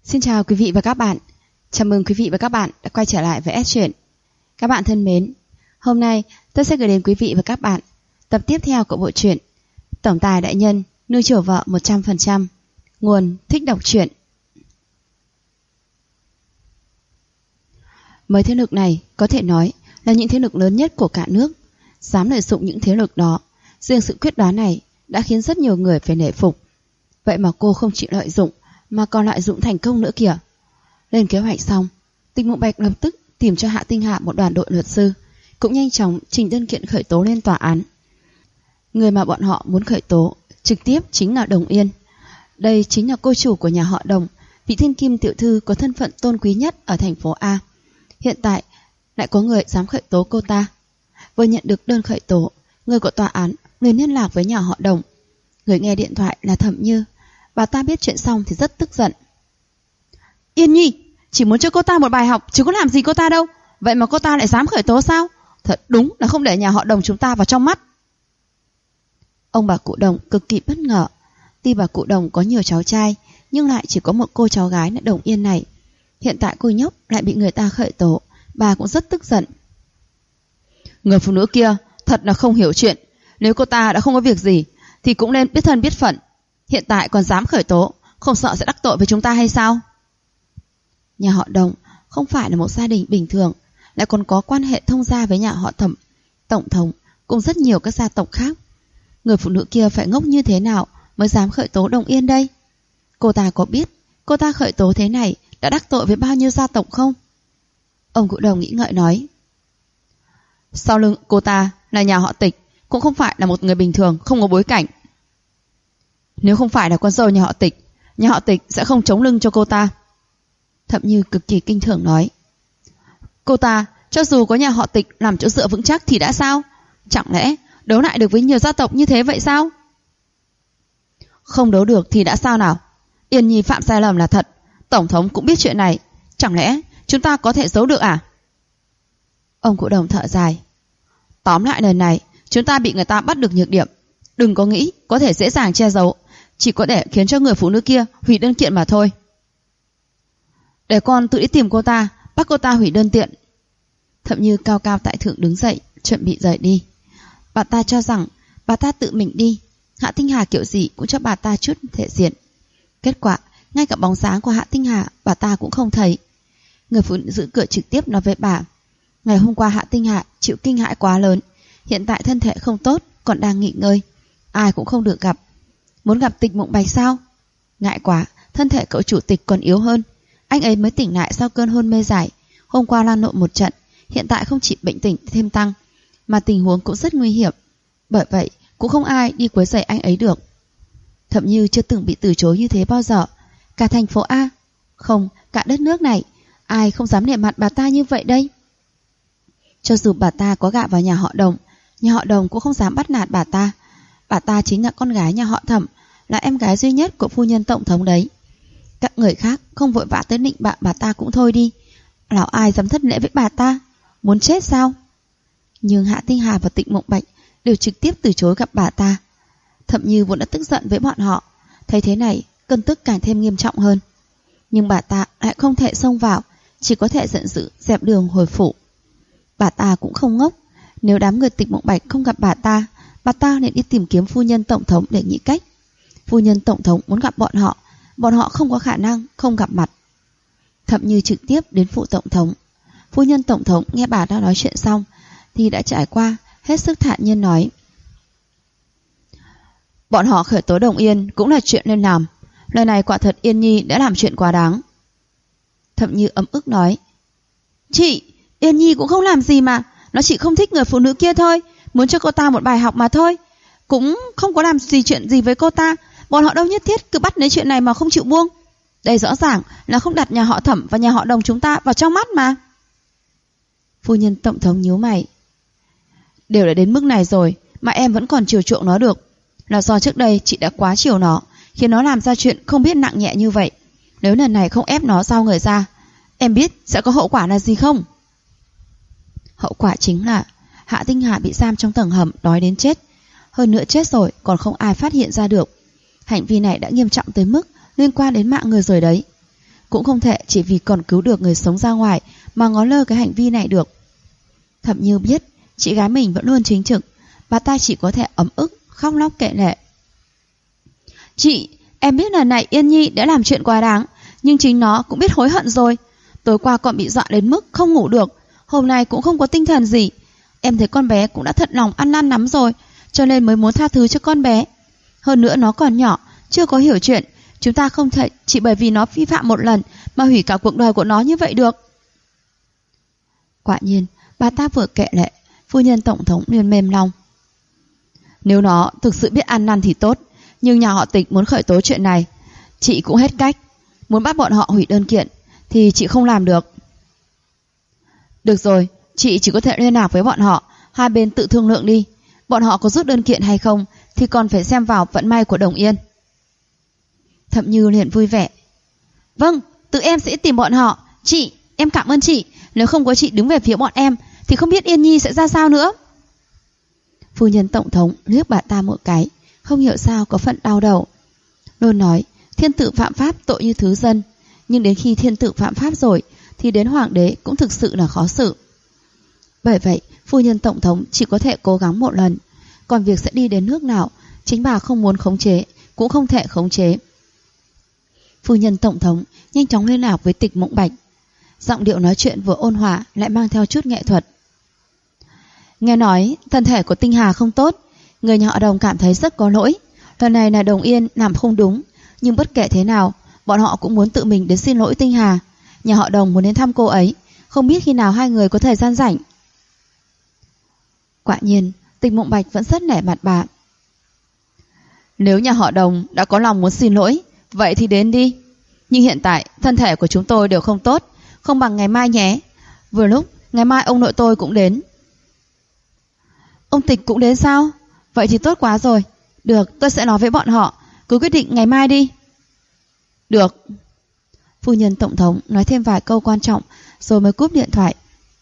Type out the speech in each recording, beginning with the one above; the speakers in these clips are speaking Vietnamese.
Xin chào quý vị và các bạn. Chào mừng quý vị và các bạn đã quay trở lại với S Truyện. Các bạn thân mến, hôm nay tôi sẽ gửi đến quý vị và các bạn tập tiếp theo của bộ truyện Tổng tài đại nhân nuôi chiều vợ 100%. Nguồn Thích Đọc Truyện. Mấy thế lực này có thể nói là những thế lực lớn nhất của cả nước. Dám lợi dụng những thế lực đó, riêng sự quyết đoán này đã khiến rất nhiều người phải nể phục. Vậy mà cô không chỉ lợi dụng mà còn lợi dụng thành công nữa kìa. Lên kế hoạch xong, Tịch Mộng Bạch lập tức tìm cho Hạ Tinh Hạ một đoàn đội luật sư, cũng nhanh chóng trình đơn kiện khởi tố lên tòa án. Người mà bọn họ muốn khởi tố trực tiếp chính là Đồng Yên. Đây chính là cô chủ của nhà họ Đồng, vị thiên kim tiểu thư có thân phận tôn quý nhất ở thành phố A. Hiện tại lại có người dám khởi tố cô ta. Vừa nhận được đơn khởi tố, người của tòa án liền liên lạc với nhà họ Đồng. Người nghe điện thoại là Thẩm Như. Bà ta biết chuyện xong thì rất tức giận. Yên Nhi, chỉ muốn cho cô ta một bài học, chứ có làm gì cô ta đâu. Vậy mà cô ta lại dám khởi tố sao? Thật đúng là không để nhà họ Đồng chúng ta vào trong mắt. Ông bà cụ Đồng cực kỳ bất ngờ. Tuy bà cụ Đồng có nhiều cháu trai, nhưng lại chỉ có một cô cháu gái là Đồng Yên này. Hiện tại cô nhóc lại bị người ta khởi tố, bà cũng rất tức giận. Người phụ nữ kia thật là không hiểu chuyện. Nếu cô ta đã không có việc gì thì cũng nên biết thân biết phận. Hiện tại còn dám khởi tố, không sợ sẽ đắc tội với chúng ta hay sao? Nhà họ Đồng không phải là một gia đình bình thường, lại còn có quan hệ thông gia với nhà họ Thẩm, tổng thống cùng rất nhiều các gia tộc khác. Người phụ nữ kia phải ngốc như thế nào mới dám khởi tố Đồng Yên đây? Cô ta có biết cô ta khởi tố thế này đã đắc tội với bao nhiêu gia tộc không? Ông cụ Đồng nghĩ ngợi nói. Sau lưng cô ta là nhà họ Tịch, cũng không phải là một người bình thường, không có bối cảnh. Nếu không phải là con dâu nhà họ Tịch sẽ không chống lưng cho cô ta. Thẩm Như cực kỳ kinh thường nói. Cô ta cho dù có nhà họ Tịch làm chỗ dựa vững chắc thì đã sao? Chẳng lẽ đấu lại được với nhiều gia tộc như thế vậy sao? Không đấu được thì đã sao nào? Yên Nhi phạm sai lầm là thật, tổng thống cũng biết chuyện này, chẳng lẽ chúng ta có thể giấu được à? Ông cụ Đồng thở dài. Tóm lại lần này chúng ta bị người ta bắt được nhược điểm, đừng có nghĩ có thể dễ dàng che giấu, chỉ có để khiến cho người phụ nữ kia hủy đơn kiện mà thôi. Để con tự đi tìm cô ta, bắt cô ta hủy đơn kiện. Thẩm Như cao cao tại thượng đứng dậy, chuẩn bị rời đi. Bà ta cho rằng bà ta tự mình đi, Hạ Tinh Hà kiểu gì cũng cho bà ta chút thể diện. Kết quả ngay cả bóng dáng của Hạ Tinh Hà bà ta cũng không thấy. Người phụ nữ giữ cửa trực tiếp nói với bà. Ngày hôm qua Hạ Tinh Hà chịu kinh hãi quá lớn, hiện tại thân thể không tốt, còn đang nghỉ ngơi, ai cũng không được gặp. Muốn gặp Tịch Mộng Bạch sao? Ngại quá, thân thể cậu chủ tịch còn yếu hơn. Anh ấy mới tỉnh lại sau cơn hôn mê dài, hôm qua lan lộn một trận, hiện tại không chỉ bệnh tình thêm tăng, mà tình huống cũng rất nguy hiểm. Bởi vậy cũng không ai đi quấy rầy anh ấy được. Thẩm Như chưa từng bị từ chối như thế bao giờ. Cả thành phố A, không, cả đất nước này, ai không dám nể mặt bà ta như vậy đây? Cho dù bà ta có gạ vào nhà họ Đồng cũng không dám bắt nạt bà ta. Bà ta chính là con gái nhà họ Thẩm, là em gái duy nhất của phu nhân tổng thống đấy. Các người khác không vội vã tới định bà ta cũng thôi đi, lão ai dám thất lễ với bà ta, muốn chết sao? Nhưng Hạ Tinh Hà và Tịch Mộng Bạch đều trực tiếp từ chối gặp bà ta. Thẩm Như vốn đã tức giận với bọn họ, thấy thế này cơn tức càng thêm nghiêm trọng hơn. Nhưng bà ta lại không thể xông vào, chỉ có thể giận dữ dẹp đường hồi phủ. Bà ta cũng không ngốc, nếu đám người Tịch Mộng Bạch không gặp bà ta nên đi tìm kiếm phu nhân tổng thống để nghĩ cách. Phu nhân tổng thống muốn gặp bọn họ không có khả năng không gặp mặt. Thẩm Như trực tiếp đến phủ tổng thống. Phu nhân tổng thống nghe bà ta nói chuyện xong thì đã trải qua, hết sức thản nhiên nói. Bọn họ khởi tố Đồng Yên cũng là chuyện nên làm. Lần này quả thật Yên Nhi đã làm chuyện quá đáng. Thẩm Như ấm ức nói. Chị, Yên Nhi cũng không làm gì mà, nó chỉ không thích người phụ nữ kia thôi, muốn cho cô ta một bài học mà thôi, cũng không có làm gì chuyện gì với cô ta. Bọn họ đâu nhất thiết cứ bắt lấy chuyện này mà không chịu buông. Đây rõ ràng là không đặt nhà họ Thẩm và nhà họ Đồng chúng ta vào trong mắt mà. Phu nhân tổng thống nhíu mày. Đều đã đến mức này rồi mà em vẫn còn chiều chuộng nó được, là do trước đây chị đã quá chiều nó, khiến nó làm ra chuyện không biết nặng nhẹ như vậy. Nếu lần này không ép nó giao người ra, em biết sẽ có hậu quả là gì không? Hậu quả chính là Hạ Tinh Hà bị giam trong tầng hầm đói đến chết. Hơn nữa chết rồi còn không ai phát hiện ra được. Hành vi này đã nghiêm trọng tới mức liên quan đến mạng người rồi đấy. cũng không thể chỉ vì còn cứu được người sống ra ngoài mà ngó lơ cái hành vi này được. Thẩm Như biết chị gái mình vẫn luôn chính trực, bà ta chỉ có thể ấm ức khóc lóc kệ lệ. Chị, em biết lần này Yên Nhi đã làm chuyện quá đáng, nhưng chính nó cũng biết hối hận rồi. Tối qua con bị dọa đến mức không ngủ được, hôm nay cũng không có tinh thần gì. Em thấy con bé cũng đã thật lòng ăn năn lắm rồi, cho nên mới muốn tha thứ cho con bé. Hơn nữa nó còn nhỏ, chưa có hiểu chuyện, chúng ta không thể chỉ bởi vì nó vi phạm một lần mà hủy cả cuộc đời của nó như vậy được. Quả nhiên, bà ta vừa kệ lệ, phu nhân tổng thống liền mềm lòng. Nếu nó thực sự biết ăn năn thì tốt, nhưng nhà họ Tịch muốn khởi tố chuyện này, chị cũng hết cách. Muốn bắt bọn họ hủy đơn kiện thì chị không làm được. Được rồi, chị chỉ có thể liên lạc với bọn họ, hai bên tự thương lượng đi. Bọn họ có rút đơn kiện hay không thì còn phải xem vào vận may của Đồng Yên. Thẩm Như liền vui vẻ. Vâng, tự em sẽ tìm bọn họ. Chị, em cảm ơn chị. Nếu không có chị đứng về phía bọn em thì không biết Yên Nhi sẽ ra sao nữa. Phu nhân tổng thống liếc bà ta một cái, không hiểu sao có phần đau đầu. Luôn nói thiên tử phạm pháp tội như thứ dân, nhưng đến khi thiên tử phạm pháp rồi thì đến hoàng đế cũng thực sự là khó xử. Bởi vậy phu nhân tổng thống chỉ có thể cố gắng một lần, còn việc sẽ đi đến nước nào chính bà không muốn khống chế cũng không thể khống chế. Phu nhân tổng thống nhanh chóng liên lạc với Tịch Mộng Bạch, giọng điệu nói chuyện vừa ôn hòa lại mang theo chút nghệ thuật. Nghe nói thân thể của Tinh Hà không tốt, người nhà họ Đồng cảm thấy rất có lỗi. Lần này là Đồng Yên làm không đúng, nhưng bất kể thế nào bọn họ cũng muốn tự mình đến xin lỗi Tinh Hà. Nhà họ Đồng muốn đến thăm cô ấy, không biết khi nào hai người có thời gian rảnh. Quả nhiên Tịch Mộng Bạch vẫn rất nể mặt bà. Nếu nhà họ Đồng đã có lòng muốn xin lỗi, vậy thì đến đi. Nhưng hiện tại thân thể của chúng tôi đều không tốt, không bằng ngày mai nhé. Vừa lúc ngày mai ông nội tôi cũng đến. Ông Tịch cũng đến sao? Vậy thì tốt quá rồi. Được, tôi sẽ nói với bọn họ, cứ quyết định ngày mai đi. Được. Phu nhân tổng thống nói thêm vài câu quan trọng rồi mới cúp điện thoại.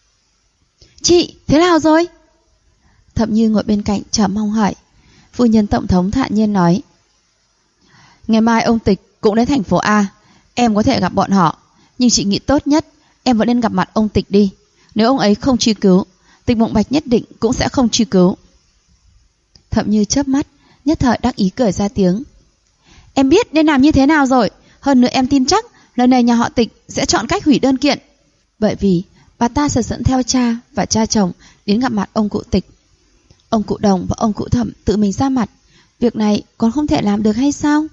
Chị, thế nào rồi? Thẩm Như ngồi bên cạnh chờ mong hỏi. Phu nhân tổng thống thản nhiên nói. Ngày mai ông Tịch cũng đến thành phố A, em có thể gặp bọn họ, nhưng chị nghĩ tốt nhất em vẫn nên gặp mặt ông Tịch đi. Nếu ông ấy không truy cứu, Tịch Mộng Bạch nhất định cũng sẽ không truy cứu. Thẩm Như chớp mắt, nhất thời đắc ý cười ra tiếng. Em biết nên làm như thế nào rồi. Hơn nữa em tin chắc lần này nhà họ Tịch sẽ chọn cách hủy đơn kiện, bởi vì bà ta sẽ dẫn theo cha và cha chồng đến gặp mặt ông cụ Tịch. Ông cụ Đồng và ông cụ Thẩm tự mình ra mặt, việc này còn không thể làm được hay sao?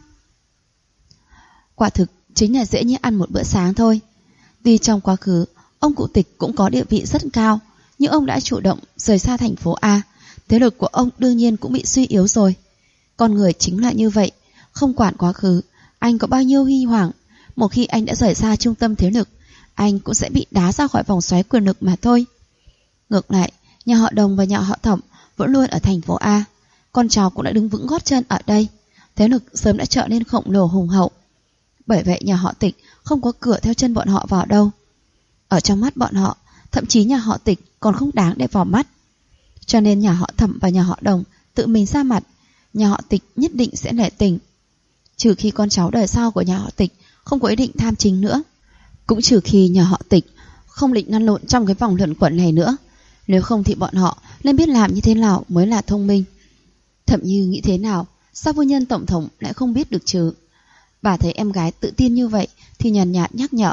Quả thực chính là dễ như ăn một bữa sáng thôi. Tuy trong quá khứ ông cụ Tịch cũng có địa vị rất cao, nhưng ông đã chủ động rời xa thành phố A, thế lực của ông đương nhiên cũng bị suy yếu rồi. Con người chính là như vậy, không quản quá khứ anh có bao nhiêu huy hoàng, một khi anh đã rời xa trung tâm thế lực, anh cũng sẽ bị đá ra khỏi vòng xoáy quyền lực mà thôi. Ngược lại, nhà họ Đồng và nhà họ Thẩm vẫn luôn ở thành phố A, con cháu cũng đã đứng vững gót chân ở đây, thế lực sớm đã trở nên khổng lồ hùng hậu. Bởi vậy nhà họ Tịch không có cửa theo chân bọn họ vào đâu. Ở trong mắt bọn họ, thậm chí nhà họ Tịch còn không đáng để vào mắt. Cho nên nhà họ Thẩm và nhà họ Đồng tự mình ra mặt, nhà họ Tịch nhất định sẽ nể tình. Trừ khi con cháu đời sau của nhà họ Tịch không có ý định tham chính nữa, cũng trừ khi nhà họ Tịch không định lăn lộn trong cái vòng luẩn quẩn này nữa. Nếu không thì bọn họ nên biết làm như thế nào mới là thông minh. Thẩm Như nghĩ thế nào, sao phu nhân tổng thống lại không biết được chứ? Bà thấy em gái tự tin như vậy thì nhàn nhạt nhắc nhở.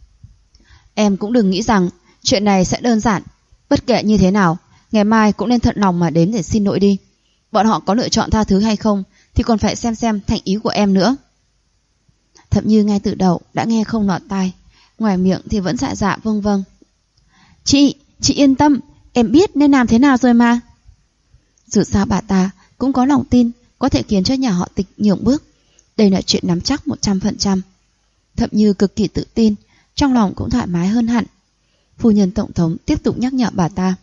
Em cũng đừng nghĩ rằng chuyện này sẽ đơn giản. Bất kể như thế nào, ngày mai cũng nên thận lòng mà đến để xin lỗi đi. Bọn họ có lựa chọn tha thứ hay không thì còn phải xem thành ý của em nữa. Thẩm Như ngay từ đầu đã nghe không lọt tai, ngoài miệng thì vẫn dạ dạ vâng vâng. Chị yên tâm, em biết nên làm thế nào rồi mà. Dù sao bà ta cũng có lòng tin có thể khiến cho nhà họ Tịch nhường bước. Đây là chuyện nắm chắc 100%. Thẩm Như cực kỳ tự tin, trong lòng cũng thoải mái hơn hẳn. Phu nhân tổng thống tiếp tục nhắc nhở bà ta.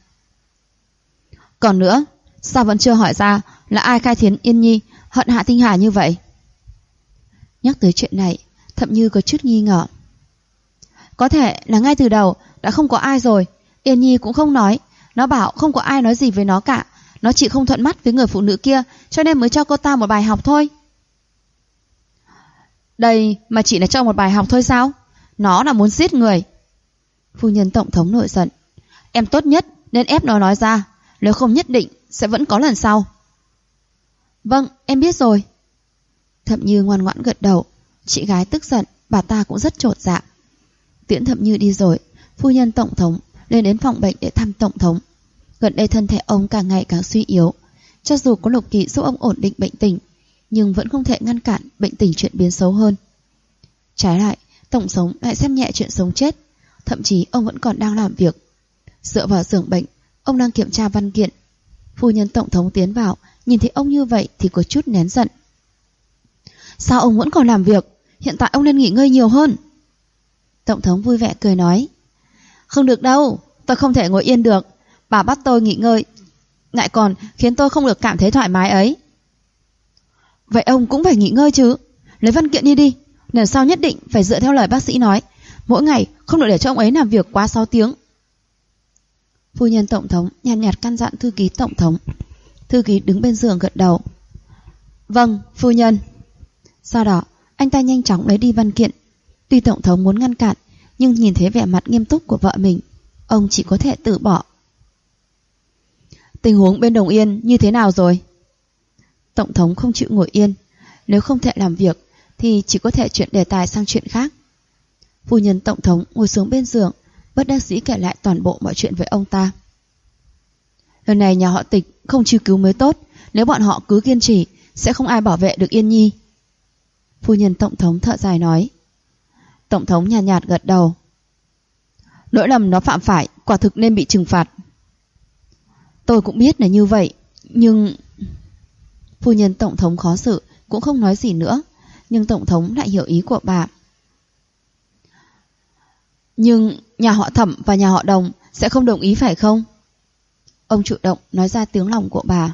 Còn nữa, sao vẫn chưa hỏi ra là ai khai thiến Yên Nhi hận hạ Tinh Hà như vậy? Nhắc tới chuyện này, Thẩm Như có chút nghi ngờ. Có thể là ngay từ đầu đã không có ai rồi. Yên Nhi cũng không nói, nó bảo không có ai nói gì với nó cả, nó chỉ không thuận mắt với người phụ nữ kia, cho nên mới cho cô ta một bài học thôi. Đây mà chỉ là cho một bài học thôi sao? Nó là muốn giết người. Phu nhân tổng thống nổi giận. Em tốt nhất nên ép nó nói ra, nếu không nhất định sẽ vẫn có lần sau. Vâng, em biết rồi. Thẩm Như ngoan ngoãn gật đầu. Chị gái tức giận, bà ta cũng rất chột dạ. Tiễn Thẩm Như đi rồi, phu nhân tổng thống lên đến phòng bệnh để thăm tổng thống. Gần đây thân thể ông càng ngày càng suy yếu. Cho dù có Lục Kỳ giúp ông ổn định bệnh tình, nhưng vẫn không thể ngăn cản bệnh tình chuyển biến xấu hơn. Trái lại, tổng thống lại xem nhẹ chuyện sống chết. Thậm chí ông vẫn còn đang làm việc. Dựa vào giường bệnh, ông đang kiểm tra văn kiện. Phu nhân tổng thống tiến vào, nhìn thấy ông như vậy thì có chút nén giận. Sao ông vẫn còn làm việc? Hiện tại ông nên nghỉ ngơi nhiều hơn. Tổng thống vui vẻ cười nói. Không được đâu, tôi không thể ngồi yên được. Bà bắt tôi nghỉ ngơi, lại còn khiến tôi không được cảm thấy thoải mái ấy. Vậy ông cũng phải nghỉ ngơi chứ. Lấy văn kiện đi. Lần sau nhất định phải dựa theo lời bác sĩ nói. Mỗi ngày không được để cho ông ấy làm việc quá 6 tiếng. Phu nhân tổng thống nhàn nhạt căn dặn thư ký tổng thống. Thư ký đứng bên giường gật đầu. Vâng, phu nhân. Sau đó, anh ta nhanh chóng lấy đi văn kiện. Tuy tổng thống muốn ngăn cản, nhưng nhìn thấy vẻ mặt nghiêm túc của vợ mình, ông chỉ có thể từ bỏ. Tình huống bên Đồng Yên như thế nào rồi? Tổng thống không chịu ngồi yên. Nếu không thể làm việc thì chỉ có thể chuyển đề tài sang chuyện khác. Phu nhân tổng thống ngồi xuống bên giường, bất đắc dĩ kể lại toàn bộ mọi chuyện với ông ta. Lần này nhà họ Tịch không truy cứu mới tốt. Nếu bọn họ cứ kiên trì, sẽ không ai bảo vệ được Yên Nhi. Phu nhân tổng thống thở dài nói. Tổng thống nhàn nhạt gật đầu. Lỗi lầm nó phạm phải quả thực nên bị trừng phạt. Tôi cũng biết là như vậy, nhưng... Phu nhân tổng thống khó xử, cũng không nói gì nữa. Nhưng tổng thống lại hiểu ý của bà. Nhưng nhà họ Thẩm và nhà họ Đồng sẽ không đồng ý phải không? Ông chủ động nói ra tiếng lòng của bà.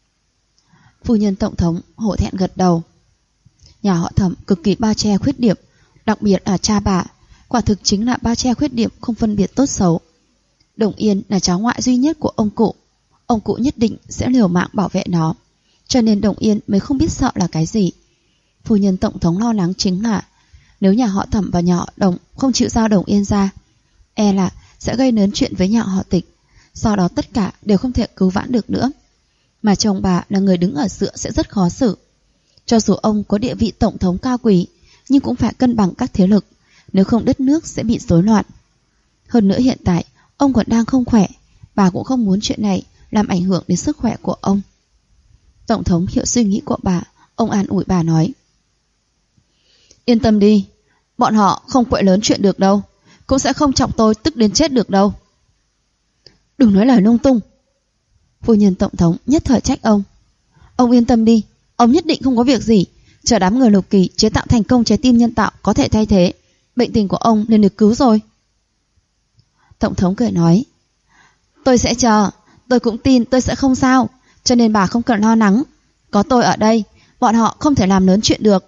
Phu nhân tổng thống hổ thẹn gật đầu. Nhà họ Thẩm cực kỳ bao che khuyết điểm, đặc biệt là cha bà, quả thực chính là bao che khuyết điểm không phân biệt tốt xấu. Đồng Yên là cháu ngoại duy nhất của ông cụ nhất định sẽ liều mạng bảo vệ nó, cho nên Đồng Yên mới không biết sợ là cái gì. Phu nhân tổng thống lo lắng chính là nếu nhà họ Thẩm và nhà họ Đồng không chịu giao Đồng Yên ra, e là sẽ gây lớn chuyện với nhà họ Tịch, sau đó tất cả đều không thể cứu vãn được nữa. Mà chồng bà là người đứng ở giữa sẽ rất khó xử. Cho dù ông có địa vị tổng thống cao quý, nhưng cũng phải cân bằng các thế lực, nếu không đất nước sẽ bị rối loạn. Hơn nữa hiện tại ông còn đang không khỏe, bà cũng không muốn chuyện này làm ảnh hưởng đến sức khỏe của ông. Tổng thống hiểu suy nghĩ của bà, ông an ủi bà nói. Yên tâm đi, bọn họ không quậy lớn chuyện được đâu, cũng sẽ không chọc tôi tức đến chết được đâu. Đừng nói lời lung tung. Phu nhân tổng thống nhất thời trách ông. Ông yên tâm đi, ông nhất định không có việc gì. Chờ đám người Lục Kỳ chế tạo thành công trái tim nhân tạo có thể thay thế, bệnh tình của ông nên được cứu rồi. Tổng thống cười nói. Tôi sẽ chờ, tôi cũng tin tôi sẽ không sao, cho nên bà không cần lo lắng. Có tôi ở đây, bọn họ không thể làm lớn chuyện được.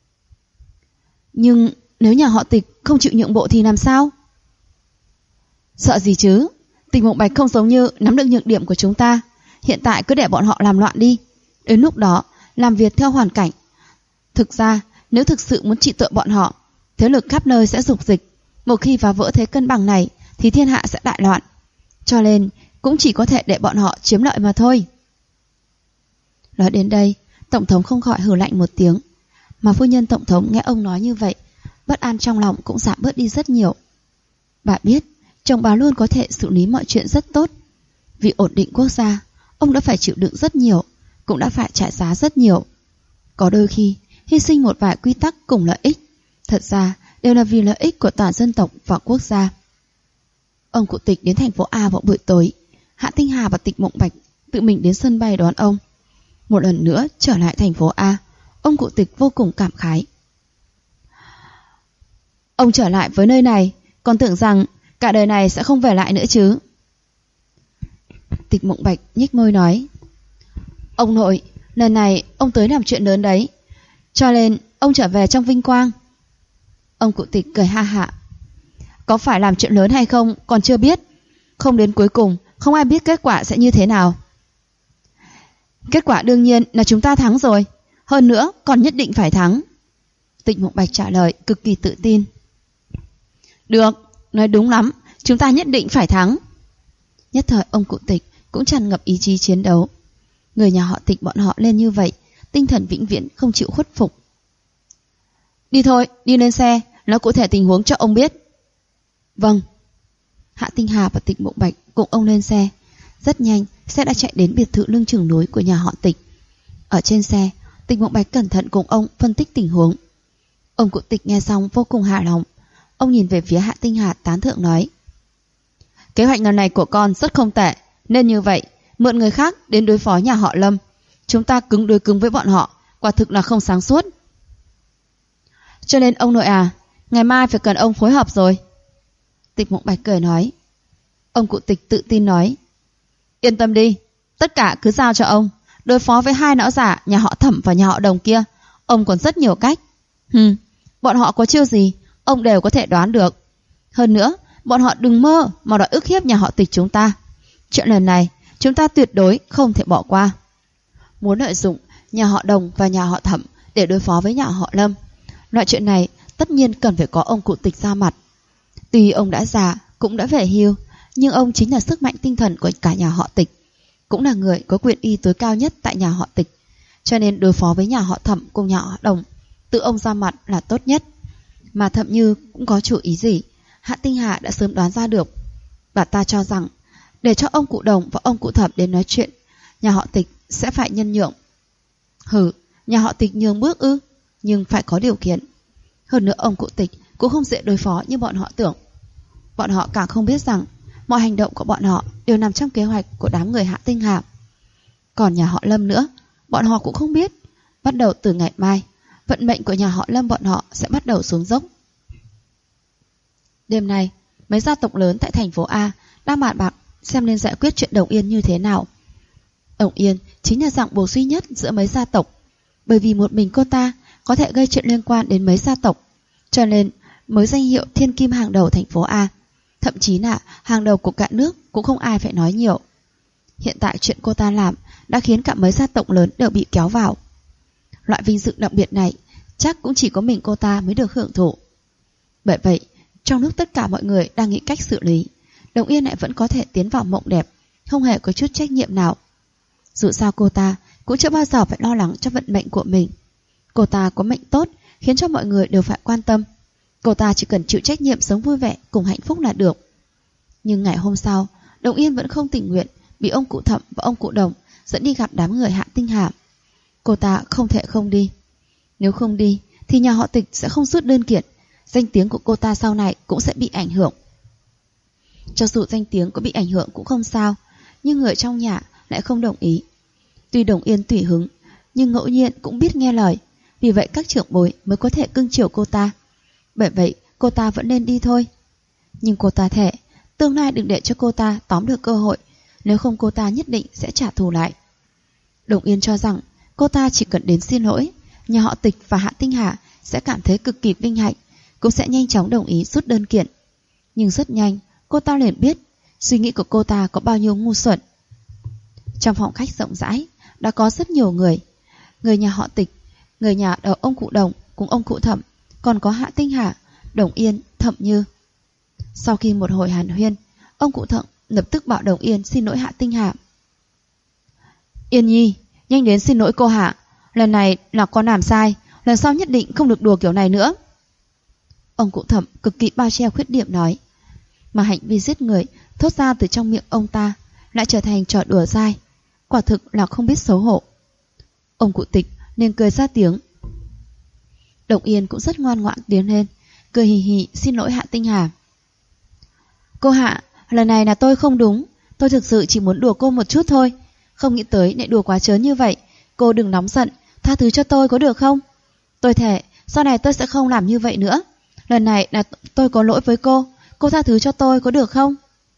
Nhưng nếu nhà họ Tịch không chịu nhượng bộ thì làm sao? Sợ gì chứ? Tịch Mộng Bạch không giống như nắm được nhược điểm của chúng ta. Hiện tại cứ để bọn họ làm loạn đi. Đến lúc đó làm việc theo hoàn cảnh. Thực ra nếu thực sự muốn trị tội bọn họ, thế lực khắp nơi sẽ dục dịch. Một khi phá vỡ thế cân bằng này thì thiên hạ sẽ đại loạn. Cho nên cũng chỉ có thể để bọn họ chiếm lợi mà thôi. Nói đến đây, tổng thống không khỏi hừ lạnh một tiếng. Mà phu nhân tổng thống nghe ông nói như vậy, bất an trong lòng cũng giảm bớt đi rất nhiều. Bà biết chồng bà luôn có thể xử lý mọi chuyện rất tốt. Vì ổn định quốc gia, ông đã phải chịu đựng rất nhiều, cũng đã phải trả giá rất nhiều. Có đôi khi hy sinh một vài quy tắc cùng lợi ích, thật ra đều là vì lợi ích của toàn dân tộc và quốc gia. Ông cụ Tịch đến thành phố A vào buổi tối. Hạ Tinh Hà và Tịch Mộng Bạch tự mình đến sân bay đón ông. Một lần nữa trở lại thành phố A, ông cụ Tịch vô cùng cảm khái. Ông trở lại với nơi này, còn tưởng rằng cả đời này sẽ không về lại nữa chứ. Tịch Mộng Bạch nhếch môi nói. Ông nội, lần này ông tới làm chuyện lớn đấy, cho nên ông trở về trong vinh quang. Ông cụ Tịch cười ha hả. Có phải làm chuyện lớn hay không còn chưa biết. Không đến cuối cùng không ai biết kết quả sẽ như thế nào. Kết quả đương nhiên là chúng ta thắng rồi. Hơn nữa còn nhất định phải thắng. Tịch Mộng Bạch trả lời cực kỳ tự tin. Được, nói đúng lắm, chúng ta nhất định phải thắng. Nhất thời ông cụ Tịch cũng tràn ngập ý chí chiến đấu. Người nhà họ Tịch bọn họ lên như vậy, tinh thần vĩnh viễn không chịu khuất phục. Đi thôi, đi lên xe, nói cụ thể tình huống cho ông biết. Vâng. Hạ Tinh Hà và Tịch Mộng Bạch cùng ông lên xe. Rất nhanh, xe đã chạy đến biệt thự lưng chừng núi của nhà họ Tịch. Ở trên xe, Tịch Mộng Bạch cẩn thận cùng ông phân tích tình huống. Ông cụ Tịch nghe xong vô cùng hài lòng. Ông nhìn về phía Hạ Tinh Hà tán thưởng nói: kế hoạch lần này của con rất không tệ. Nên như vậy, mượn người khác đến đối phó nhà họ Lâm, chúng ta cứng đối cứng với bọn họ, quả thực là không sáng suốt. Cho nên ông nội à, ngày mai phải cần ông phối hợp rồi. Tịch Mộng Bạch cười nói. Ông cụ Tịch tự tin nói: yên tâm đi, tất cả cứ giao cho ông. Đối phó với hai não giả nhà họ Thẩm và nhà họ Đồng kia, ông còn rất nhiều cách. Bọn họ có chiêu gì, ông đều có thể đoán được. Hơn nữa, bọn họ đừng mơ mà đòi ức hiếp nhà họ Tịch chúng ta. Chuyện lần này, chúng ta tuyệt đối không thể bỏ qua. Muốn lợi dụng nhà họ Đồng và nhà họ Thẩm để đối phó với nhà họ Lâm, loại chuyện này tất nhiên cần phải có ông cụ Tịch ra mặt. Tuy ông đã già, cũng đã về hưu, nhưng ông chính là sức mạnh tinh thần của cả nhà họ Tịch, cũng là người có quyền uy tối cao nhất tại nhà họ Tịch. Cho nên đối phó với nhà họ Thẩm cùng nhà họ Đồng, tự ông ra mặt là tốt nhất. Mà Thẩm Như cũng có chủ ý gì, Hạ Tinh Hà đã sớm đoán ra được. Bà ta cho rằng để cho ông cụ Đồng và ông cụ Thẩm đến nói chuyện, nhà họ Tịch sẽ phải nhân nhượng. Nhà họ Tịch nhường bước ư? Nhưng phải có điều kiện. Hơn nữa ông cụ Tịch cũng không dễ đối phó như bọn họ tưởng. Bọn họ càng không biết rằng mọi hành động của bọn họ đều nằm trong kế hoạch của đám người Hạ Tinh Hà. Còn nhà họ Lâm nữa, bọn họ cũng không biết. Bắt đầu từ ngày mai, vận mệnh của nhà họ Lâm bọn họ sẽ bắt đầu xuống dốc. Đêm nay, mấy gia tộc lớn tại thành phố A đang bàn bạc xem nên giải quyết chuyện Đồng Yên như thế nào. Đồng Yên chính là dạng bồ duy nhất giữa mấy gia tộc, bởi vì một mình cô ta có thể gây chuyện liên quan đến mấy gia tộc, cho nên mới danh hiệu thiên kim hàng đầu thành phố A, thậm chí là hàng đầu của cả nước cũng không ai phải nói nhiều. Hiện tại chuyện cô ta làm đã khiến cả mấy gia tộc lớn đều bị kéo vào. Loại vinh dự đặc biệt này chắc cũng chỉ có mình cô ta mới được hưởng thụ. Bởi vậy, trong lúc tất cả mọi người đang nghĩ cách xử lý, Đồng Yên lại vẫn có thể tiến vào mộng đẹp, không hề có chút trách nhiệm nào. Dù sao cô ta cũng chưa bao giờ phải lo lắng cho vận mệnh của mình. Cô ta có mệnh tốt, khiến cho mọi người đều phải quan tâm. Cô ta chỉ cần chịu trách nhiệm sống vui vẻ cùng hạnh phúc là được. Nhưng ngày hôm sau, Đồng Yên vẫn không tình nguyện bị ông cụ Thẩm và ông cụ Đồng dẫn đi gặp đám người Hạ Tinh Hà. Cô ta không thể không đi. Nếu không đi thì nhà họ Tịch sẽ không rút đơn kiện, danh tiếng của cô ta sau này cũng sẽ bị ảnh hưởng. Cho dù danh tiếng có bị ảnh hưởng cũng không sao, nhưng người trong nhà lại không đồng ý. Tuy Đồng Yên tùy hứng, nhưng ngẫu nhiên cũng biết nghe lời, vì vậy các trưởng bối mới có thể cưng chiều cô ta. Bởi vậy cô ta vẫn nên đi thôi. Nhưng cô ta thề tương lai đừng để cho cô ta tóm được cơ hội, nếu không cô ta nhất định sẽ trả thù lại. Đồng Yên cho rằng cô ta chỉ cần đến xin lỗi, nhà họ Tịch và Hạ Tinh Hà sẽ cảm thấy cực kỳ vinh hạnh, cũng sẽ nhanh chóng đồng ý rút đơn kiện. Nhưng rất nhanh cô ta liền biết suy nghĩ của cô ta có bao nhiêu ngu xuẩn. Trong phòng khách rộng rãi đã có rất nhiều người. Người nhà họ Tịch, người nhà ông cụ Đồng cùng ông cụ Thẩm, còn có Hạ Tinh Hà, Đồng Yên, Thẩm Như. Sau khi một hồi hàn huyên, ông cụ Thẩm lập tức bảo Đồng Yên xin lỗi Hạ Tinh Hà. Yên Nhi, nhanh đến xin lỗi cô Hạ. Lần này là con làm sai, lần sau nhất định không được đùa kiểu này nữa. Ông cụ Thẩm cực kỳ bao che khuyết điểm nói, mà hành vi giết người thốt ra từ trong miệng ông ta lại trở thành trò đùa dai, quả thực là không biết xấu hổ. Ông cụ Tịch nên cười ra tiếng. Đồng Yên cũng rất ngoan ngoãn tiến lên, cười hì hì xin lỗi Hạ Tinh Hà. Cô Hạ, lần này là tôi không đúng, tôi thực sự chỉ muốn đùa cô một chút thôi, không nghĩ tới lại đùa quá trớn như vậy. Cô đừng nóng giận, tha thứ cho tôi có được không? Tôi thề sau này tôi sẽ không làm như vậy nữa. Lần này là tôi có lỗi với cô tha thứ cho tôi có được không?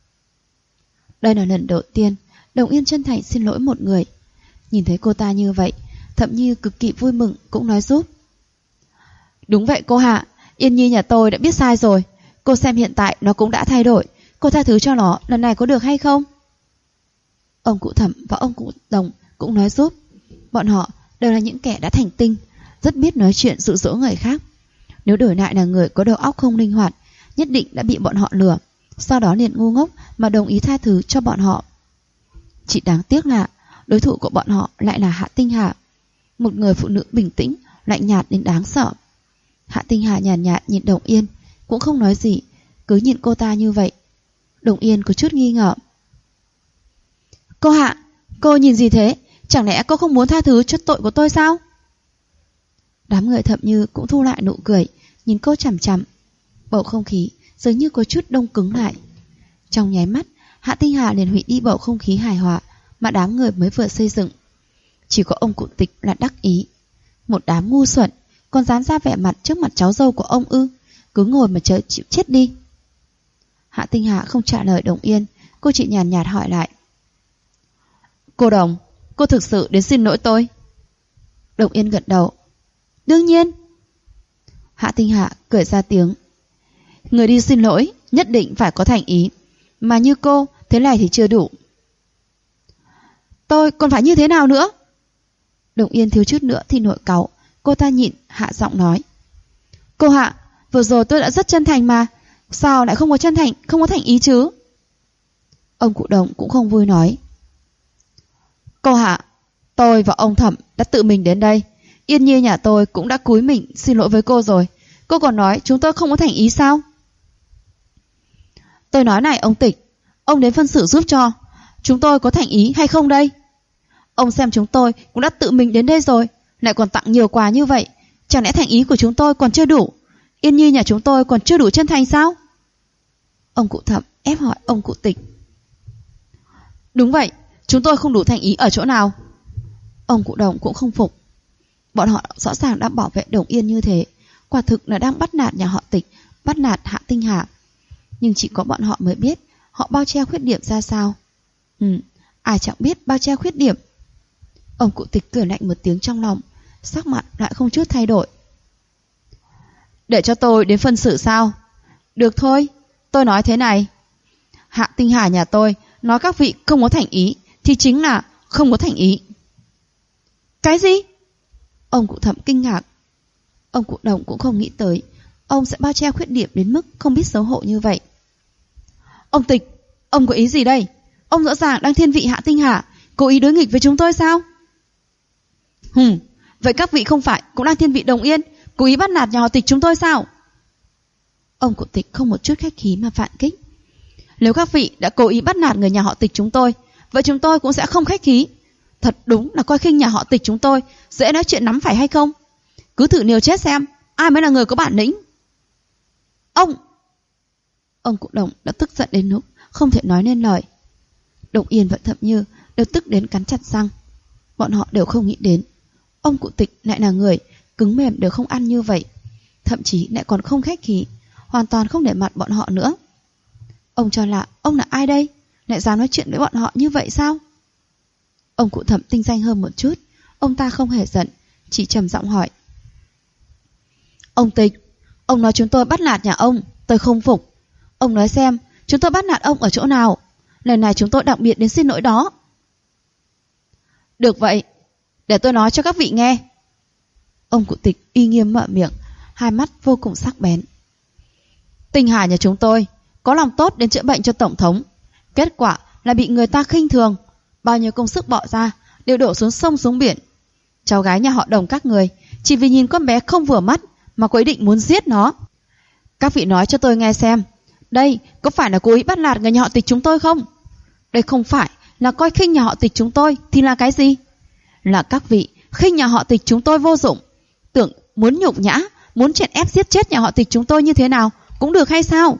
Đây là lần đầu tiên Đồng Yên chân thành xin lỗi một người. Nhìn thấy cô ta như vậy, Thẩm Như cực kỳ vui mừng cũng nói giúp. Đúng vậy cô Hạ, Yên Nhi nhà tôi đã biết sai rồi. Cô xem hiện tại nó cũng đã thay đổi, cô tha thứ cho nó lần này có được hay không? Ông cụ Thẩm và ông cụ Đồng cũng nói giúp. Bọn họ đều là những kẻ đã thành tinh, rất biết nói chuyện dụ dỗ người khác. Nếu đổi lại là người có đầu óc không linh hoạt nhất định đã bị bọn họ lừa, sau đó liền ngu ngốc mà đồng ý tha thứ cho bọn họ. Chỉ đáng tiếc là đối thủ của bọn họ lại là Hạ Tinh Hà, một người phụ nữ bình tĩnh, lạnh nhạt đến đáng sợ. Hạ Tinh Hà nhàn nhạt nhìn Đồng Yên, cũng không nói gì, cứ nhìn cô ta như vậy. Đồng Yên có chút nghi ngờ. Cô Hạ, cô nhìn gì thế? Chẳng lẽ cô không muốn tha thứ cho tội của tôi sao? Đám người Thẩm Như cũng thu lại nụ cười, nhìn cô chằm chằm. Bầu không khí dường như có chút đông cứng lại. Trong nháy mắt, Hạ Tinh Hà liền hủy đi bầu không khí hài hòa mà đám người mới vừa xây dựng. Chỉ có ông cụ Tịch là đắc ý. Một đám ngu xuẩn, còn dám ra vẻ mặt trước mặt cháu dâu của ông ư? Cứ ngồi mà chờ chịu chết đi. Hạ Tinh Hà không trả lời Đồng Yên, cô chỉ nhàn nhạt hỏi lại. Cô Đồng, cô thực sự đến xin lỗi tôi? Đồng Yên gật đầu. Đương nhiên. Hạ Tinh Hà cười ra tiếng. Người đi xin lỗi nhất định phải có thành ý, mà như cô thế này thì chưa đủ. Tôi còn phải như thế nào nữa? Đồng Yên thiếu chút nữa thì nổi cáu. Cô ta nhịn hạ giọng nói. Cô Hạ, vừa rồi tôi đã rất chân thành mà, sao lại không có chân thành, không có thành ý chứ? Ông cụ Đồng cũng không vui nói. Cô Hạ, tôi và ông Thẩm đã tự mình đến đây. Yên Nhi nhà tôi cũng đã cúi mình xin lỗi với cô rồi. Cô còn nói chúng tôi không có thành ý sao? Tôi nói này ông Tịch, ông đến phân xử giúp cho. Chúng tôi có thành ý hay không đây? Ông xem chúng tôi cũng đã tự mình đến đây rồi, lại còn tặng nhiều quà như vậy. Chẳng lẽ thành ý của chúng tôi còn chưa đủ? Yên Nhi nhà chúng tôi còn chưa đủ chân thành sao? Ông cụ Thẩm ép hỏi ông cụ Tịch. Đúng vậy, chúng tôi không đủ thành ý ở chỗ nào? Ông cụ Đồng cũng không phục. Bọn họ rõ ràng đang bảo vệ Đồng Yên như thế, quả thực là đang bắt nạt nhà họ Tịch, bắt nạt Hạ Tinh Hà. Nhưng chỉ có bọn họ mới biết họ bao che khuyết điểm ra sao. Ai chẳng biết bao che khuyết điểm. Ông cụ Tịch cười lạnh một tiếng trong lòng, sắc mặt lại không chút thay đổi. Để cho tôi đến phân xử sao? Được thôi, tôi nói thế này. Hạ Tinh Hà nhà tôi nói các vị không có thành ý thì chính là không có thành ý. Cái gì? Ông cụ Thẩm kinh ngạc. Ông cụ Đồng cũng không nghĩ tới ông sẽ bao che khuyết điểm đến mức không biết xấu hổ như vậy. Ông Tịch, ông có ý gì đây? Ông rõ ràng đang thiên vị Hạ Tinh Hà, cố ý đối nghịch với chúng tôi sao? Vậy các vị không phải cũng đang thiên vị Đồng Yên, cố ý bắt nạt nhà họ Tịch chúng tôi sao? Ông cụ Tịch không một chút khách khí mà phản kích. Nếu các vị đã cố ý bắt nạt người nhà họ Tịch chúng tôi, vậy chúng tôi cũng sẽ không khách khí. Thật đúng là coi khinh nhà họ Tịch chúng tôi, dễ nói chuyện lắm phải hay không? Cứ thử liều chết xem, ai mới là người có bản lĩnh. Ông cụ Đồng đã tức giận đến lúc không thể nói nên lời. Đồng Yên và Thẩm Như đều tức đến cắn chặt răng. Bọn họ đều không nghĩ đến ông cụ Tịch lại là người cứng mềm đều không ăn như vậy, thậm chí lại còn không khách khí, hoàn toàn không để mặt bọn họ nữa. Ông cho là ông là ai đây, lại dám nói chuyện với bọn họ như vậy sao? Ông cụ Thẩm tinh danh hơn một chút, ông ta không hề giận, chỉ trầm giọng hỏi. Ông Tịch, ông nói chúng tôi bắt nạt nhà ông, tôi không phục. Ông nói xem, chúng tôi bắt nạt ông ở chỗ nào? Lần này chúng tôi đặc biệt đến xin lỗi đó. Được vậy, để tôi nói cho các vị nghe. Ông cụ Tịch uy nghiêm mở miệng, hai mắt vô cùng sắc bén. Tinh Hà nhà chúng tôi có lòng tốt đến chữa bệnh cho tổng thống, kết quả là bị người ta khinh thường, bao nhiêu công sức bỏ ra đều đổ xuống sông xuống biển. Cháu gái nhà họ Đồng các người chỉ vì nhìn con bé không vừa mắt mà có ý định muốn giết nó. Các vị nói cho tôi nghe xem, đây có phải là cố ý bắt nạt người nhà họ Tịch chúng tôi không? Đây không phải là coi khinh nhà họ Tịch chúng tôi thì là cái gì? Là các vị khinh nhà họ Tịch chúng tôi vô dụng, tưởng muốn nhục nhã, muốn chèn ép giết chết nhà họ Tịch chúng tôi như thế nào cũng được hay sao?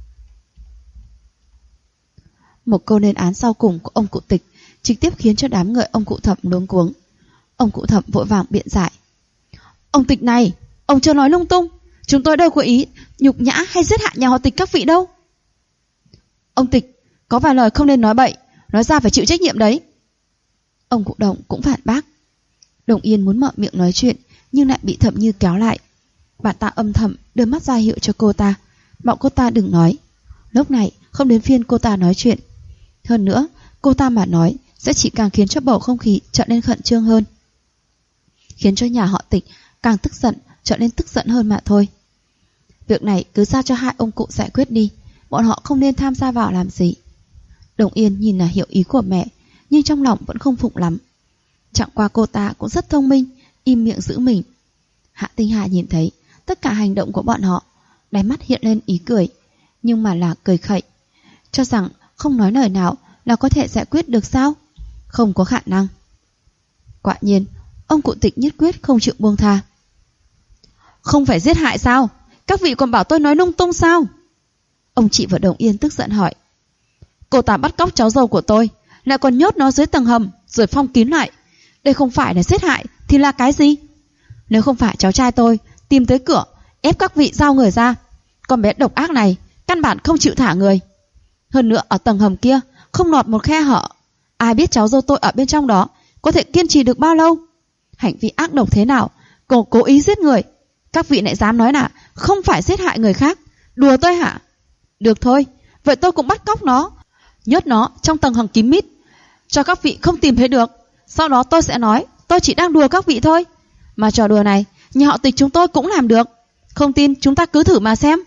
Một câu lên án sau cùng của ông cụ Tịch trực tiếp khiến cho đám người ông cụ Thẩm luống cuống. Ông cụ Thẩm vội vàng biện giải. Ông Tịch này, ông chưa nói lung tung, chúng tôi đâu có ý nhục nhã hay giết hại nhà họ Tịch các vị đâu. Ông Tịch, có vài lời không nên nói bậy, nói ra phải chịu trách nhiệm đấy. Ông cụ Đồng cũng phản bác. Đồng Yên muốn mở miệng nói chuyện nhưng lại bị Thẩm Như kéo lại. Bà ta âm thầm đưa mắt ra hiệu cho cô ta, bảo cô ta đừng nói. Lúc này không đến phiên cô ta nói chuyện. Hơn nữa, cô ta mà nói sẽ chỉ càng khiến cho bầu không khí trở nên khẩn trương hơn, khiến cho nhà họ Tịch càng tức giận, trở nên tức giận hơn mà thôi. Việc này cứ giao cho hai ông cụ giải quyết đi, bọn họ không nên tham gia vào làm gì. Đồng Yên nhìn là hiểu ý của mẹ, nhưng trong lòng vẫn không phục lắm. Chẳng qua cô ta cũng rất thông minh, im miệng giữ mình. Hạ Tinh Hà nhìn thấy tất cả hành động của bọn họ, đáy mắt hiện lên ý cười, nhưng mà là cười khẩy, cho rằng không nói lời nào là có thể giải quyết được sao? Không có khả năng. Quả nhiên, ông cụ Tịch nhất quyết không chịu buông tha. Không phải giết hại sao? Các vị còn bảo tôi nói lung tung sao? Ông chị và Đồng Yên tức giận hỏi. Cô ta bắt cóc cháu dâu của tôi, lại còn nhốt nó dưới tầng hầm rồi phong kín lại. Đây không phải là giết hại thì là cái gì? Nếu không phải cháu trai tôi tìm tới cửa ép các vị giao người ra, con bé độc ác này căn bản không chịu thả người. Hơn nữa ở tầng hầm kia không lọt một khe hở, ai biết cháu dâu tôi ở bên trong đó có thể kiên trì được bao lâu? Hành vi ác độc thế nào, cố ý giết người, các vị lại dám nói là không phải giết hại người khác? Đùa tôi hả? Được thôi, vậy tôi cũng bắt cóc nó, nhốt nó trong tầng hầm kín mít, cho các vị không tìm thấy được. Sau đó tôi sẽ nói tôi chỉ đang đùa các vị thôi. Mà trò đùa này nhà họ Tịch chúng tôi cũng làm được. Không tin chúng ta cứ thử mà xem.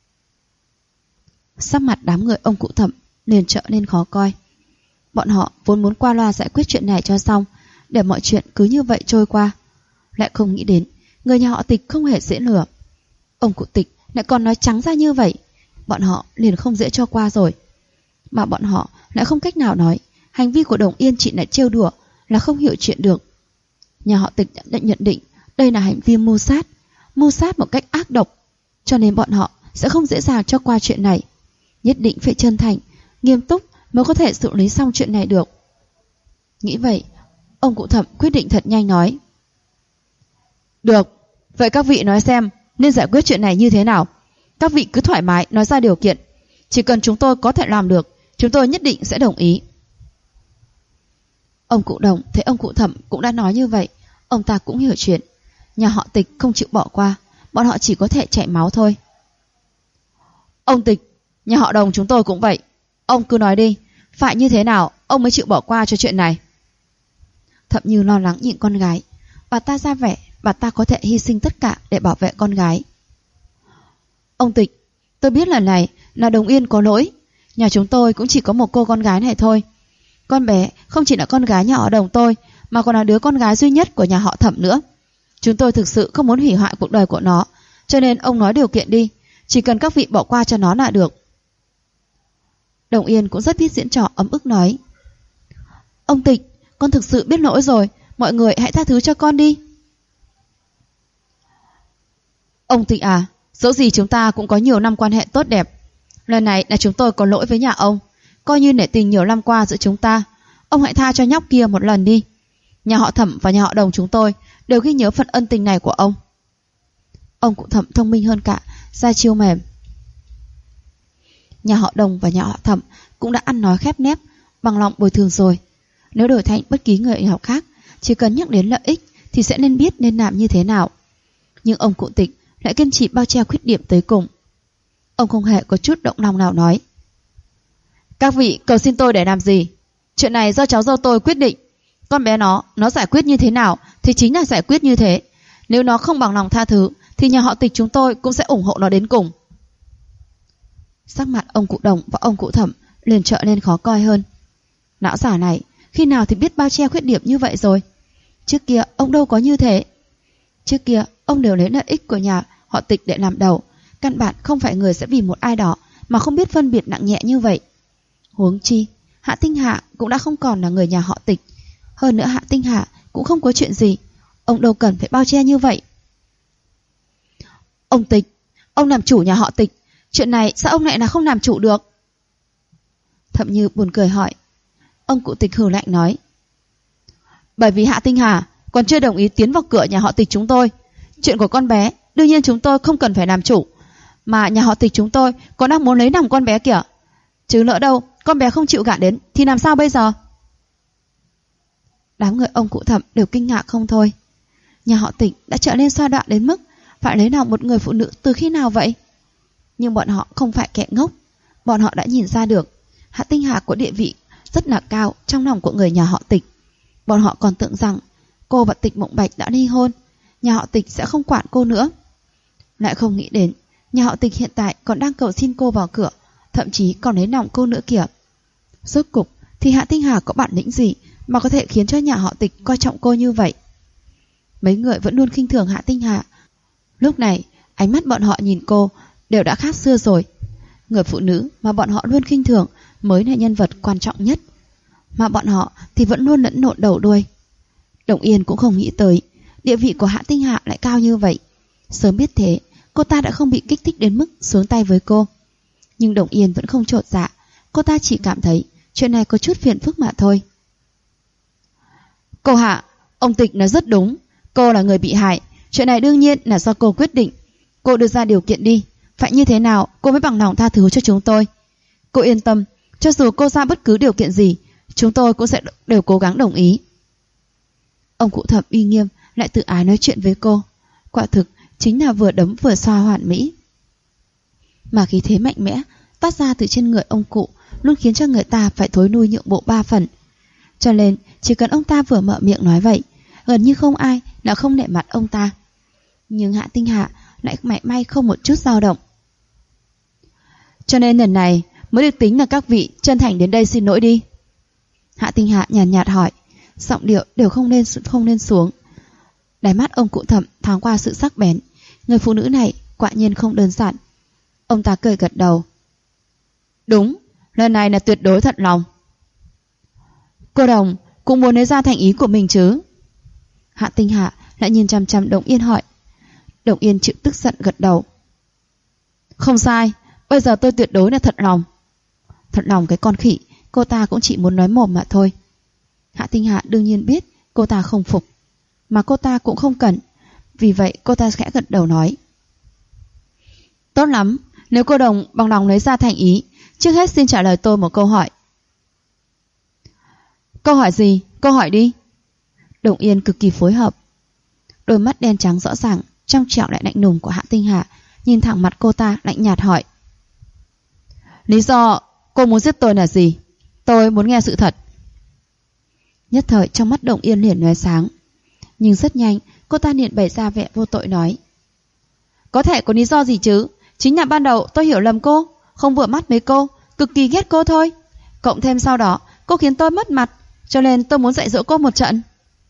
Sắc mặt đám người ông cụ Thẩm liền trở nên khó coi. Bọn họ vốn muốn qua loa giải quyết chuyện này cho xong, để mọi chuyện cứ như vậy trôi qua, lại không nghĩ đến người nhà họ Tịch không hề dễ lừa. Ông cụ Tịch lại còn nói trắng ra như vậy, bọn họ liền không dễ cho qua rồi. Mà bọn họ lại không cách nào nói hành vi của Đồng Yên chị lại trêu đùa là không hiểu chuyện được. Nhà họ Tịch đã nhận định đây là hành vi mưu sát một cách ác độc, cho nên bọn họ sẽ không dễ dàng cho qua chuyện này. Nhất định phải chân thành, nghiêm túc mới có thể xử lý xong chuyện này được. Nghĩ vậy, ông cụ Thẩm quyết định thật nhanh nói. Được, vậy các vị nói xem nên giải quyết chuyện này như thế nào. Các vị cứ thoải mái nói ra điều kiện, chỉ cần chúng tôi có thể làm được, chúng tôi nhất định sẽ đồng ý. Ông cụ Đồng thấy ông cụ Thẩm cũng đã nói như vậy, ông ta cũng hiểu chuyện. Nhà họ Tịch không chịu bỏ qua, bọn họ chỉ có thể chảy máu thôi. Ông Tịch, nhà họ Đồng chúng tôi cũng vậy. Ông cứ nói đi, phải như thế nào ông mới chịu bỏ qua cho chuyện này? Thẩm Như lo lắng nhìn con gái, bà ta ra vẻ bà ta có thể hy sinh tất cả để bảo vệ con gái. Ông Tịch, tôi biết lần này là Đồng Yên có lỗi, nhà chúng tôi cũng chỉ có một cô con gái này thôi. Con bé không chỉ là con gái nhà họ Đồng tôi, mà còn là đứa con gái duy nhất của nhà họ Thẩm nữa. Chúng tôi thực sự không muốn hủy hoại cuộc đời của nó, cho nên ông nói điều kiện đi, chỉ cần các vị bỏ qua cho nó là được. Đồng Yên cũng rất biết diễn trò ấm ức nói. Ông Tịch, con thực sự biết lỗi rồi, mọi người hãy tha thứ cho con đi. Ông Tịch à, dẫu gì chúng ta cũng có nhiều năm quan hệ tốt đẹp. Lần này là chúng tôi có lỗi với nhà ông, coi như nể tình nhiều năm qua giữa chúng ta. Ông hãy tha cho nhóc kia một lần đi. Nhà họ Thẩm và nhà họ Đồng chúng tôi đều ghi nhớ phần ân tình này của ông. Ông cụ Thẩm thông minh hơn cả, ra chiêu mềm. Nhà họ Đồng và nhà họ Thẩm cũng đã ăn nói khép nép, bằng lòng bồi thường rồi. Nếu đổi thành bất kỳ người nào khác, chỉ cần nhắc đến lợi ích thì sẽ nên biết nên làm như thế nào. Nhưng ông cụ Tịch lại kiên trì bao che khuyết điểm tới cùng. Ông không hề có chút động lòng nào nói. Các vị cầu xin tôi để làm gì? Chuyện này do cháu dâu tôi quyết định. Con bé nó giải quyết như thế nào thì chính là giải quyết như thế. Nếu nó không bằng lòng tha thứ thì nhà họ Tịch chúng tôi cũng sẽ ủng hộ nó đến cùng. Sắc mặt ông cụ Đồng và ông cụ Thẩm liền trở nên khó coi hơn. Lão già này khi nào thì biết bao che khuyết điểm như vậy rồi? Trước kia ông đâu có như thế. Trước kia ông đều lấy lợi ích của nhà họ Tịch để làm đầu, căn bản không phải người sẽ vì một ai đó mà không biết phân biệt nặng nhẹ như vậy. Huống chi Hạ Tinh Hạ cũng đã không còn là người nhà họ Tịch. Hơn nữa Hạ Tinh Hạ cũng không có chuyện gì, ông đâu cần phải bao che như vậy. Ông Tịch, ông làm chủ nhà họ Tịch, chuyện này sao ông lại là không làm chủ được? Thẩm Như buồn cười hỏi. Ông cụ Tịch hừ lạnh nói. Bởi vì Hạ Tinh Hà còn chưa đồng ý tiến vào cửa nhà họ Tịch chúng tôi. Chuyện của con bé đương nhiên chúng tôi không cần phải làm chủ, mà nhà họ Tịch chúng tôi còn đang muốn lấy lòng con bé kìa. Chứ lỡ đâu con bé không chịu gả đến thì làm sao bây giờ? Đám người ông cụ Thẩm đều kinh ngạc không thôi. Nhà họ Tịch đã trở nên xoa đoạn đến mức phải lấy lòng một người phụ nữ từ khi nào vậy? Nhưng bọn họ không phải kẻ ngốc. Bọn họ đã nhìn ra được Hạ Tinh Hà có địa vị rất là cao trong lòng của người nhà họ Tịch. Bọn họ còn tưởng rằng cô và Tịch Mộng Bạch đã ly hôn, nhà họ Tịch sẽ không quản cô nữa. Lại không nghĩ đến Nhà họ Tịch hiện tại còn đang cầu xin cô vào cửa, thậm chí còn lấy lòng cô nữa kìa. Rốt cục thì Hạ Tinh Hà có bản lĩnh gì mà có thể khiến cho nhà họ Tịch coi trọng cô như vậy? Mấy người vẫn luôn khinh thường Hạ Tinh Hà. Lúc này, ánh mắt bọn họ nhìn cô đều đã khác xưa rồi. Người phụ nữ mà bọn họ luôn khinh thường mới là nhân vật quan trọng nhất, mà bọn họ thì vẫn luôn lẫn lộn đầu đuôi. Đồng Yên cũng không nghĩ tới địa vị của Hạ Tinh Hà lại cao như vậy. Sớm biết thế, cô ta đã không bị kích thích đến mức xuống tay với cô. Nhưng Đồng Yên vẫn không chột dạ. Cô ta chỉ cảm thấy chuyện này có chút phiền phức mà thôi. Cô Hạ, ông Tịch nói rất đúng. Cô là người bị hại, chuyện này đương nhiên là do cô quyết định. Cô đưa ra điều kiện đi, phải như thế nào cô mới bằng lòng tha thứ cho chúng tôi. Cô yên tâm, cho dù cô ra bất cứ điều kiện gì, chúng tôi cũng sẽ đều cố gắng đồng ý. Ông cụ Thẩm uy nghiêm lại tự ái nói chuyện với cô. Quả thực chính là vừa đấm vừa xoa hoàn mỹ. Mà khí thế mạnh mẽ toát ra từ trên người ông cụ luôn khiến cho người ta phải thối lui nhượng bộ 3 phần. Cho nên chỉ cần ông ta vừa mở miệng nói vậy, gần như không ai là không nể mặt ông ta. Nhưng Hạ Tinh Hà lại mảy may không một chút dao động. Cho nên lần này mới được tính là các vị chân thành đến đây xin lỗi đi. Hạ Tinh Hà nhàn nhạt hỏi, giọng điệu đều không lên xuống. Đáy mắt ông cụ Thẩm thoáng qua sự sắc bén. Người phụ nữ này quả nhiên không đơn giản. Ông ta cười gật đầu. Đúng, lần này là tuyệt đối thật lòng. Cô Đồng cũng muốn nói ra thành ý của mình chứ? Hạ Tinh Hà lại nhìn chằm chằm Đồng Yên hỏi. Đồng Yên chịu tức giận gật đầu. Không sai, bây giờ tôi tuyệt đối là thật lòng. Thật lòng cái con khỉ, cô ta cũng chỉ muốn nói mồm mà thôi. Hạ Tinh Hà đương nhiên biết cô ta không phục, mà cô ta cũng không cần. Vì vậy cô ta khẽ gật đầu nói. Tốt lắm, nếu cô Đồng bằng lòng lấy ra thành ý, trước hết xin trả lời tôi một câu hỏi. Câu hỏi gì? Câu hỏi đi. Đồng Yên cực kỳ phối hợp. Đôi mắt đen trắng rõ ràng, trong trẻo lại lạnh lùng của Hạ Tinh Hà nhìn thẳng mặt cô ta lạnh nhạt hỏi. Lý do cô muốn giết tôi là gì? Tôi muốn nghe sự thật. Nhất thời trong mắt Đồng Yên liền lóe sáng. Nhưng rất nhanh cô ta liền bày ra vẻ vô tội nói. Có thể có lý do gì chứ? Chính là ban đầu tôi hiểu lầm cô, không vừa mắt với cô, cực kỳ ghét cô thôi. Cộng thêm sau đó cô khiến tôi mất mặt, cho nên tôi muốn dạy dỗ cô một trận.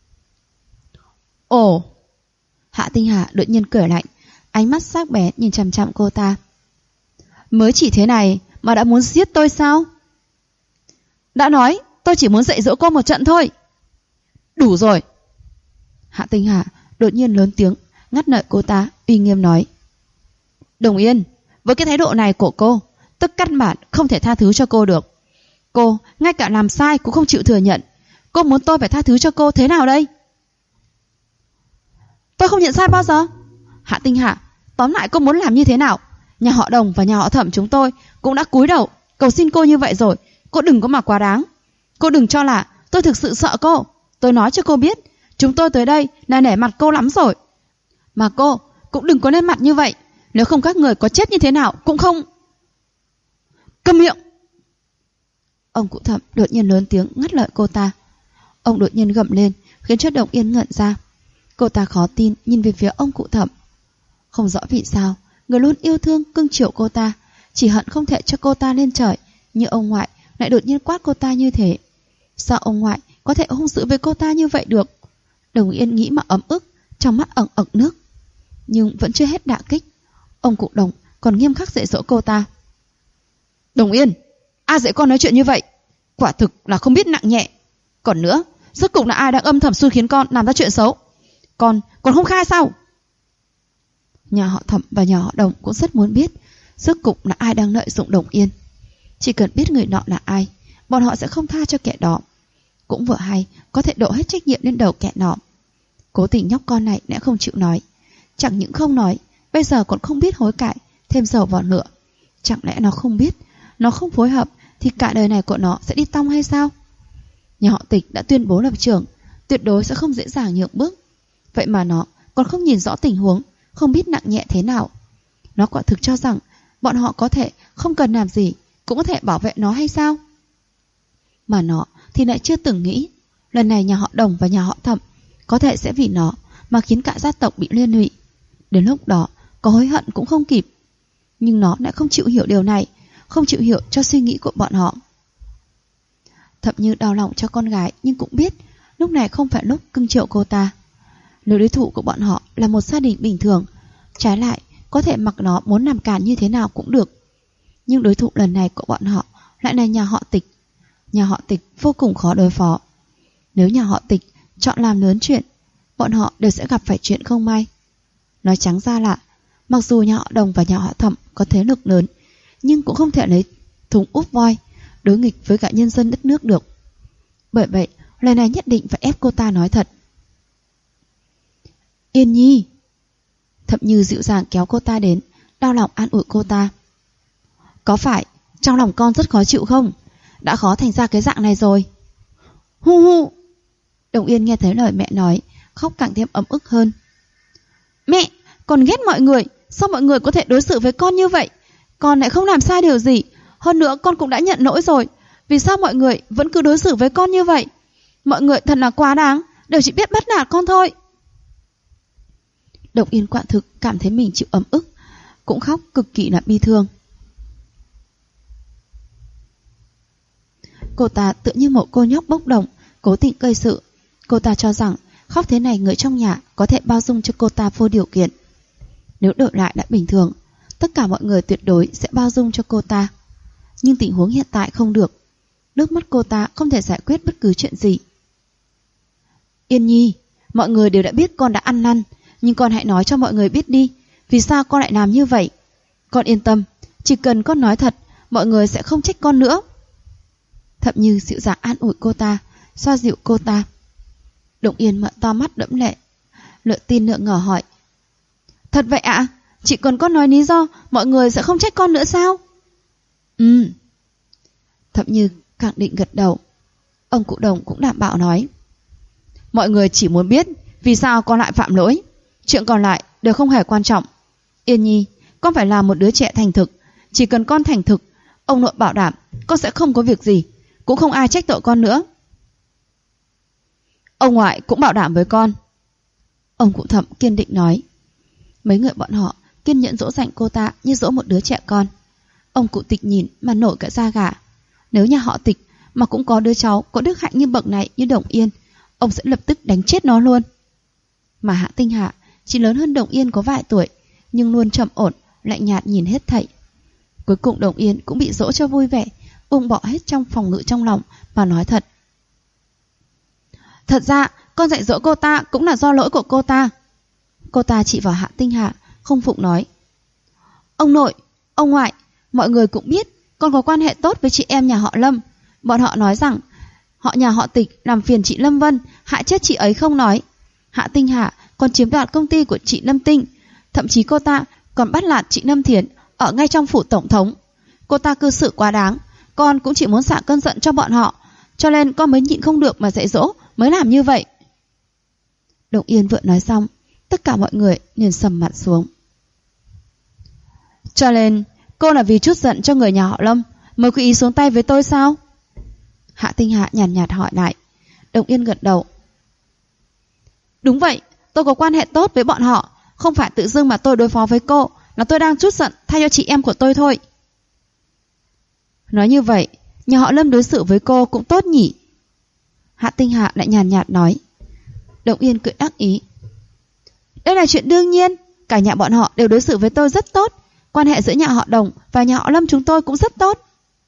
Ồ. Hạ Tinh Hà đột nhiên cười lạnh, ánh mắt sắc bén nhìn chằm chằm cô ta. Mới chỉ thế này mà đã muốn giết tôi sao? Đã nói tôi chỉ muốn dạy dỗ cô một trận thôi. Đủ rồi. Hạ Tinh Hà đột nhiên lớn tiếng ngắt lời cô ta, uy nghiêm nói. Đồng Yên, với cái thái độ này của cô, tôi căn bản không thể tha thứ cho cô được. Cô ngay cả làm sai cũng không chịu thừa nhận. Cô muốn tôi phải tha thứ cho cô thế nào đây? Tôi không nhận sai bao giờ. Hạ Tinh Hà, tóm lại cô muốn làm như thế nào? Nhà họ Đồng và nhà họ Thẩm chúng tôi cũng đã cúi đầu cầu xin cô như vậy rồi. Cô đừng có mà quá đáng. Cô đừng cho là tôi thực sự sợ cô. Tôi nói cho cô biết, chúng tôi tới đây là nể mặt cô lắm rồi. Mà cô cũng đừng có lên mặt như vậy. Nếu không các người có chết như thế nào cũng không. Câm miệng. Ông cụ Thẩm đột nhiên lớn tiếng ngắt lời cô ta. Ông đột nhiên gầm lên khiến cho Đồng Yên ngẩn ra. Cô ta khó tin nhìn về phía ông cụ Thẩm. Không rõ vì sao người luôn yêu thương cưng chiều cô ta, chỉ hận không thể cho cô ta lên trời, như ông ngoại lại đột nhiên quát cô ta như thế. Sao ông ngoại có thể hung dữ với cô ta như vậy được? Đồng Yên nghĩ mà ấm ức, trong mắt ẩn ẩn nước. Nhưng vẫn chưa hết đả kích, ông cụ Đồng còn nghiêm khắc dạy dỗ cô ta. Đồng Yên, ai dạy con nói chuyện như vậy? Quả thực là không biết nặng nhẹ. Còn nữa, rốt cuộc là ai đang âm thầm xui khiến con làm ra chuyện xấu? Con không khai sao? Nhà họ Thẩm và nhà họ Đồng cũng rất muốn biết rốt cuộc là ai đang lợi dụng Đồng Yên. Chỉ cần biết người nọ là ai, bọn họ sẽ không tha cho kẻ đó. Cũng vừa hay có thể đổ hết trách nhiệm lên đầu kẻ nọ. Cố tình nhóc con này đã không chịu nói. Chẳng những không nói, bây giờ còn không biết hối cải, thêm dầu vào lửa. Chẳng lẽ nó không biết, nó không phối hợp thì cả đời này của nó sẽ đi tong hay sao? Nhà họ Tịch đã tuyên bố lập trường, tuyệt đối sẽ không dễ dàng nhượng bước. Vậy mà nó còn không nhìn rõ tình huống, không biết nặng nhẹ thế nào. Nó quả thực cho rằng bọn họ có thể không cần làm gì cũng có thể bảo vệ nó hay sao? Mà nó thì lại chưa từng nghĩ lần này nhà họ Đồng và nhà họ Thẩm có thể sẽ vì nó mà khiến cả gia tộc bị liên lụy. Đến lúc đó có hối hận cũng không kịp. Nhưng nó lại không chịu hiểu điều này, không chịu hiểu cho suy nghĩ của bọn họ. Thậm Như đau lòng cho con gái, nhưng cũng biết lúc này không phải lúc cưng chiều cô ta. Nếu đối thủ của bọn họ là một gia đình bình thường, trái lại có thể mặc nó muốn làm cản như thế nào cũng được. Nhưng đối thủ lần này của bọn họ lại là nhà họ Tịch. Nhà họ Tịch vô cùng khó đối phó. Nếu nhà họ Tịch chọn làm lớn chuyện, bọn họ đều sẽ gặp phải chuyện không may. Nói trắng ra là, mặc dù nhà họ Đồng và nhà họ Thẩm có thế lực lớn, nhưng cũng không thể lấy thúng úp voi đối nghịch với cả nhân dân đất nước được. Bởi vậy, lần này nhất định phải ép cô ta nói thật. Yên Nhi. Thậm Như dịu dàng kéo cô ta đến, đau lòng an ủi cô ta. Có phải trong lòng con rất khó chịu không? Đã khó thành ra cái dạng này rồi. Hu hu. Đồng Yên nghe thấy lời mẹ nói, khóc càng thêm ấm ức hơn. Mẹ, con ghét mọi người. Sao mọi người có thể đối xử với con như vậy? Con lại không làm sai điều gì. Hơn nữa con cũng đã nhận lỗi rồi. Vì sao mọi người vẫn cứ đối xử với con như vậy? Mọi người thật là quá đáng, đều chỉ biết bắt nạt con thôi. Đồng Yên quả thực cảm thấy mình chịu ấm ức, cũng khóc cực kỳ là bi thương. Cô ta tự như một cô nhóc bốc đồng, cố tình gây sự. Cô ta cho rằng khóc thế này người trong nhà có thể bao dung cho cô ta vô điều kiện. Nếu đổi lại đã bình thường, tất cả mọi người tuyệt đối sẽ bao dung cho cô ta. Nhưng tình huống hiện tại không được. Nước mắt cô ta không thể giải quyết bất cứ chuyện gì. Yên Nhi, mọi người đều đã biết con đã ăn năn, nhưng con hãy nói cho mọi người biết đi, vì sao con lại làm như vậy. Con yên tâm, chỉ cần con nói thật, mọi người sẽ không trách con nữa. Thậm Như dịu dàng an ủi cô ta, xoa dịu cô ta. Đồng Yên mở to mắt đẫm lệ, nửa tin nửa ngờ hỏi. Thật vậy ạ? Chỉ cần con nói lý do, mọi người sẽ không trách con nữa sao? Thậm Như khẳng định gật đầu. Ông cụ Đồng cũng đảm bảo nói. Mọi người chỉ muốn biết vì sao con lại phạm lỗi. Chuyện còn lại đều không hề quan trọng. Yên Nhi, con phải là một đứa trẻ thành thực. Chỉ cần con thành thực, ông nội bảo đảm con sẽ không có việc gì, cũng không ai trách tội con nữa. Ông ngoại cũng bảo đảm với con. Ông cụ Thẩm kiên định nói. Mấy người bọn họ kiên nhẫn dỗ dành cô ta như dỗ một đứa trẻ con. Ông cụ Tịch nhìn mà nổi cả da gà. Nếu nhà họ Tịch mà cũng có đứa cháu có đức hạnh như bậc này như Đồng Yên, ông sẽ lập tức đánh chết nó luôn. Mà Hạ Tinh Hạ chỉ lớn hơn Đồng Yên có vài tuổi, nhưng luôn trầm ổn, lạnh nhạt nhìn hết thảy. Cuối cùng Đồng Yên cũng bị dỗ cho vui vẻ, buông bỏ hết trong phòng ngự trong lòng và nói thật. Thật ra con dạy dỗ cô ta cũng là do lỗi của cô ta. Cô ta chỉ vào Hạ Tinh Hạ, không phục nói. Ông nội, ông ngoại, mọi người cũng biết con có quan hệ tốt với chị em nhà họ Lâm. Bọn họ nói rằng họ nhà họ Tịch làm phiền chị Lâm Vân, hại chết chị ấy không nói. Hạ Tinh Hạ còn chiếm đoạt công ty của chị Lâm Tinh. Thậm chí cô ta còn bắt nạt chị Lâm Thiến ở ngay trong phủ tổng thống. Cô ta cư xử quá đáng. Con cũng chỉ muốn xả cơn giận cho bọn họ, cho nên con mới nhịn không được mà dạy dỗ, mới làm như vậy. Đồng Yên vừa nói xong, tất cả mọi người liền sầm mặt xuống. Cho nên cô là vì chút giận cho người nhà họ Lâm mới có ý xuống tay với tôi sao? Hạ Tinh Hạ nhàn nhạt hỏi lại. Đồng Yên gật đầu. Đúng vậy, tôi có quan hệ tốt với bọn họ. Không phải tự dưng mà tôi đối phó với cô, là tôi đang chút giận thay cho chị em của tôi thôi. Nói như vậy, nhà họ Lâm đối xử với cô cũng tốt nhỉ? Hạ Tinh Hạ lại nhàn nhạt nói. Đồng Yên cười đắc ý. Đây là chuyện đương nhiên, cả nhà bọn họ đều đối xử với tôi rất tốt. Quan hệ giữa nhà họ Đồng và nhà họ Lâm chúng tôi cũng rất tốt.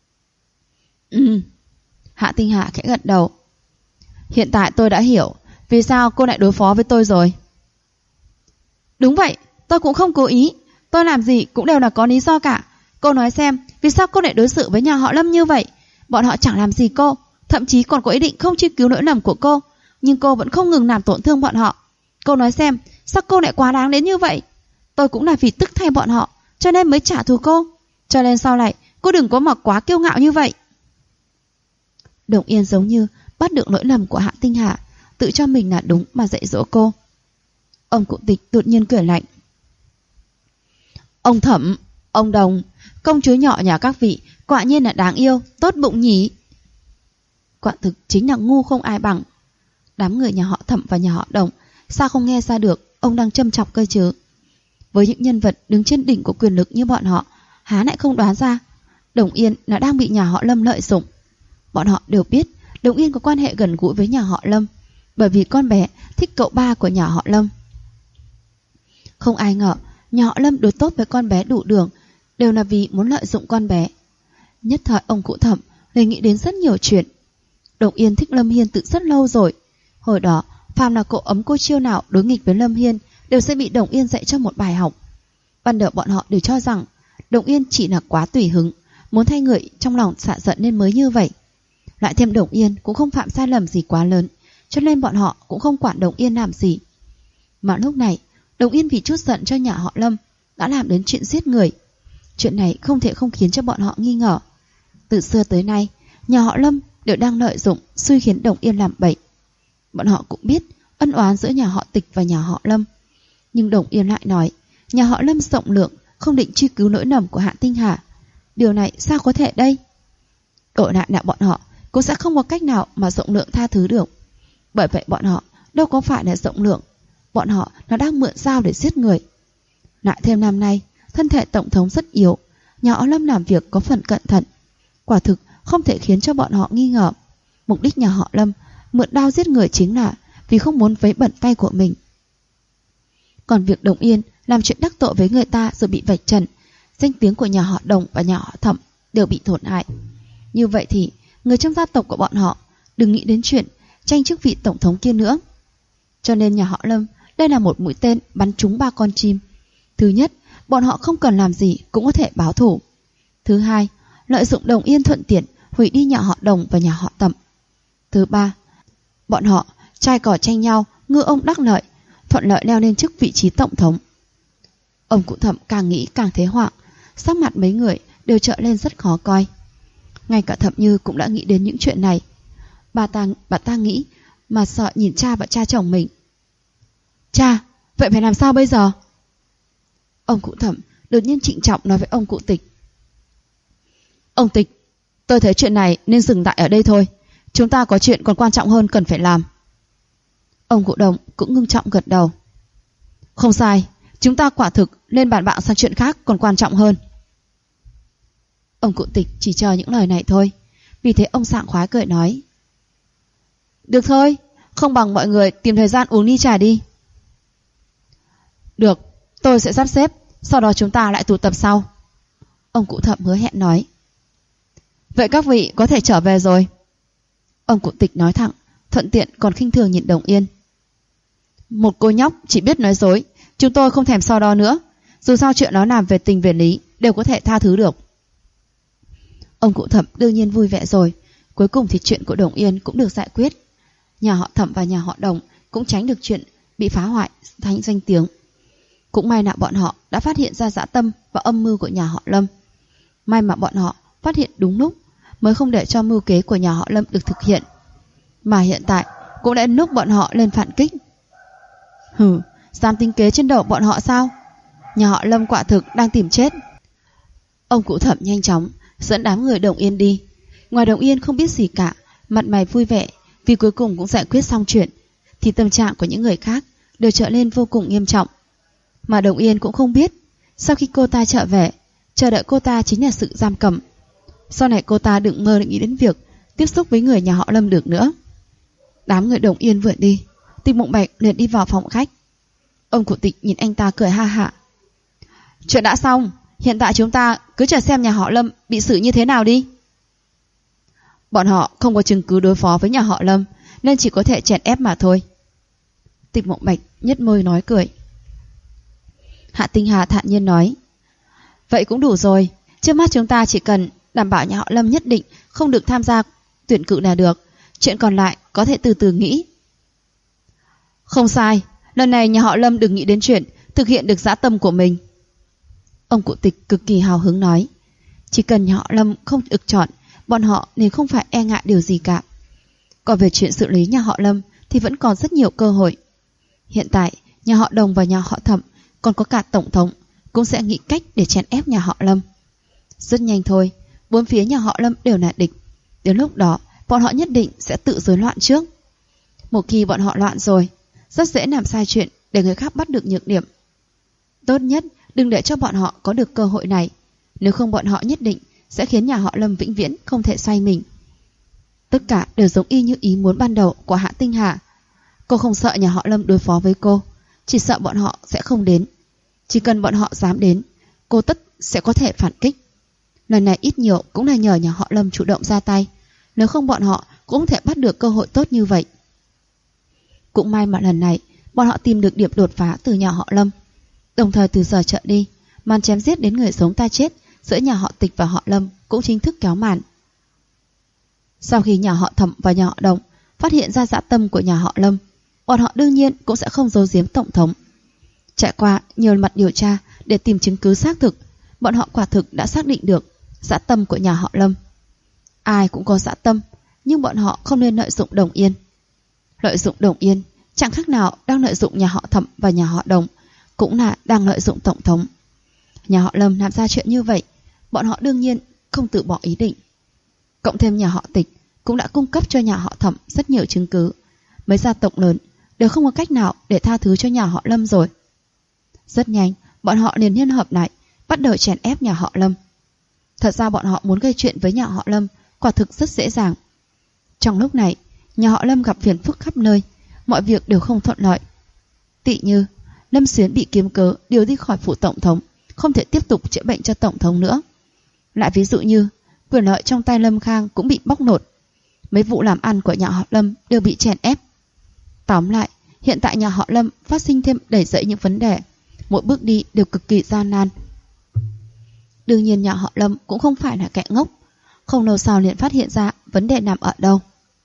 Hạ Tinh Hạ khẽ gật đầu. Hiện tại tôi đã hiểu vì sao cô lại đối phó với tôi rồi. Đúng vậy, tôi cũng không cố ý. Tôi làm gì cũng đều là có lý do cả. Cô nói xem, vì sao cô lại đối xử với nhà họ Lâm như vậy? Bọn họ chẳng làm gì cô, thậm chí còn có ý định không truy cứu lỗi lầm của cô, nhưng cô vẫn không ngừng làm tổn thương bọn họ. Cô nói xem, sao cô lại quá đáng đến như vậy? Tôi cũng là vì tức thay bọn họ, cho nên mới trả thù cô. Cho nên sau này, cô đừng có mà quá kiêu ngạo như vậy. Đồng Yên giống như bắt được lỗi lầm của Hạ Tinh Hạ, tự cho mình là đúng mà dạy dỗ cô. Ông cụ Tịch đột nhiên cười lạnh. Ông Thẩm, ông Đồng, công chúa nhỏ nhà các vị quả nhiên là đáng yêu, tốt bụng nhỉ? Quả thực chính là ngu không ai bằng. Đám người nhà họ Thẩm và nhà họ Đồng sao không nghe ra được ông đang châm chọc cơ chứ? Với những nhân vật đứng trên đỉnh của quyền lực như bọn họ, há lại không đoán ra Đồng Yên nó đang bị nhà họ Lâm lợi dụng. Bọn họ đều biết Đồng Yên có quan hệ gần gũi với nhà họ Lâm, bởi vì con bé thích cậu ba của nhà họ Lâm. Không ai ngờ nhà họ Lâm đối tốt với con bé đủ đường đều là vì muốn lợi dụng con bé. Nhất thời ông cụ Thẩm liền nghĩ đến rất nhiều chuyện. Đồng Yên thích Lâm Hiên từ rất lâu rồi. Hồi đó phàm là cậu ấm cô chiêu nào đối nghịch với Lâm Hiên đều sẽ bị Đồng Yên dạy cho một bài học. Ban đầu bọn họ đều cho rằng Đồng Yên chỉ là quá tùy hứng, muốn thay người trong lòng xả giận nên mới như vậy. Lại thêm Đồng Yên cũng không phạm sai lầm gì quá lớn, cho nên bọn họ cũng không quản Đồng Yên làm gì. Mà lúc này Đồng Yên vì chút giận cho nhà họ Lâm đã làm đến chuyện giết người. Chuyện này không thể không khiến cho bọn họ nghi ngờ. Từ xưa tới nay nhà họ Lâm đều đang lợi dụng xui khiến Đồng Yên làm bậy. Bọn họ cũng biết ân oán giữa nhà họ Tịch và nhà họ Lâm, nhưng Đồng Yên lại nói nhà họ Lâm rộng lượng, không định truy cứu nỗi lầm của Hạ Tinh Hà. Điều này sao có thể đây? Đổi lại là bọn họ cũng sẽ không có cách nào mà rộng lượng tha thứ được. Bởi vậy bọn họ đâu có phải là rộng lượng, bọn họ nó đang mượn dao để giết người. Lại thêm năm nay thân thể tổng thống rất yếu, nhà họ Lâm làm việc có phần cẩn thận, quả thực không thể khiến cho bọn họ nghi ngờ. Mục đích nhà họ Lâm mượn đao giết người chính là vì không muốn vấy bẩn tay của mình. Còn việc Đồng Yên làm chuyện đắc tội với người ta rồi bị vạch trần, danh tiếng của nhà họ Đồng và nhà họ Thẩm đều bị tổn hại. Như vậy thì người trong gia tộc của bọn họ đừng nghĩ đến chuyện tranh chức vị tổng thống kia nữa. Cho nên nhà họ Lâm đây là một mũi tên bắn trúng 3 con chim. Thứ nhất, bọn họ không cần làm gì cũng có thể báo thù. Thứ hai, lợi dụng Đồng Yên thuận tiện hủy đi nhà họ Đồng và nhà họ Thẩm. Thứ ba, bọn họ trai cỏ tranh nhau, ngư ông đắc lợi, thuận lợi leo lên chức vị trí tổng thống. Ông cụ Thẩm càng nghĩ càng thấy hoảng, sắc mặt mấy người đều trở lên rất khó coi. Ngay cả Thẩm Như cũng đã nghĩ đến những chuyện này. Bà ta nghĩ mà sợ nhìn cha và cha chồng mình. Cha, vậy phải làm sao bây giờ? Ông cụ Thẩm đột nhiên trịnh trọng nói với ông cụ Tịch. Ông Tịch, tôi thấy chuyện này nên dừng tại ở đây thôi. Chúng ta có chuyện còn quan trọng hơn cần phải làm. Ông cụ Đồng cũng ngưng trọng gật đầu. Không sai, chúng ta quả thực nên bàn bạc sang chuyện khác còn quan trọng hơn. Ông cụ Tịch chỉ chờ những lời này thôi. Vì thế ông sảng khoái cười nói. Được thôi, không bằng mọi người tìm thời gian uống ly trà đi. Được, tôi sẽ sắp xếp, sau đó chúng ta lại tụ tập sau. Ông cụ Thẩm hứa hẹn nói. Vậy các vị có thể trở về rồi. Ông cụ Tịch nói thẳng, thuận tiện còn khinh thường nhìn Đồng Yên. Một cô nhóc chỉ biết nói dối, chúng tôi không thèm so đo nữa. Dù sao chuyện nó làm về tình về lý đều có thể tha thứ được. Ông cụ Thẩm đương nhiên vui vẻ rồi. Cuối cùng thì chuyện của Đồng Yên cũng được giải quyết. Nhà họ Thẩm và nhà họ Đồng cũng tránh được chuyện bị phá hoại thành danh tiếng. Cũng may là bọn họ đã phát hiện ra dã tâm và âm mưu của nhà họ Lâm. May mà bọn họ phát hiện đúng lúc, mới không để cho mưu kế của nhà họ Lâm được thực hiện. Mà hiện tại cũng đã đến lúc bọn họ lên phản kích. Dám tính kế trên đầu bọn họ sao? Nhà họ Lâm quả thực đang tìm chết. Ông cụ Thẩm nhanh chóng dẫn đám người Đồng Yên đi. Ngoài Đồng Yên không biết gì cả, mặt mày vui vẻ vì cuối cùng cũng giải quyết xong chuyện, thì tâm trạng của những người khác đều trở nên vô cùng nghiêm trọng. Mà Đồng Yên cũng không biết, sau khi cô ta trở về, chờ đợi cô ta chính là sự giam cầm. Sau này cô ta đừng mơ nghĩ đến việc tiếp xúc với người nhà họ Lâm được nữa. Đám người Đồng Yên vừa đi, Tịch Mộng Bạch liền đi vào phòng khách. Ông cụ Tịch nhìn anh ta cười ha hả. Chuyện đã xong, hiện tại chúng ta cứ chờ xem nhà họ Lâm bị xử như thế nào đi. Bọn họ không có chứng cứ đối phó với nhà họ Lâm, nên chỉ có thể chèn ép mà thôi. Tịch Mộng Bạch nhếch môi nói cười. Hạ Tinh Hà thản nhiên nói. Vậy cũng đủ rồi, trước mắt chúng ta chỉ cần đảm bảo nhà họ Lâm nhất định không được tham gia tuyển cử là được. Chuyện còn lại có thể từ từ nghĩ. Không sai, lần này nhà họ Lâm đừng nghĩ đến chuyện thực hiện được dã tâm của mình. Ông cụ Tịch cực kỳ hào hứng nói. Chỉ cần nhà họ Lâm không được chọn, bọn họ nên không phải e ngại điều gì cả. Còn về chuyện xử lý nhà họ Lâm thì vẫn còn rất nhiều cơ hội. Hiện tại nhà họ Đồng và nhà họ Thẩm, còn có cả tổng thống, cũng sẽ nghĩ cách để chèn ép nhà họ Lâm. Rất nhanh thôi, bốn phía nhà họ Lâm đều là địch. Đến lúc đó bọn họ nhất định sẽ tự rối loạn trước. Một khi bọn họ loạn rồi, rất dễ làm sai chuyện để người khác bắt được nhược điểm. Tốt nhất đừng để cho bọn họ có được cơ hội này. Nếu không bọn họ nhất định sẽ khiến nhà họ Lâm vĩnh viễn không thể xoay mình. Tất cả đều giống y như ý muốn ban đầu của Hạ Tinh Hà. Cô không sợ nhà họ Lâm đối phó với cô, chỉ sợ bọn họ sẽ không đến. Chỉ cần bọn họ dám đến, cô tất sẽ có thể phản kích. Lần này ít nhiều cũng là nhờ nhà họ Lâm chủ động ra tay, nếu không bọn họ cũng không thể bắt được cơ hội tốt như vậy. Cũng may mà lần này bọn họ tìm được điểm đột phá từ nhà họ Lâm. Đồng thời từ giờ trở đi, màn chém giết đến người sống ta chết giữa nhà họ Tịch và họ Lâm cũng chính thức kéo màn. Sau khi nhà họ Thẩm và nhà họ Đồng phát hiện ra dã tâm của nhà họ Lâm, bọn họ đương nhiên cũng sẽ không giấu giếm tổng thống. Trải qua nhiều mặt điều tra để tìm chứng cứ xác thực, bọn họ quả thực đã xác định được dã tâm của nhà họ Lâm. Ai cũng có dã tâm, nhưng bọn họ không nên lợi dụng Đồng Yên. Lợi dụng Đồng Yên chẳng khác nào đang lợi dụng nhà họ Thẩm và nhà họ Đồng, cũng là đang lợi dụng tổng thống. Nhà họ Lâm làm ra chuyện như vậy, bọn họ đương nhiên không từ bỏ ý định. Cộng thêm nhà họ Tịch cũng đã cung cấp cho nhà họ Thẩm rất nhiều chứng cứ. Mấy gia tộc lớn đều không có cách nào để tha thứ cho nhà họ Lâm rồi. Rất nhanh, bọn họ liền liên hợp lại, bắt đầu chèn ép nhà họ Lâm. Thật ra bọn họ muốn gây chuyện với nhà họ Lâm quả thực rất dễ dàng. Trong lúc này, nhà họ Lâm gặp phiền phức khắp nơi, mọi việc đều không thuận lợi. Tỉ như Lâm Xuyến bị kiếm cớ điều đi khỏi phủ tổng thống, không thể tiếp tục chữa bệnh cho tổng thống nữa. Lại ví dụ như quyền lợi trong tay Lâm Khang cũng bị bóc lột. Mấy vụ làm ăn của nhà họ Lâm đều bị chèn ép. Tóm lại, hiện tại nhà họ Lâm phát sinh thêm đầy dẫy những vấn đề, mỗi bước đi đều cực kỳ gian nan. Đương nhiên nhà họ Lâm cũng không phải là kẻ ngốc, không lâu sau liền phát hiện ra vấn đề nằm ở đâu.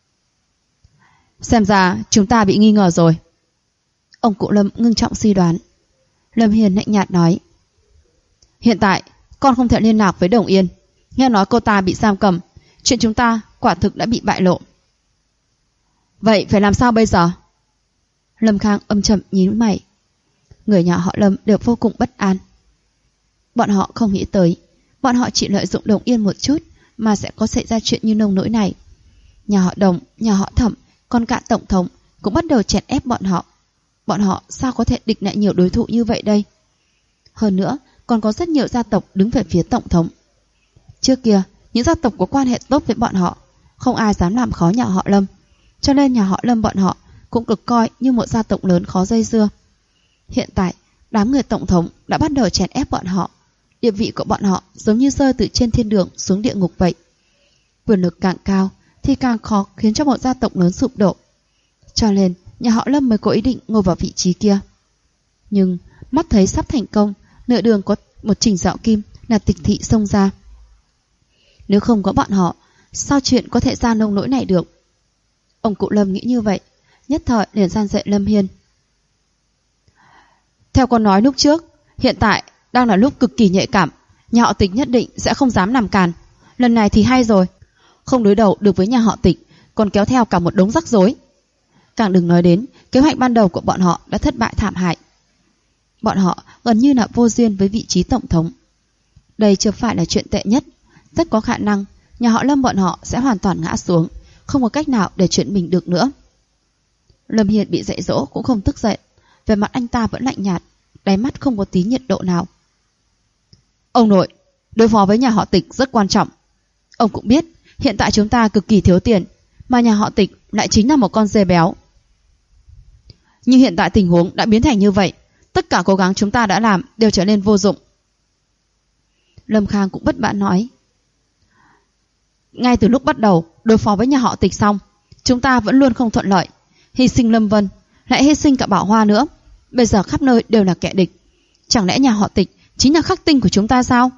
Xem ra chúng ta bị nghi ngờ rồi. Ông cụ Lâm ngưng trọng suy đoán. Lâm Hiền lạnh nhạt nói: Hiện tại con không thể liên lạc với Đồng Yên, nghe nói cô ta bị giam cầm, chuyện chúng ta quả thực đã bị bại lộ. Vậy phải làm sao bây giờ? Lâm Khang âm trầm nhíu mày. Người nhà họ Lâm đều vô cùng bất an. Bọn họ không nghĩ tới, bọn họ chỉ lợi dụng Đồng Yên một chút mà sẽ có xảy ra chuyện như nông nỗi này. Nhà họ Đồng, nhà họ Thẩm, còn cả tổng thống cũng bắt đầu chèn ép bọn họ. Bọn họ sao có thể địch lại nhiều đối thủ như vậy đây? Hơn nữa, còn có rất nhiều gia tộc đứng về phía tổng thống. Trước kia, những gia tộc có quan hệ tốt với bọn họ, không ai dám làm khó nhà họ Lâm, cho nên nhà họ Lâm bọn họ cũng cực coi như một gia tộc lớn khó dây dưa. Hiện tại, đám người tổng thống đã bắt đầu chèn ép bọn họ. Địa vị của bọn họ giống như rơi từ trên thiên đường xuống địa ngục vậy. Quyền lực càng cao thì càng khó khiến cho một gia tộc lớn sụp đổ. Cho nên nhà họ Lâm mới có ý định ngồi vào vị trí kia. Nhưng mắt thấy sắp thành công, nửa đường có một Trình Dạo Kim là Tịch thị xông ra. Nếu không có bọn họ, sao chuyện có thể ra nông nỗi này được? Ông cụ Lâm nghĩ như vậy, nhất thời liền gian dạy Lâm Hiên. Theo con nói lúc trước, hiện tại đang là lúc cực kỳ nhạy cảm, nhà họ Tịch nhất định sẽ không dám làm càn. Lần này thì hay rồi, không đối đầu được với nhà họ Tịch, còn kéo theo cả một đống rắc rối. Càng đừng nói đến kế hoạch ban đầu của bọn họ đã thất bại thảm hại. Bọn họ gần như là vô duyên với vị trí tổng thống. Đây chưa phải là chuyện tệ nhất, rất có khả năng nhà họ Lâm bọn họ sẽ hoàn toàn ngã xuống, không có cách nào để chuyển mình được nữa. Lâm Hiền bị dạy dỗ cũng không tức giận, về mặt anh ta vẫn lạnh nhạt, đáy mắt không có tí nhiệt độ nào. Ông nội, đối phó với nhà họ Tịch rất quan trọng. Ông cũng biết hiện tại chúng ta cực kỳ thiếu tiền, mà nhà họ Tịch lại chính là một con dê béo. Nhưng hiện tại tình huống đã biến thành như vậy, tất cả cố gắng chúng ta đã làm đều trở nên vô dụng. Lâm Khang cũng bất mãn nói. Ngay từ lúc bắt đầu đối phó với nhà họ Tịch xong, chúng ta vẫn luôn không thuận lợi, hy sinh Lâm Vân, lại hy sinh cả Bảo Hoa nữa. Bây giờ khắp nơi đều là kẻ địch. Chẳng lẽ nhà họ Tịch chính là khắc tinh của chúng ta sao?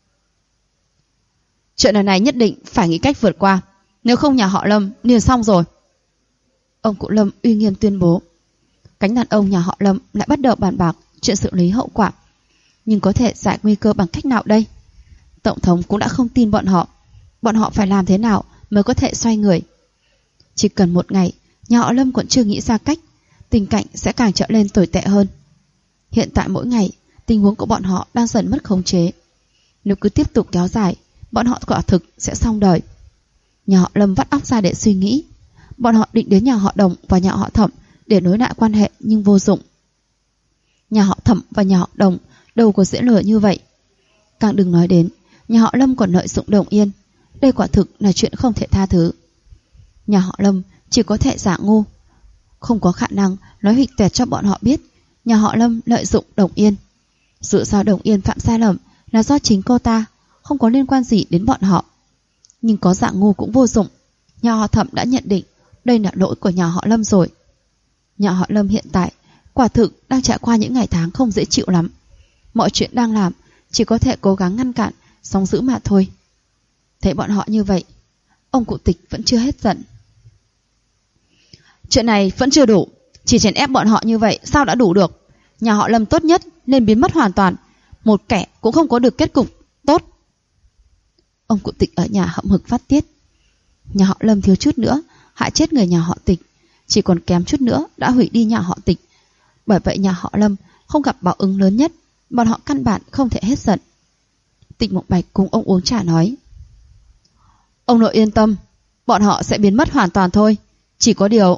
Chuyện lần này nhất định phải nghĩ cách vượt qua, nếu không nhà họ Lâm liền xong rồi. Ông cụ Lâm uy nghiêm tuyên bố. Cánh đàn ông nhà họ Lâm lại bắt đầu bàn bạc chuyện xử lý hậu quả. Nhưng có thể giải nguy cơ bằng cách nào đây? Tổng thống cũng đã không tin bọn họ. Bọn họ phải làm thế nào mới có thể xoay người? Chỉ cần một ngày, nhà họ Lâm còn chưa nghĩ ra cách, tình cảnh sẽ càng trở lên tồi tệ hơn. Hiện tại mỗi ngày, tình huống của bọn họ đang dần mất khống chế. Nếu cứ tiếp tục kéo dài, bọn họ quả thực sẽ xong đời. Nhà họ Lâm vắt óc ra để suy nghĩ. Bọn họ định đến nhà họ Đồng và nhà họ Thẩm để nối lại quan hệ nhưng vô dụng. Nhà họ Thẩm và nhà họ Đồng đâu có dễ lừa như vậy. Càng đừng nói đến nhà họ Lâm còn lợi dụng Đồng Yên. Đây quả thực là chuyện không thể tha thứ. Nhà họ Lâm chỉ có thể giả ngu, không có khả năng nói huỵch toẹt cho bọn họ biết nhà họ Lâm lợi dụng Đồng Yên. Dù sao Đồng Yên phạm sai lầm là do chính cô ta, không có liên quan gì đến bọn họ. Nhưng có giả ngu cũng vô dụng. Nhà họ Thẩm đã nhận định đây là lỗi của nhà họ Lâm rồi. Nhà họ Lâm hiện tại quả thực đang trải qua những ngày tháng không dễ chịu lắm. Mọi chuyện đang làm chỉ có thể cố gắng ngăn cản, sóng dữ mà thôi. Thấy bọn họ như vậy, ông cụ Tịch vẫn chưa hết giận. Chuyện này vẫn chưa đủ, chỉ chèn ép bọn họ như vậy sao đã đủ được. Nhà họ Lâm tốt nhất nên biến mất hoàn toàn, một kẻ cũng không có được kết cục tốt. Ông cụ Tịch ở nhà hậm hực phát tiết. Nhà họ Lâm thiếu chút nữa hại chết người nhà họ Tịch, chỉ còn kém chút nữa đã hủy đi nhà họ Tịch. Bởi vậy nhà họ Lâm không gặp báo ứng lớn nhất, bọn họ căn bản không thể hết giận. Tịch Mộng Bạch cùng ông uống trà nói: Ông nội yên tâm, bọn họ sẽ biến mất hoàn toàn thôi. Chỉ có điều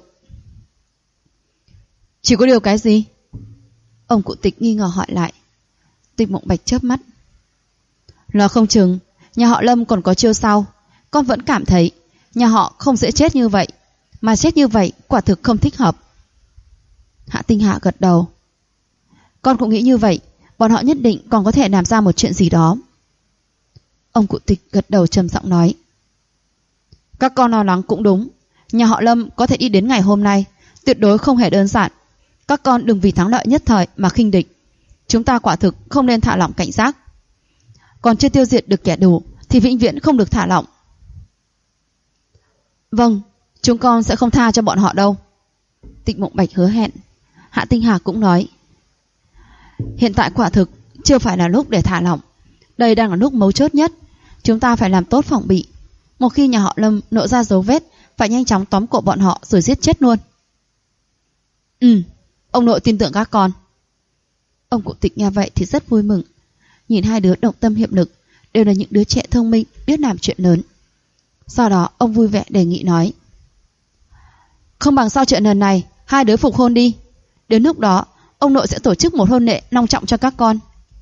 cái gì? Ông cụ Tịch nghi ngờ hỏi lại. Tịch Mộng Bạch chớp mắt. Là không chừng nhà họ Lâm còn có chiêu sau. Con vẫn cảm thấy nhà họ không dễ chết như vậy, mà chết như vậy quả thực không thích hợp. Hạ Tinh Hạ gật đầu. Con cũng nghĩ như vậy, bọn họ nhất định còn có thể làm ra một chuyện gì đó. Ông cụ Tịch gật đầu trầm giọng nói: Các con lo lắng cũng đúng. Nhà họ Lâm có thể đi đến ngày hôm nay tuyệt đối không hề đơn giản. Các con đừng vì thắng lợi nhất thời mà khinh địch. Chúng ta quả thực không nên thả lỏng cảnh giác. Còn chưa tiêu diệt được kẻ thù thì vĩnh viễn không được thả lỏng. Vâng, chúng con sẽ không tha cho bọn họ đâu. Tịch Mộng Bạch hứa hẹn. Hạ Tinh Hà cũng nói: Hiện tại quả thực chưa phải là lúc để thả lỏng. Đây đang là lúc mấu chốt nhất. Chúng ta phải làm tốt phòng bị. Một khi nhà họ Lâm lộ ra dấu vết, phải nhanh chóng tóm cổ bọn họ rồi giết chết luôn. Ông nội tin tưởng các con. Ông cụ Tịch nghe vậy thì rất vui mừng. Nhìn hai đứa động tâm hiệp lực, đều là những đứa trẻ thông minh, biết làm chuyện lớn. Sau đó ông vui vẻ đề nghị nói: Không bằng sau chuyện lần này hai đứa phục hôn đi. Đến lúc đó ông nội sẽ tổ chức một hôn lễ long trọng cho các con.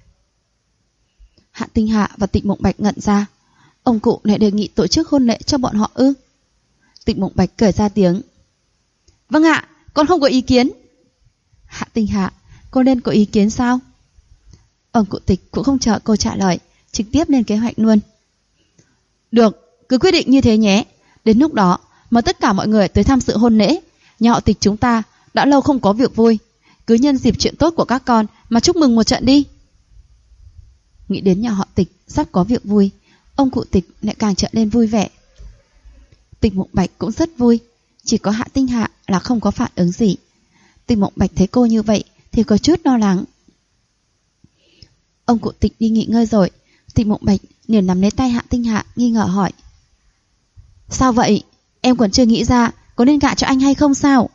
Hạ Tinh Hạ và Tịch Mộng Bạch ngẩn ra. Ông cụ lại đề nghị tổ chức hôn lễ cho bọn họ ư? Tịch Mộng Bạch cười ra tiếng: Vâng ạ, con không có ý kiến. Hạ Tinh Hạ, cô nên có ý kiến sao? Ông cụ Tịch cũng không chờ cô trả lời, trực tiếp lên kế hoạch luôn. Được, cứ quyết định như thế nhé. Đến lúc đó mời tất cả mọi người tới tham dự hôn lễ. Nhà họ Tịch chúng ta đã lâu không có việc vui, cứ nhân dịp chuyện tốt của các con mà chúc mừng một trận đi. Nghĩ đến nhà họ Tịch sắp có việc vui, ông cụ Tịch lại càng trở lên vui vẻ. Tịch Mộng Bạch cũng rất vui, chỉ có Hạ Tinh Hạ là không có phản ứng gì. Tịch Mộng Bạch thấy cô như vậy thì có chút lo lắng. Ông cụ Tịch đi nghỉ ngơi rồi, Tịch Mộng Bạch liền nắm lấy tay Hạ Tinh Hạ nghi ngờ hỏi: Sao vậy? Em còn chưa nghĩ ra có nên gả cho anh hay không sao?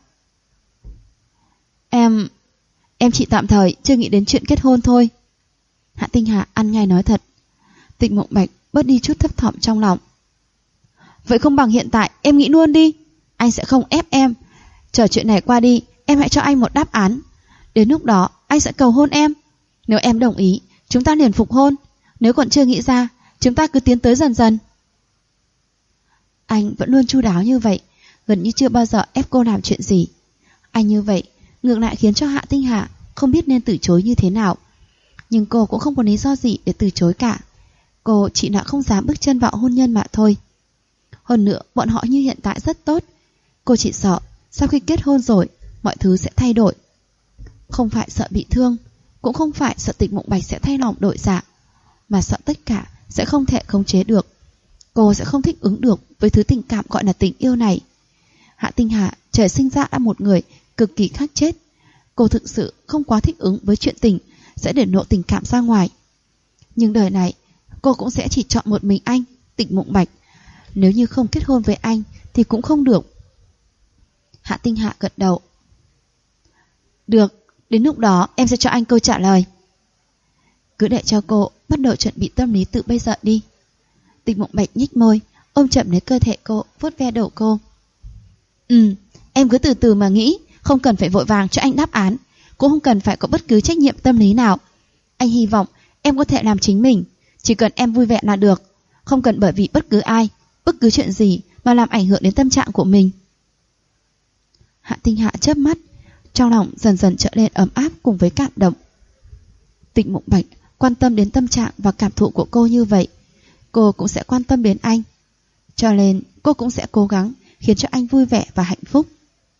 Em chỉ tạm thời chưa nghĩ đến chuyện kết hôn thôi. Hạ Tinh Hạ ăn ngay nói thật. Tịch Mộng Bạch bớt đi chút thấp thỏm trong lòng. Vậy không bằng hiện tại em nghĩ luôn đi. Anh sẽ không ép em. Chờ chuyện này qua đi, em hãy cho anh một đáp án. Đến lúc đó anh sẽ cầu hôn em. Nếu em đồng ý, chúng ta liền phục hôn. Nếu còn chưa nghĩ ra, chúng ta cứ tiến tới dần dần. Anh vẫn luôn chu đáo như vậy, gần như chưa bao giờ ép cô làm chuyện gì. Anh như vậy ngược lại khiến cho Hạ Tinh Hạ không biết nên từ chối như thế nào. Nhưng cô cũng không có lý do gì để từ chối cả. Cô chỉ là không dám bước chân vào hôn nhân mà thôi. Hơn nữa bọn họ như hiện tại rất tốt. Cô chỉ sợ sau khi kết hôn rồi mọi thứ sẽ thay đổi. Không phải sợ bị thương, cũng không phải sợ Tịch Mộng Bạch sẽ thay lòng đổi dạ, mà sợ tất cả sẽ không thể khống chế được. Cô sẽ không thích ứng được với thứ tình cảm gọi là tình yêu này. Hạ Tinh Hà trời sinh ra đã một người cực kỳ khắc chết. Cô thực sự không quá thích ứng với chuyện tình sẽ để lộ tình cảm ra ngoài. Nhưng đời này cô cũng sẽ chỉ chọn một mình anh, Tịch Mộng Bạch. Nếu như không kết hôn với anh thì cũng không được. Hạ Tinh Hạ gật đầu. Được, đến lúc đó em sẽ cho anh câu trả lời. Cứ để cho cô bắt đầu chuẩn bị tâm lý từ bây giờ đi. Tịch Mộng Bạch nhích môi, ôm chậm lấy cơ thể cô, vuốt ve đầu cô. Em cứ từ từ mà nghĩ, không cần phải vội vàng cho anh đáp án, cũng không cần phải có bất cứ trách nhiệm tâm lý nào. Anh hy vọng em có thể làm chính mình, Chỉ cần em vui vẻ là được, không cần bởi vì bất cứ ai, bất cứ chuyện gì mà làm ảnh hưởng đến tâm trạng của mình. Hạ Tinh Hạ chớp mắt, trong lòng dần dần trở nên ấm áp cùng với cảm động. Tịnh Mộng Bạch quan tâm đến tâm trạng và cảm thụ của cô như vậy, cô cũng sẽ quan tâm đến anh. Cho nên cô cũng sẽ cố gắng khiến cho anh vui vẻ và hạnh phúc.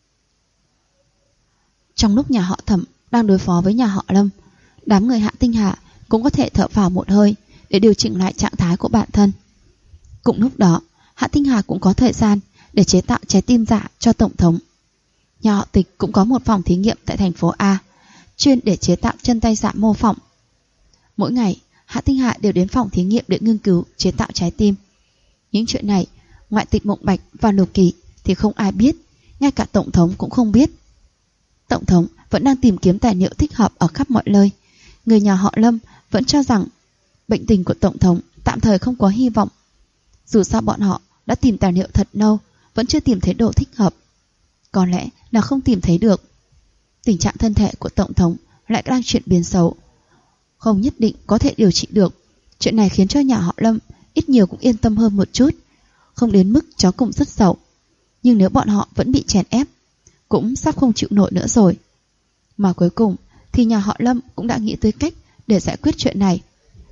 Trong lúc nhà họ Thẩm đang đối phó với nhà họ Lâm, đám người Hạ Tinh Hạ cũng có thể thở phào một hơi để điều chỉnh lại trạng thái của bản thân. Cùng lúc đó, Hạ Tinh Hà cũng có thời gian để chế tạo trái tim giả cho Tổng thống. Nhà họ Tịch cũng có một phòng thí nghiệm tại thành phố A, chuyên để chế tạo chân tay giả mô phỏng. Mỗi ngày, Hạ Tinh Hạ đều đến phòng thí nghiệm để nghiên cứu chế tạo trái tim. Những chuyện này, ngoại Tịch Mộng Bạch và Lục Kỳ thì không ai biết, ngay cả Tổng thống cũng không biết. Tổng thống vẫn đang tìm kiếm tài liệu thích hợp ở khắp mọi nơi. Người nhà họ Lâm vẫn cho rằng bệnh tình của Tổng thống tạm thời không có hy vọng. Dù sao bọn họ đã tìm tài liệu thật lâu, vẫn chưa tìm thấy đồ thích hợp. Có lẽ là không tìm thấy được. Tình trạng thân thể của Tổng thống lại đang chuyển biến xấu, không nhất định có thể điều trị được. Chuyện này khiến cho nhà họ Lâm ít nhiều cũng yên tâm hơn một chút, không đến mức chó cùng rất sầu. Nhưng nếu bọn họ vẫn bị chèn ép, cũng sắp không chịu nổi nữa rồi. Mà cuối cùng thì nhà họ Lâm cũng đã nghĩ tới cách để giải quyết chuyện này.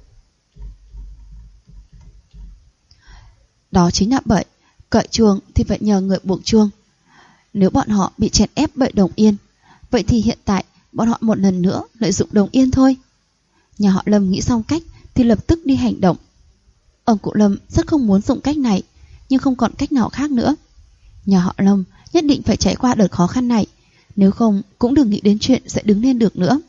Đó chính là bởi cởi chuông thì phải nhờ người buộc chuông. Nếu bọn họ bị chèn ép bởi Đồng Yên, vậy thì hiện tại bọn họ một lần nữa lợi dụng Đồng Yên thôi. Nhà họ Lâm nghĩ xong cách thì lập tức đi hành động. Ông cụ Lâm rất không muốn dùng cách này, nhưng không còn cách nào khác nữa. Nhà họ Lâm nhất định phải trải qua đợt khó khăn này, nếu không cũng đừng nghĩ đến chuyện sẽ đứng lên được nữa.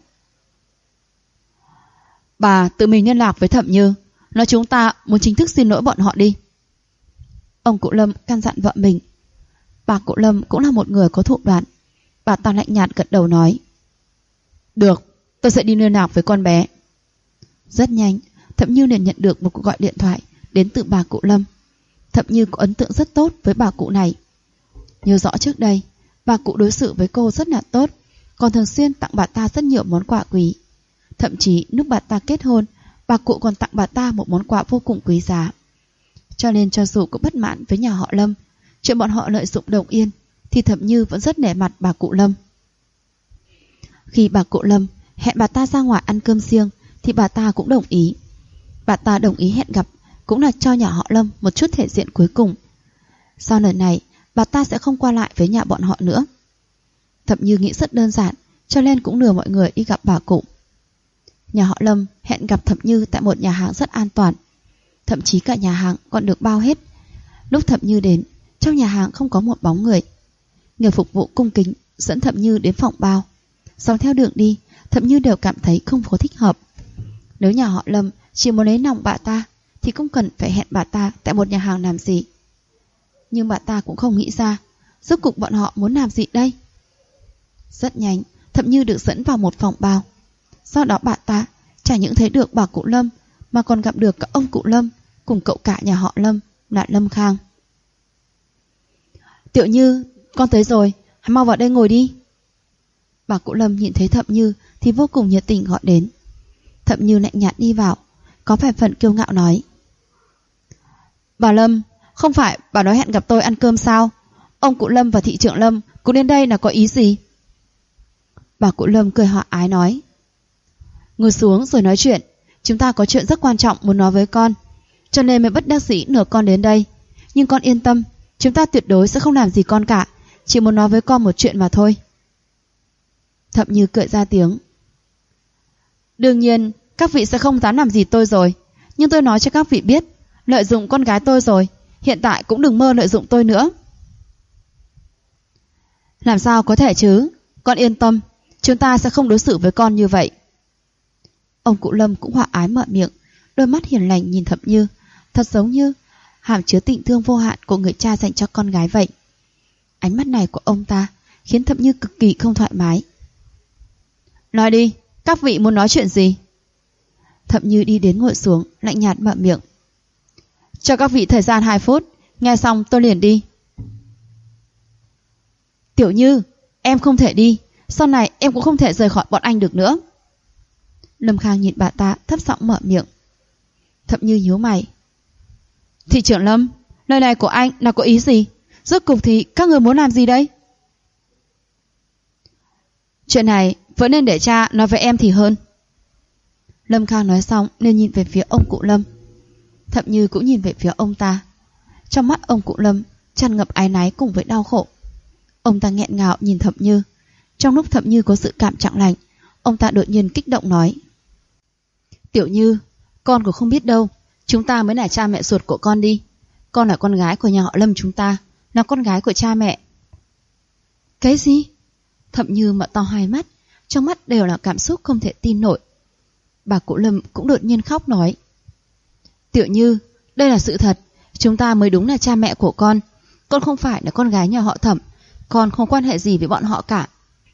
Bà tự mình liên lạc với Thẩm Như, nói chúng ta muốn chính thức xin lỗi bọn họ đi. Ông cụ Lâm căn dặn vợ mình. Bà cụ Lâm cũng là một người có thụ đoạn. Bà ta lạnh nhạt gật đầu nói: Được, tôi sẽ đi liên lạc với con bé. Rất nhanh, Thẩm Như liền nhận được một cuộc gọi điện thoại đến từ bà cụ Lâm. Thẩm Như có ấn tượng rất tốt với bà cụ này. Nhớ rõ trước đây, bà cụ đối xử với cô rất là tốt, còn thường xuyên tặng bà ta rất nhiều món quà quý. Thậm chí lúc bà ta kết hôn, bà cụ còn tặng bà ta một món quà vô cùng quý giá. Cho nên cho dù có bất mãn với nhà họ Lâm, chuyện bọn họ lợi dụng Đồng Yên, thì Thẩm Như vẫn rất nể mặt bà cụ Lâm. Khi bà cụ Lâm hẹn bà ta ra ngoài ăn cơm riêng, thì bà ta cũng đồng ý. Bà ta đồng ý hẹn gặp cũng là cho nhà họ Lâm một chút thể diện cuối cùng. Sau lần này, bà ta sẽ không qua lại với nhà bọn họ nữa. Thẩm Như nghĩ rất đơn giản, cho nên cũng lừa mọi người đi gặp bà cụ. Nhà họ Lâm hẹn gặp Thẩm Như tại một nhà hàng rất an toàn. Thậm chí cả nhà hàng còn được bao hết. Lúc Thẩm Như đến, trong nhà hàng không có một bóng người. Người phục vụ cung kính dẫn Thẩm Như đến phòng bao. Dọc theo đường đi, Thẩm Như đều cảm thấy không có thích hợp. Nếu nhà họ Lâm chỉ muốn lấy lòng bà ta, thì không cần phải hẹn bà ta tại một nhà hàng làm gì. Nhưng bà ta cũng không nghĩ ra rốt cuộc bọn họ muốn làm gì đây. Rất nhanh, Thẩm Như được dẫn vào một phòng bao. Sau đó bà ta chẳng những thấy được bà cụ Lâm, mà còn gặp được cả ông cụ Lâm cùng cậu cả nhà họ Lâm là Lâm Khang. Tiểu Như, con tới rồi, hãy mau vào đây ngồi đi. Bà cụ Lâm nhìn thấy Thẩm Như thì vô cùng nhiệt tình gọi đến. Thẩm Như lạnh nhạt đi vào, có vài phần kiêu ngạo nói: Bà Lâm, không phải bà nói hẹn gặp tôi ăn cơm sao? Ông cụ Lâm và thị trưởng Lâm cũng đến đây là có ý gì? Bà cụ Lâm cười hòa ái nói: Ngồi xuống rồi nói chuyện, chúng ta có chuyện rất quan trọng muốn nói với con, cho nên mới bất đắc dĩ nửa con đến đây. Nhưng con yên tâm, chúng ta tuyệt đối sẽ không làm gì con cả, chỉ muốn nói với con một chuyện mà thôi. Thẩm Như cười ra tiếng: Đương nhiên các vị sẽ không dám làm gì tôi rồi, nhưng tôi nói cho các vị biết, lợi dụng con gái tôi rồi, hiện tại cũng đừng mơ lợi dụng tôi nữa. Làm sao có thể chứ? Con yên tâm, chúng ta sẽ không đối xử với con như vậy. Ông cụ Lâm cũng hòa ái mở miệng, đôi mắt hiền lành nhìn Thẩm Như, thật giống như hàm chứa tình thương vô hạn của người cha dành cho con gái vậy. Ánh mắt này của ông ta khiến Thẩm Như cực kỳ không thoải mái. Nói đi, các vị muốn nói chuyện gì? Thẩm Như đi đến ngồi xuống, lạnh nhạt mở miệng: Cho các vị thời gian 2 phút, nghe xong tôi liền đi. Tiểu Như, em không thể đi, sau này em cũng không thể rời khỏi bọn anh được nữa. Lâm Khang nhìn bà ta thấp giọng mở miệng. Thậm Như nhíu mày. Thị trưởng Lâm, lời này của anh là có ý gì? Rốt cục thì các người muốn làm gì đây? Chuyện này vẫn nên để cha nói với em thì hơn. Lâm Khang nói xong nên nhìn về phía ông cụ Lâm. Thậm Như cũng nhìn về phía ông ta. Trong mắt ông cụ Lâm tràn ngập áy náy cùng với đau khổ. Ông ta nghẹn ngào nhìn Thậm Như. Trong lúc Thậm Như có sự cảm trạng lành, ông ta đột nhiên kích động nói: Tiểu Như, con cũng không biết đâu, chúng ta mới là cha mẹ ruột của con đi. Con là con gái của nhà họ Lâm chúng ta, là con gái của cha mẹ. Cái gì? Thậm Như mở to hai mắt, trong mắt đều là cảm xúc không thể tin nổi. Bà cụ Lâm cũng đột nhiên khóc nói: Tiểu Như, đây là sự thật, chúng ta mới đúng là cha mẹ của con. Con không phải là con gái nhà họ Thẩm, con không quan hệ gì với bọn họ cả.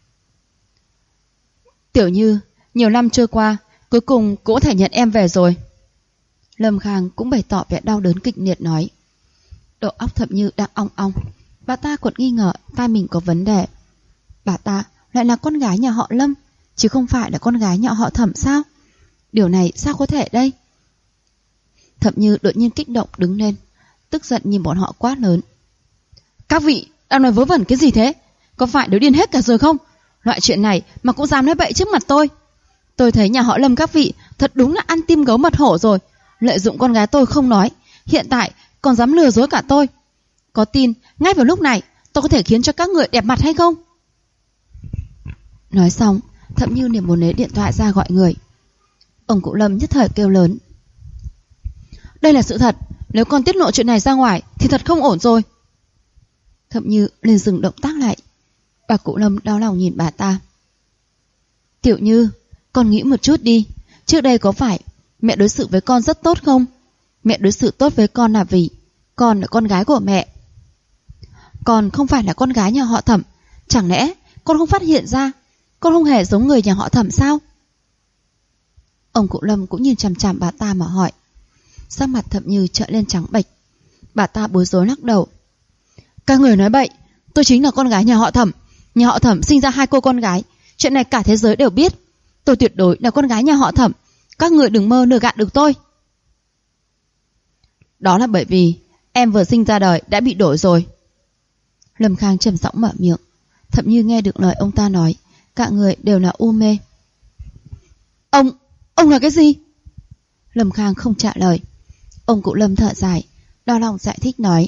Tiểu Như, nhiều năm trôi qua, cuối cùng cũng có thể nhận em về rồi. Lâm Khang cũng bày tỏ vẻ đau đớn kịch liệt nói. Đầu óc Thậm Như đang ong ong. Bà ta còn nghi ngờ tai mình có vấn đề. Bà ta lại là con gái nhà họ Lâm, chứ không phải là con gái nhà họ Thẩm sao? Điều này sao có thể đây? Thậm Như đột nhiên kích động đứng lên, tức giận nhìn bọn họ quát lớn: Các vị đang nói vớ vẩn cái gì thế? Có phải đều điên hết cả rồi không? Loại chuyện này mà cũng dám nói bậy trước mặt tôi. Tôi thấy nhà họ Lâm các vị thật đúng là ăn tim gấu mật hổ rồi. Lợi dụng con gái tôi không nói, hiện tại còn dám lừa dối cả tôi. Có tin ngay vào lúc này tôi có thể khiến cho các người đẹp mặt hay không? Nói xong, Thậm Như liền muốn lấy điện thoại ra gọi người. Ông cụ Lâm nhất thời kêu lớn: Đây là sự thật, nếu con tiết lộ chuyện này ra ngoài thì thật không ổn rồi. Thậm Như liền dừng động tác lại. Bà cụ Lâm đau lòng nhìn bà ta. Tiểu Như, con nghĩ một chút đi. Trước đây có phải mẹ đối xử với con rất tốt không? Mẹ đối xử tốt với con là vì con là con gái của mẹ. Con không phải là con gái nhà họ Thẩm. Chẳng lẽ con không phát hiện ra con không hề giống người nhà họ Thẩm sao? Ông cụ Lâm cũng nhìn chằm chằm bà ta mà hỏi. Sắc mặt Thậm Như trợn lên trắng bệch. Bà ta bối rối lắc đầu. Các người nói bậy, tôi chính là con gái nhà họ Thẩm. Nhà họ Thẩm sinh ra 2 cô con gái, chuyện này cả thế giới đều biết. Tôi tuyệt đối là con gái nhà họ Thẩm. Các người đừng mơ lừa gạt được tôi. Đó là bởi vì em vừa sinh ra đời đã bị đổi rồi. Lâm Khang trầm giọng mở miệng. Thậm Như nghe được lời ông ta nói, cả người đều là u mê. Ông là cái gì? Lâm Khang không trả lời. Ông cụ Lâm thở dài, đau lòng giải thích nói.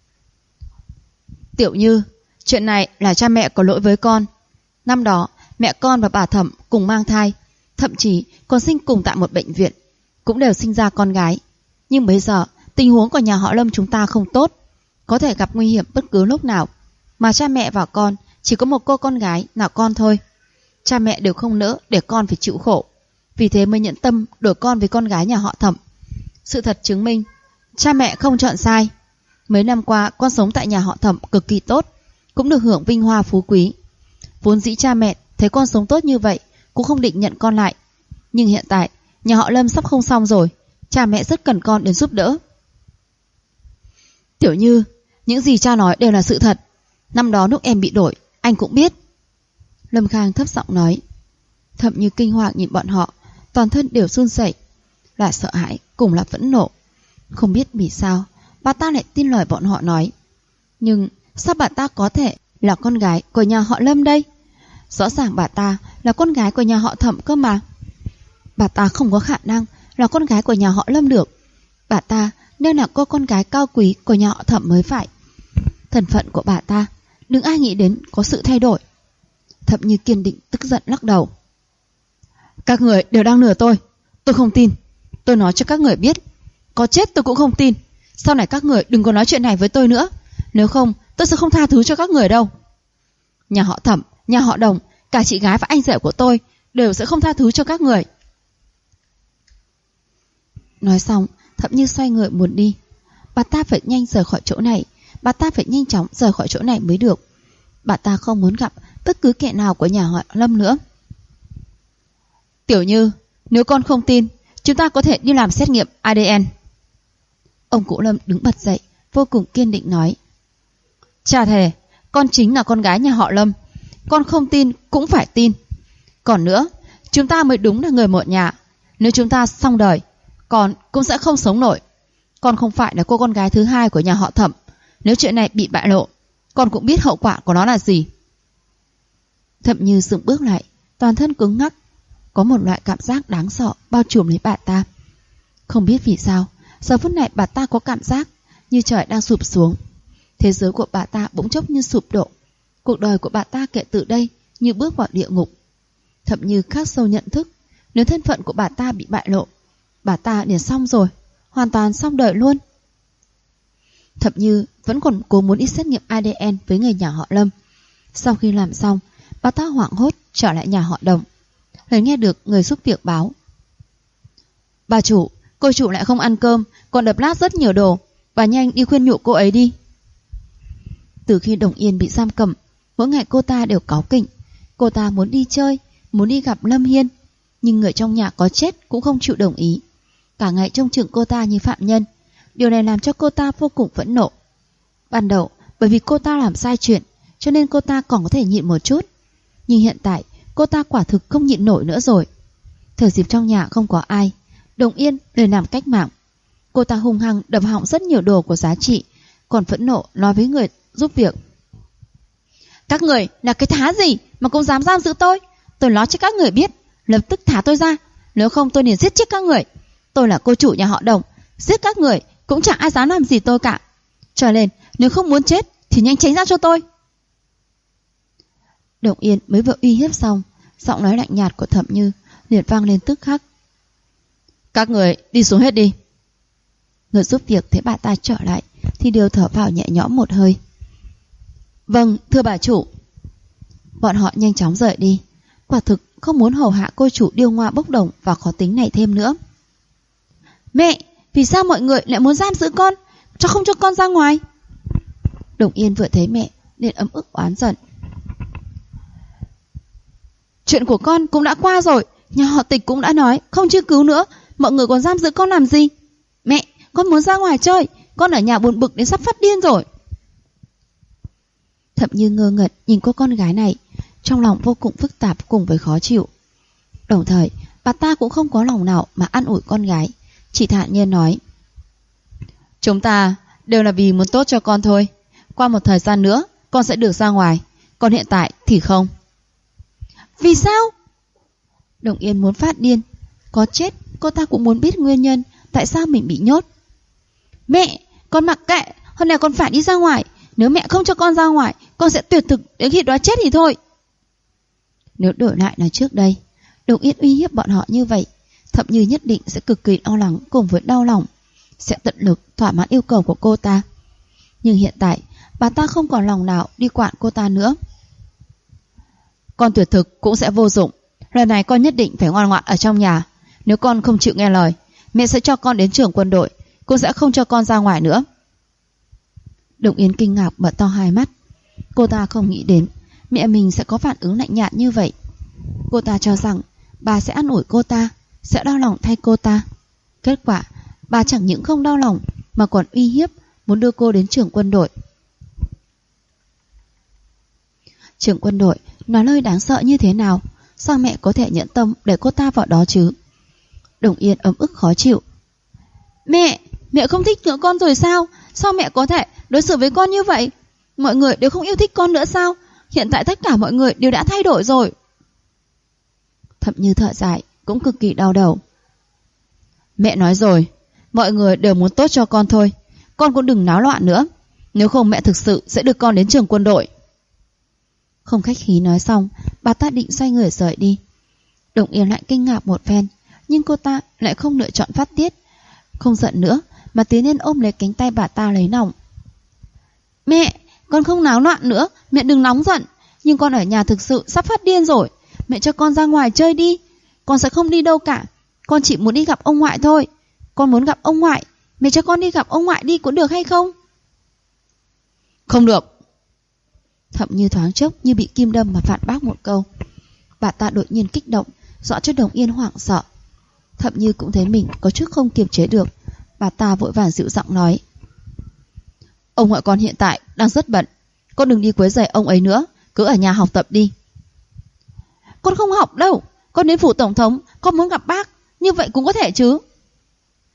Tiểu Như, chuyện này là cha mẹ có lỗi với con. Năm đó mẹ con và bà Thẩm cùng mang thai, thậm chí còn sinh cùng tại một bệnh viện, cũng đều sinh ra con gái. Nhưng bây giờ tình huống của nhà họ Lâm chúng ta không tốt, có thể gặp nguy hiểm bất cứ lúc nào. Mà cha mẹ và con chỉ có một cô con gái là con thôi. Cha mẹ đều không nỡ để con phải chịu khổ, vì thế mới nhận tâm đổi con với con gái nhà họ Thẩm. Sự thật chứng minh cha mẹ không chọn sai. Mấy năm qua con sống tại nhà họ Thẩm cực kỳ tốt, cũng được hưởng vinh hoa phú quý. Vốn dĩ cha mẹ thấy con sống tốt như vậy cũng không định nhận con lại. Nhưng hiện tại nhà họ Lâm sắp không xong rồi, cha mẹ rất cần con đến giúp đỡ. Tiểu Như, những gì cha nói đều là sự thật. Năm đó lúc em bị đổi, anh cũng biết. Lâm Khang thấp giọng nói. Thậm Như kinh hoàng nhìn bọn họ, toàn thân đều run rẩy, là sợ hãi cùng là phẫn nộ. Không biết vì sao bà ta lại tin lời bọn họ nói. Nhưng sao bà ta có thể là con gái của nhà họ Lâm đây? Rõ ràng bà ta là con gái của nhà họ Thẩm cơ mà. Bà ta không có khả năng là con gái của nhà họ Lâm được. Bà ta nên là cô con gái cao quý của nhà họ Thẩm mới phải. Thân phận của bà ta đừng ai nghĩ đến có sự thay đổi. Thậm Như kiên định tức giận lắc đầu. Các người đều đang lừa tôi không tin. Tôi nói cho các người biết, có chết tôi cũng không tin. Sau này các người đừng có nói chuyện này với tôi nữa, nếu không tôi sẽ không tha thứ cho các người đâu. Nhà họ Thẩm, nhà họ Đồng, cả chị gái và anh rể của tôi đều sẽ không tha thứ cho các người. Nói xong, Thậm Như xoay người muốn đi. Bà ta phải nhanh rời khỏi chỗ này, bà ta phải nhanh chóng rời khỏi chỗ này mới được. Bà ta không muốn gặp bất cứ kẻ nào của nhà họ Lâm nữa. Tiểu Như, nếu con không tin, chúng ta có thể đi làm xét nghiệm ADN. Ông cụ Lâm đứng bật dậy, vô cùng kiên định nói. Chà thề, con chính là con gái nhà họ Lâm. Con không tin cũng phải tin. Còn nữa, chúng ta mới đúng là người một nhà. Nếu chúng ta xong đời, con cũng sẽ không sống nổi. Con không phải là cô con gái thứ hai của nhà họ Thẩm. Nếu chuyện này bị bại lộ, con cũng biết hậu quả của nó là gì. Thẩm Như dừng bước lại, toàn thân cứng ngắc. Có một loại cảm giác đáng sợ bao trùm lấy bà ta. Không biết vì sao, giờ phút này bà ta có cảm giác như trời đang sụp xuống. Thế giới của bà ta bỗng chốc như sụp đổ. Cuộc đời của bà ta kể từ đây như bước vào địa ngục. Thẩm Như khắc sâu nhận thức, nếu thân phận của bà ta bị bại lộ, bà ta liền xong rồi, hoàn toàn xong đời luôn. Thẩm Như vẫn còn cố muốn đi xét nghiệm ADN với người nhà họ Lâm. Sau khi làm xong, bà ta hoảng hốt trở lại nhà họ Đồng. Lời nghe được người giúp việc báo: bà chủ, cô chủ lại không ăn cơm, còn đập nát rất nhiều đồ. Bà nhanh đi khuyên nhủ cô ấy đi. Từ khi Đồng Yên bị giam cầm, mỗi ngày cô ta đều cáu kỉnh. Cô ta muốn đi chơi, muốn đi gặp Lâm Hiên, nhưng người trong nhà có chết cũng không chịu đồng ý. Cả ngày trông chừng cô ta như phạm nhân. Điều này làm cho cô ta vô cùng phẫn nộ. Ban đầu bởi vì cô ta làm sai chuyện, cho nên cô ta còn có thể nhịn một chút. Nhưng hiện tại cô ta quả thực không nhịn nổi nữa rồi. Thời dịp trong nhà không có ai, Đồng Yên lời làm cách mạng. Cô ta hung hăng đập hỏng rất nhiều đồ của giá trị, còn phẫn nộ nói với người giúp việc: các người là cái thá gì mà cũng dám giam giữ tôi? Tôi nói cho các người biết, lập tức thả tôi ra, nếu không tôi liền giết chết các người. Tôi là cô chủ nhà họ Đồng, giết các người cũng chẳng ai dám làm gì tôi cả. Cho nên nếu không muốn chết thì nhanh tránh ra cho tôi. Đồng Yên mới vừa uy hiếp xong, giọng nói lạnh nhạt của Thẩm Như liền vang lên tức khắc: các người đi xuống hết đi. Người giúp việc thấy bà ta trở lại thì đều thở vào nhẹ nhõm một hơi. Vâng, thưa bà chủ. Bọn họ nhanh chóng rời đi. Quả thực không muốn hầu hạ cô chủ điêu ngoa bốc đồng và khó tính này thêm nữa. Mẹ, vì sao mọi người lại muốn giam giữ con, không cho con ra ngoài? Đồng Yên vừa thấy mẹ liền ấm ức oán giận. Chuyện của con cũng đã qua rồi, nhà họ Tịch cũng đã nói không truy cứu nữa, mọi người còn giam giữ con làm gì? Mẹ, con muốn ra ngoài chơi, con ở nhà buồn bực đến sắp phát điên rồi. Thẩm Như ngơ ngẩn nhìn cô con gái này, trong lòng vô cùng phức tạp cùng với khó chịu. Đồng thời bà ta cũng không có lòng nào mà an ủi con gái, chỉ thản nhiên nói: chúng ta đều là vì muốn tốt cho con thôi. Qua một thời gian nữa con sẽ được ra ngoài, còn hiện tại thì không. Vì sao? Đồng Yên muốn phát điên. Có chết cô ta cũng muốn biết nguyên nhân tại sao mình bị nhốt. Mẹ, con mặc kệ, hôm nay con phải đi ra ngoài. Nếu mẹ không cho con ra ngoài, con sẽ tuyệt thực đến khi đó chết thì thôi. Nếu đổi lại là trước đây, Đồng Yên uy hiếp bọn họ như vậy, Thẩm Như nhất định sẽ cực kỳ lo lắng cùng với đau lòng, sẽ tận lực thỏa mãn yêu cầu của cô ta. Nhưng hiện tại bà ta không còn lòng nào đi quản cô ta nữa. Con tuyệt thực cũng sẽ vô dụng. Lần này con nhất định phải ngoan ngoãn ở trong nhà. Nếu con không chịu nghe lời, mẹ sẽ cho con đến trường quân đội, cũng sẽ không cho con ra ngoài nữa. Đồng Yên kinh ngạc mở to hai mắt. Cô ta không nghĩ đến mẹ mình sẽ có phản ứng lạnh nhạt như vậy. Cô ta cho rằng bà sẽ an ủi cô ta, sẽ đau lòng thay cô ta. Kết quả bà chẳng những không đau lòng mà còn uy hiếp muốn đưa cô đến trường quân đội. Trường quân đội nói lời đáng sợ như thế nào, sao mẹ có thể nhẫn tâm để cô ta vào đó chứ? Đồng Yên ấm ức khó chịu. Mẹ không thích nữa con rồi sao? Sao mẹ có thể đối xử với con như vậy? Mọi người đều không yêu thích con nữa sao? Hiện tại tất cả mọi người đều đã thay đổi rồi. Thẩm Như thở dài, cũng cực kỳ đau đầu. Mẹ nói rồi, mọi người đều muốn tốt cho con thôi. Con cũng đừng náo loạn nữa, nếu không mẹ thực sự sẽ đưa con đến trường quân đội. Không khách khí nói xong, bà ta định xoay người rời đi. Đồng Yên lại kinh ngạc một phen, nhưng cô ta lại không lựa chọn phát tiết, không giận nữa mà tiến lên ôm lấy cánh tay bà ta lấy lòng. Mẹ, con không náo loạn nữa, mẹ đừng nóng giận. Nhưng con ở nhà thực sự sắp phát điên rồi. Mẹ cho con ra ngoài chơi đi. Con sẽ không đi đâu cả. Con chỉ muốn đi gặp ông ngoại thôi. Con muốn gặp ông ngoại. Mẹ cho con đi gặp ông ngoại đi có được hay không? Không được. Thẩm Như thoáng chốc như bị kim đâm mà phản bác một câu. Bà ta đột nhiên kích động, dọa cho Đồng Yên hoảng sợ. Thẩm Như cũng thấy mình có chút không kiềm chế được. Bà ta vội vàng dịu giọng nói: ông ngoại con hiện tại đang rất bận, con đừng đi quấy rầy ông ấy nữa, cứ ở nhà học tập đi. Con không học đâu, con đến phủ tổng thống, con muốn gặp bác, như vậy cũng có thể chứ?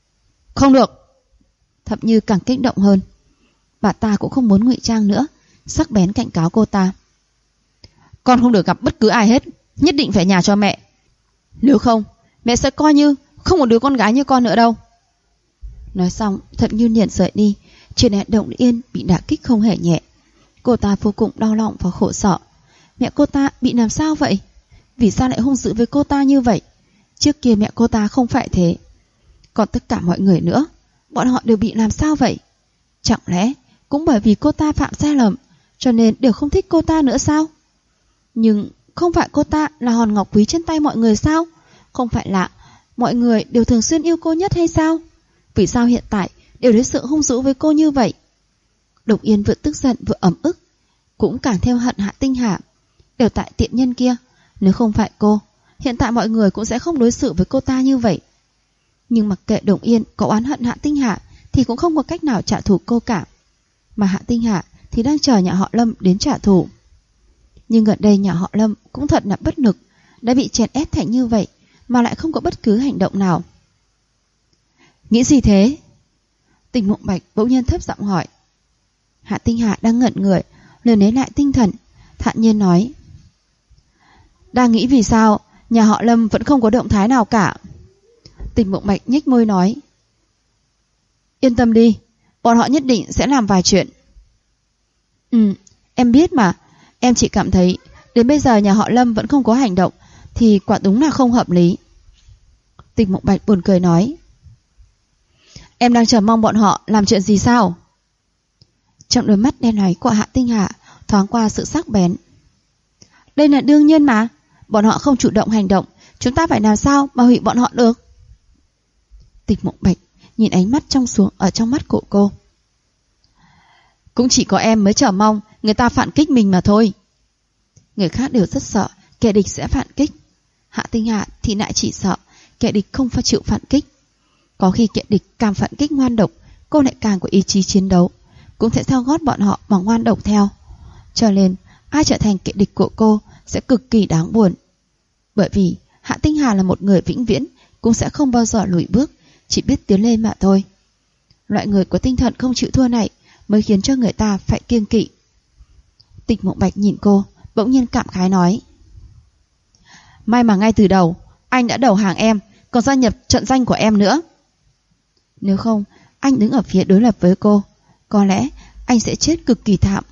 Không được. Thậm Như càng kích động hơn. Bà ta cũng không muốn ngụy trang nữa, sắc bén cảnh cáo cô ta. Con không được gặp bất cứ ai hết, nhất định phải nhả cho mẹ. Nếu không, mẹ sẽ coi như không một đứa con gái như con nữa đâu. Nói xong, Thậm Như liền rời đi. Trên mặt Động Yên bị đả kích không hề nhẹ. Cô ta vô cùng đau lòng và khổ sở. Mẹ cô ta bị làm sao vậy? Vì sao lại hung dữ với cô ta như vậy? Trước kia mẹ cô ta không phải thế. Còn tất cả mọi người nữa, bọn họ đều bị làm sao vậy? Chẳng lẽ cũng bởi vì cô ta phạm sai lầm cho nên đều không thích cô ta nữa sao? Nhưng không phải cô ta là hòn ngọc quý trên tay mọi người sao? Không phải là mọi người đều thường xuyên yêu cô nhất hay sao? Vì sao hiện tại đều đối xử hung dữ với cô như vậy? Đồng Yên vừa tức giận vừa ấm ức, cũng càng theo hận Hạ Tinh Hà. Đều tại tiện nhân kia, nếu không phải cô, hiện tại mọi người cũng sẽ không đối xử với cô ta như vậy. Nhưng mặc kệ Đồng Yên có oán hận Hạ Tinh Hà thì cũng không có cách nào trả thù cô cả. Mà Hạ Tinh Hà thì đang chờ nhà họ Lâm đến trả thù. Nhưng gần đây nhà họ Lâm cũng thật là bất lực, đã bị chèn ép thành như vậy mà lại không có bất cứ hành động nào. Nghĩ gì thế? Tình Mộng Bạch bỗng nhiên thấp giọng hỏi. Hạ Tinh Hà đang ngẩn người, liền lấy lại tinh thần, thản nhiên nói. Đang nghĩ vì sao nhà họ Lâm vẫn không có động thái nào cả. Tình Mộng Bạch nhếch môi nói. Yên tâm đi, bọn họ nhất định sẽ làm vài chuyện. Em biết mà, em chỉ cảm thấy đến bây giờ nhà họ Lâm vẫn không có hành động thì quả đúng là không hợp lý. Tình Mộng Bạch buồn cười nói. Em đang chờ mong bọn họ làm chuyện gì sao? Trong đôi mắt đen láy của Hạ Tinh Hà thoáng qua sự sắc bén. Đây là đương nhiên mà, bọn họ không chủ động hành động, chúng ta phải làm sao mà hủy bọn họ được? Tình Mộng Bạch nhìn ánh mắt trong xuống ở trong mắt của cô. Cũng chỉ có em mới chờ mong người ta phản kích mình mà thôi. Người khác đều rất sợ kẻ địch sẽ phản kích. Hạ Tinh Hà thì lại chỉ sợ kẻ địch không phải chịu phản kích. Có khi kẻ địch càng phản kích ngoan độc, cô lại càng có ý chí chiến đấu, cũng sẽ theo gót bọn họ mà ngoan độc theo. Cho nên ai trở thành kẻ địch của cô sẽ cực kỳ đáng buồn. Bởi vì Hạ Tinh Hà là một người vĩnh viễn cũng sẽ không bao giờ lùi bước, chỉ biết tiến lên mà thôi. Loại người có tinh thần không chịu thua này mới khiến cho người ta phải kiêng kỵ. Tình Mộng Bạch nhìn cô, bỗng nhiên cảm khái nói. May mà ngay từ đầu anh đã đầu hàng em, còn gia nhập trận danh của em nữa. Nếu không, anh đứng ở phía đối lập với cô, có lẽ anh sẽ chết cực kỳ thảm.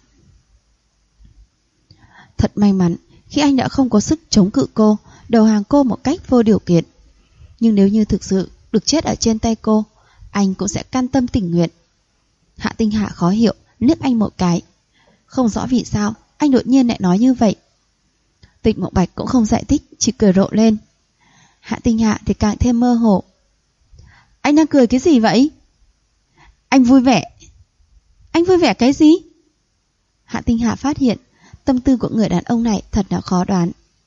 Thật may mắn khi anh đã không có sức chống cự cô, đầu hàng cô một cách vô điều kiện. Nhưng nếu như thực sự được chết ở trên tay cô, anh cũng sẽ can tâm tình nguyện. Hạ Tinh Hà khó hiểu, liếc anh một cái. Không rõ vì sao anh đột nhiên lại nói như vậy. Tình Mộng Bạch cũng không giải thích, chỉ cười rộ lên. Hạ Tinh Hà thì càng thêm mơ hồ. Anh đang cười cái gì vậy? Anh vui vẻ. Anh vui vẻ cái gì? Hạ Tinh Hà phát hiện tâm tư của người đàn ông này thật là khó đoán.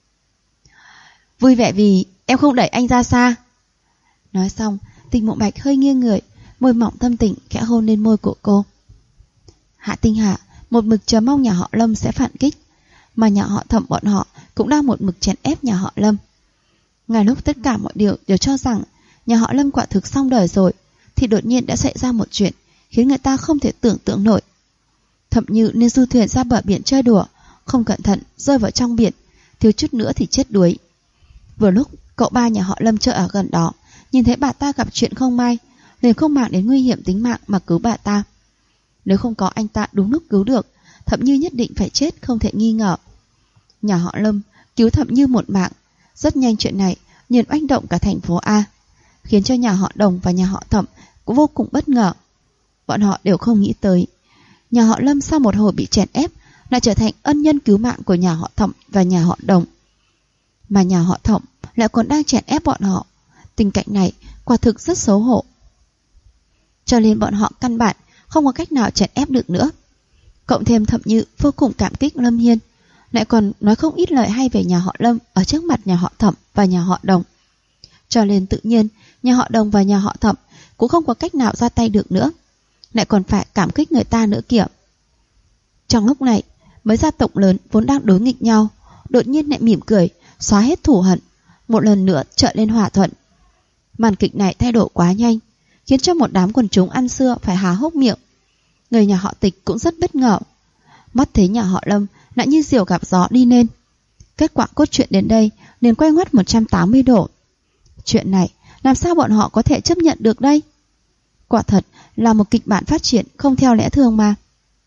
Vui vẻ vì em không đẩy anh ra xa. Nói xong, Tình Mộng Bạch hơi nghiêng người, môi mỏng thâm tình khẽ hôn lên môi của cô. Hạ Tinh Hà một mực chờ mong nhà họ Lâm sẽ phản kích, mà nhà họ Thẩm bọn họ cũng đang một mực chèn ép nhà họ Lâm. Ngay lúc tất cả mọi điều đều cho rằng nhà họ Lâm quả thực xong đời rồi, thì đột nhiên đã xảy ra một chuyện khiến người ta không thể tưởng tượng nổi. Thẩm Như nên du thuyền ra bờ biển chơi đùa, không cẩn thận rơi vào trong biển, thiếu chút nữa thì chết đuối. Vừa lúc cậu ba nhà họ Lâm chơi ở gần đó, nhìn thấy bà ta gặp chuyện không may, liền không màng đến nguy hiểm tính mạng mà cứu bà ta. Nếu không có anh ta đúng lúc cứu được, Thẩm Như nhất định phải chết không thể nghi ngờ. Nhà họ Lâm cứu Thẩm Như một mạng, rất nhanh chuyện này liền oanh động cả thành phố A, khiến cho nhà họ Đồng và nhà họ Thẩm cũng vô cùng bất ngờ. Bọn họ đều không nghĩ tới nhà họ Lâm sau một hồi bị chèn ép lại trở thành ân nhân cứu mạng của nhà họ Thẩm và nhà họ Đồng, mà nhà họ Thẩm lại còn đang chèn ép bọn họ. Tình cảnh này quả thực rất xấu hổ, cho nên bọn họ căn bản không có cách nào chèn ép được nữa. Cộng thêm Thẩm Như vô cùng cảm kích Lâm Hiên, lại còn nói không ít lời hay về nhà họ Lâm ở trước mặt nhà họ Thẩm và nhà họ Đồng, cho nên tự nhiên nhà họ Đồng và nhà họ Thẩm cũng không có cách nào ra tay được nữa, lại còn phải cảm kích người ta nữa kìa. Trong lúc này, mấy gia tộc lớn vốn đang đối nghịch nhau đột nhiên lại mỉm cười, xóa hết thù hận, một lần nữa trở lên hòa thuận. Màn kịch này thay đổi quá nhanh, khiến cho một đám quần chúng ăn xưa phải há hốc miệng. Người nhà họ Tịch cũng rất bất ngờ. Mắt thấy nhà họ Lâm lại như diều gặp gió đi lên. Kết quả cốt truyện đến đây liền quay ngoắt 180 độ. Chuyện này làm sao bọn họ có thể chấp nhận được đây? Quả thật là một kịch bản phát triển không theo lẽ thường mà.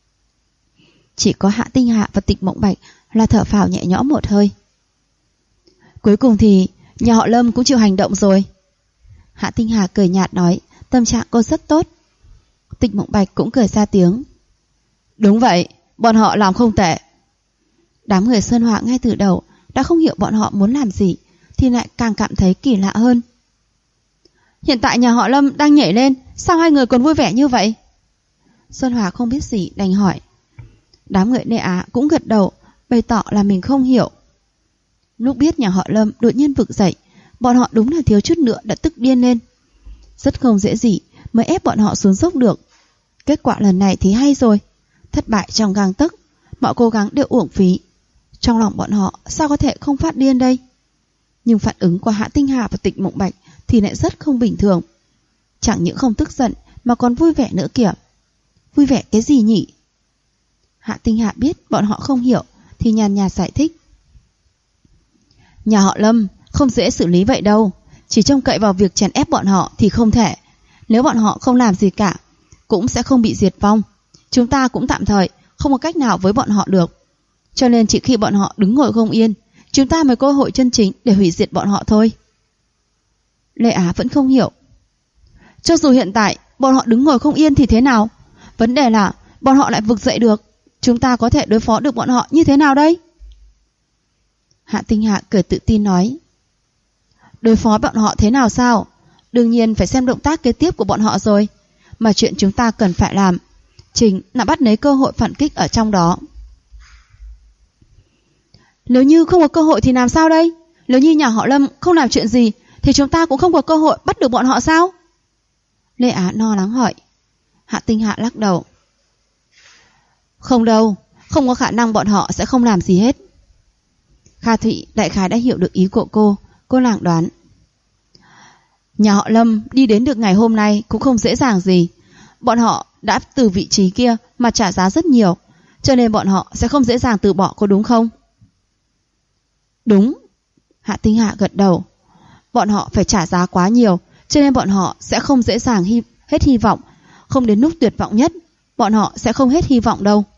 Chỉ có Hạ Tinh Hạ và Tịch Mộng Bạch là thở phào nhẹ nhõm một hơi. Cuối cùng thì nhà họ Lâm cũng chịu hành động rồi. Hạ Tinh Hà cười nhạt nói, tâm trạng cô rất tốt. Tịch Mộng Bạch cũng cười ra tiếng. Đúng vậy, bọn họ làm không tệ. Đám người Sơn Họa ngay từ đầu đã không hiểu bọn họ muốn làm gì, thì lại càng cảm thấy kỳ lạ hơn. Hiện tại nhà họ Lâm đang nhảy lên, sao hai người còn vui vẻ như vậy? Sơn Họa không biết gì đành hỏi. Đám người Lê Á cũng gật đầu, bày tỏ là mình không hiểu. Lúc biết nhà họ Lâm đột nhiên vực dậy, bọn họ đúng là thiếu chút nữa đã tức điên lên. Rất không dễ gì mới ép bọn họ xuống dốc được. Kết quả lần này thì hay rồi, thất bại trong gang tấc, mọi cố gắng đều uổng phí. Trong lòng bọn họ sao có thể không phát điên đây? Nhưng phản ứng của Hạ Tinh Hà và Tịch Mộng Bạch thì lại rất không bình thường. Chẳng những không tức giận mà còn vui vẻ nữa kìa. Vui vẻ cái gì nhỉ? Hạ Tinh Hà biết bọn họ không hiểu thì nhàn nhạt giải thích. Nhà họ Lâm không dễ xử lý vậy đâu, chỉ trông cậy vào việc chèn ép bọn họ thì không thể. Nếu bọn họ không làm gì cả cũng sẽ không bị diệt vong. Chúng ta cũng tạm thời không có cách nào với bọn họ được. Cho nên chỉ khi bọn họ đứng ngồi không yên, chúng ta mới có cơ hội chân chính để hủy diệt bọn họ thôi. Lê Á vẫn không hiểu. Cho dù hiện tại bọn họ đứng ngồi không yên thì thế nào? Vấn đề là bọn họ lại vực dậy được, chúng ta có thể đối phó được bọn họ như thế nào đây? Hạ Tinh Hạ cười tự tin nói. Đối phó bọn họ thế nào sao? Đương nhiên phải xem động tác kế tiếp của bọn họ rồi. Mà chuyện chúng ta cần phải làm chính là bắt lấy cơ hội phản kích ở trong đó. Nếu như không có cơ hội thì làm sao đây? Nếu như nhà họ Lâm không làm chuyện gì thì chúng ta cũng không có cơ hội bắt được bọn họ sao? Lê Á lo lắng hỏi. Hạ Tinh Hạ lắc đầu. Không đâu, không có khả năng bọn họ sẽ không làm gì hết. Kha Thụy đại khái đã hiểu được ý của cô lảng đoán. Nhà họ Lâm đi đến được ngày hôm nay cũng không dễ dàng gì. Bọn họ đã từ vị trí kia mà trả giá rất nhiều, cho nên bọn họ sẽ không dễ dàng từ bỏ, có đúng không? Đúng. Hạ Tinh Hạ gật đầu. Bọn họ phải trả giá quá nhiều, cho nên bọn họ sẽ không dễ dàng hết hy vọng. Không đến lúc tuyệt vọng nhất, bọn họ sẽ không hết hy vọng đâu.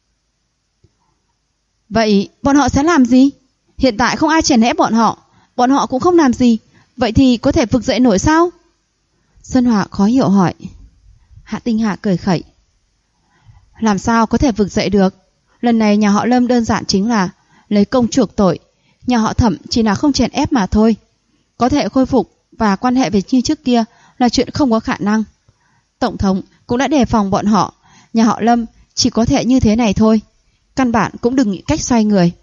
Vậy bọn họ sẽ làm gì? Hiện tại không ai chèn ép bọn họ cũng không làm gì, vậy thì có thể vực dậy nổi sao? Sơn Hòa khó hiểu hỏi. Hạ Tinh Hạ cười khẩy. Làm sao có thể vực dậy được? Lần này nhà họ Lâm đơn giản chính là lấy công chuộc tội. Nhà họ Thẩm chỉ là không chèn ép mà thôi. Có thể khôi phục và quan hệ với như trước kia là chuyện không có khả năng. Tổng thống cũng đã đề phòng bọn họ. Nhà họ Lâm chỉ có thể như thế này thôi. Căn bản cũng đừng nghĩ cách xoay người.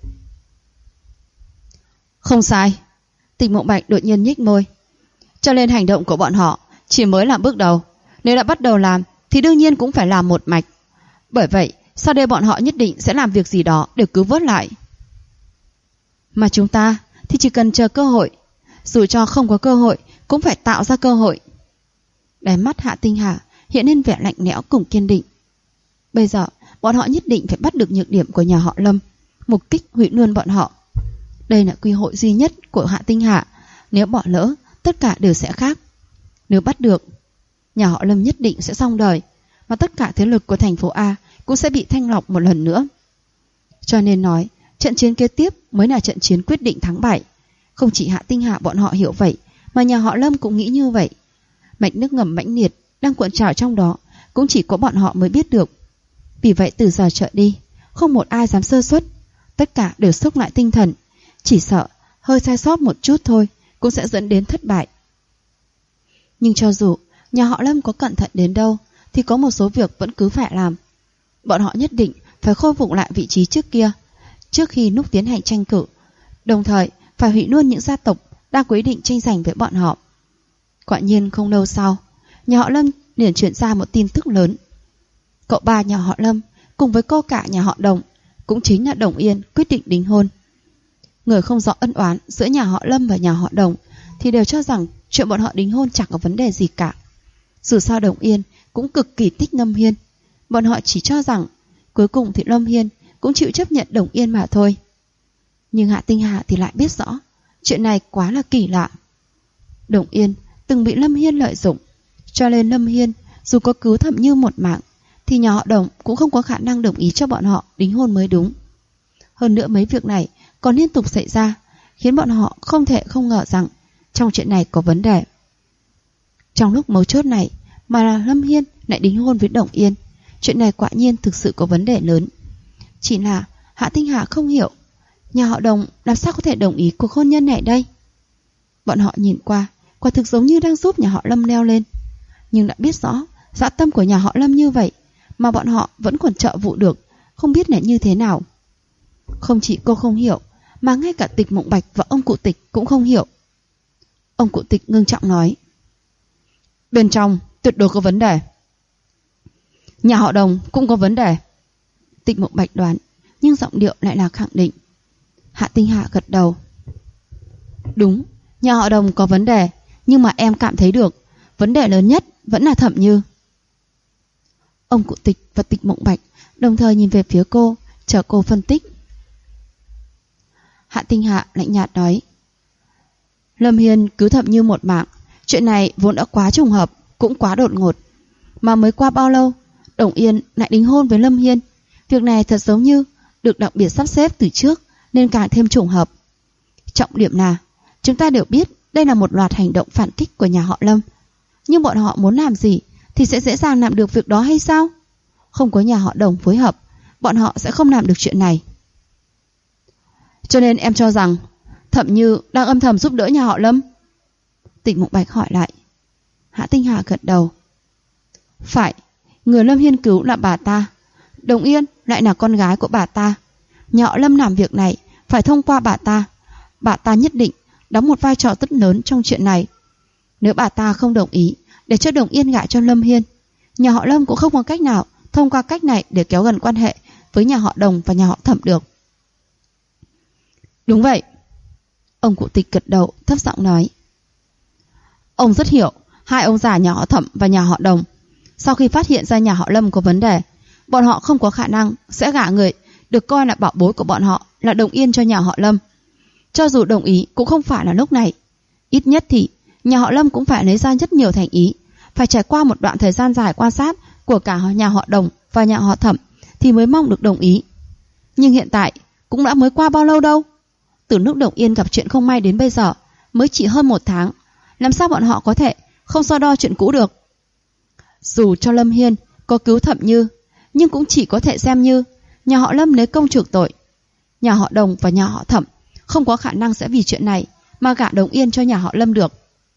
Không sai. Tịch Mộng Bạch đột nhiên nhếch môi. Cho nên hành động của bọn họ chỉ mới là bước đầu. Nếu đã bắt đầu làm thì đương nhiên cũng phải làm một mạch. Bởi vậy sau đây bọn họ nhất định sẽ làm việc gì đó để cứu vớt lại. Mà chúng ta thì chỉ cần chờ cơ hội. Dù cho không có cơ hội cũng phải tạo ra cơ hội. Đáy mắt Hạ Tinh Hà hiện lên vẻ lạnh lẽo cùng kiên định. Bây giờ bọn họ nhất định phải bắt được nhược điểm của nhà họ Lâm, mục kích hủy luôn bọn họ. Đây là quy hội duy nhất của Hạ Tinh Hạ. Nếu bỏ lỡ tất cả đều sẽ khác. Nếu bắt được, nhà họ Lâm nhất định sẽ xong đời, mà tất cả thế lực của thành phố A cũng sẽ bị thanh lọc một lần nữa. Cho nên nói trận chiến kế tiếp mới là trận chiến quyết định thắng bại. Không chỉ Hạ Tinh Hạ bọn họ hiểu vậy, mà nhà họ Lâm cũng nghĩ như vậy. Mạch nước ngầm mãnh liệt đang cuộn trào trong đó cũng chỉ có bọn họ mới biết được. Vì vậy từ giờ trở đi, không một ai dám sơ suất. Tất cả đều xúc lại tinh thần. Chỉ sợ hơi sai sót một chút thôi cũng sẽ dẫn đến thất bại. Nhưng cho dù nhà họ Lâm có cẩn thận đến đâu thì có một số việc vẫn cứ phải làm. Bọn họ nhất định phải khôi phục lại vị trí trước kia trước khi lúc tiến hành tranh cử, đồng thời phải hủy luôn những gia tộc đang quyết định tranh giành với bọn họ. Quả nhiên không lâu sau, nhà họ Lâm liền chuyển ra một tin tức lớn. Cậu ba nhà họ Lâm cùng với cô cả nhà họ Đồng, cũng chính là Đồng Yên, quyết định đính hôn. Người không rõ ân oán giữa nhà họ Lâm và nhà họ Đồng thì đều cho rằng chuyện bọn họ đính hôn chẳng có vấn đề gì cả. Dù sao Đồng Yên cũng cực kỳ thích Lâm Hiên. Bọn họ chỉ cho rằng cuối cùng thì Lâm Hiên cũng chịu chấp nhận Đồng Yên mà thôi. Nhưng Hạ Tinh Hà thì lại biết rõ chuyện này quá là kỳ lạ. Đồng Yên từng bị Lâm Hiên lợi dụng, cho nên Lâm Hiên dù có cứu Thẩm Như một mạng thì nhà họ Đồng cũng không có khả năng đồng ý cho bọn họ đính hôn mới đúng. Hơn nữa mấy việc này còn liên tục xảy ra, khiến bọn họ không thể không ngờ rằng trong chuyện này có vấn đề. Trong lúc mấu chốt này mà là Lâm Hiên lại đính hôn với Đồng Yên, chuyện này quả nhiên thực sự có vấn đề lớn. Chỉ là Hạ Tinh Hà không hiểu, nhà họ Đồng làm sao có thể đồng ý cuộc hôn nhân này đây. Bọn họ nhìn qua, quả thực giống như đang giúp nhà họ Lâm leo lên, nhưng đã biết rõ dã tâm của nhà họ Lâm như vậy mà bọn họ vẫn còn trợ vụ được, không biết là như thế nào. Không chỉ cô không hiểu, mà ngay cả Tịch Mộng Bạch và ông cụ Tịch cũng không hiểu. Ông cụ Tịch ngưng trọng nói: bên trong tuyệt đối có vấn đề. Nhà họ Đồng cũng có vấn đề. Tịch Mộng Bạch đoán, nhưng giọng điệu lại là khẳng định. Hạ Tinh Hà gật đầu. Đúng, nhà họ Đồng có vấn đề, nhưng mà em cảm thấy được vấn đề lớn nhất vẫn là Thẩm Như. Ông cụ Tịch và Tịch Mộng Bạch đồng thời nhìn về phía cô, chờ cô phân tích. Hạ Tinh Hà lạnh nhạt nói: Lâm Hiên cứu Thẩm Như một mạng, chuyện này vốn đã quá trùng hợp, cũng quá đột ngột. Mà mới qua bao lâu, Đồng Yên lại đính hôn với Lâm Hiên. Việc này thật giống như được đặc biệt sắp xếp từ trước, nên càng thêm trùng hợp. Trọng điểm là chúng ta đều biết đây là một loạt hành động phản kích của nhà họ Lâm, nhưng bọn họ muốn làm gì thì sẽ dễ dàng làm được việc đó hay sao? Không có nhà họ Đồng phối hợp, bọn họ sẽ không làm được chuyện này. Cho nên em cho rằng Thẩm Như đang âm thầm giúp đỡ nhà họ Lâm? Tịch Mộng Bạch hỏi lại. Hạ Tinh Hà gật đầu. Phải, người Lâm Hiên cứu là bà ta, Đồng Yên lại là con gái của bà ta. Nhà họ Lâm làm việc này phải thông qua bà ta nhất định đóng một vai trò rất lớn trong chuyện này. Nếu bà ta không đồng ý để cho Đồng Yên gả cho Lâm Hiên, nhà họ Lâm cũng không có cách nào thông qua cách này để kéo gần quan hệ với nhà họ Đồng và nhà họ Thẩm được. Đúng vậy. Ông cụ Tịch gật đầu, thấp giọng nói. Ông rất hiểu hai ông già nhà họ Thẩm và nhà họ Đồng. Sau khi phát hiện ra nhà họ Lâm có vấn đề, bọn họ không có khả năng sẽ gả người được coi là bảo bối của bọn họ là Đồng Yên cho nhà họ Lâm. Cho dù đồng ý cũng không phải là lúc này. Ít nhất thì nhà họ Lâm cũng phải lấy ra rất nhiều thành ý, phải trải qua một đoạn thời gian dài quan sát của cả nhà họ Đồng và nhà họ Thẩm thì mới mong được đồng ý. Nhưng hiện tại cũng đã mới qua bao lâu đâu. Từ lúc Đồng Yên gặp chuyện không may đến bây giờ mới chỉ hơn 1 tháng, làm sao bọn họ có thể không so đo chuyện cũ được. Dù cho Lâm Hiên có cứu Thẩm Như, nhưng cũng chỉ có thể xem như nhà họ Lâm lấy công chuộc tội. Nhà họ Đồng và nhà họ Thẩm không có khả năng sẽ vì chuyện này mà gả Đồng Yên cho nhà họ Lâm được.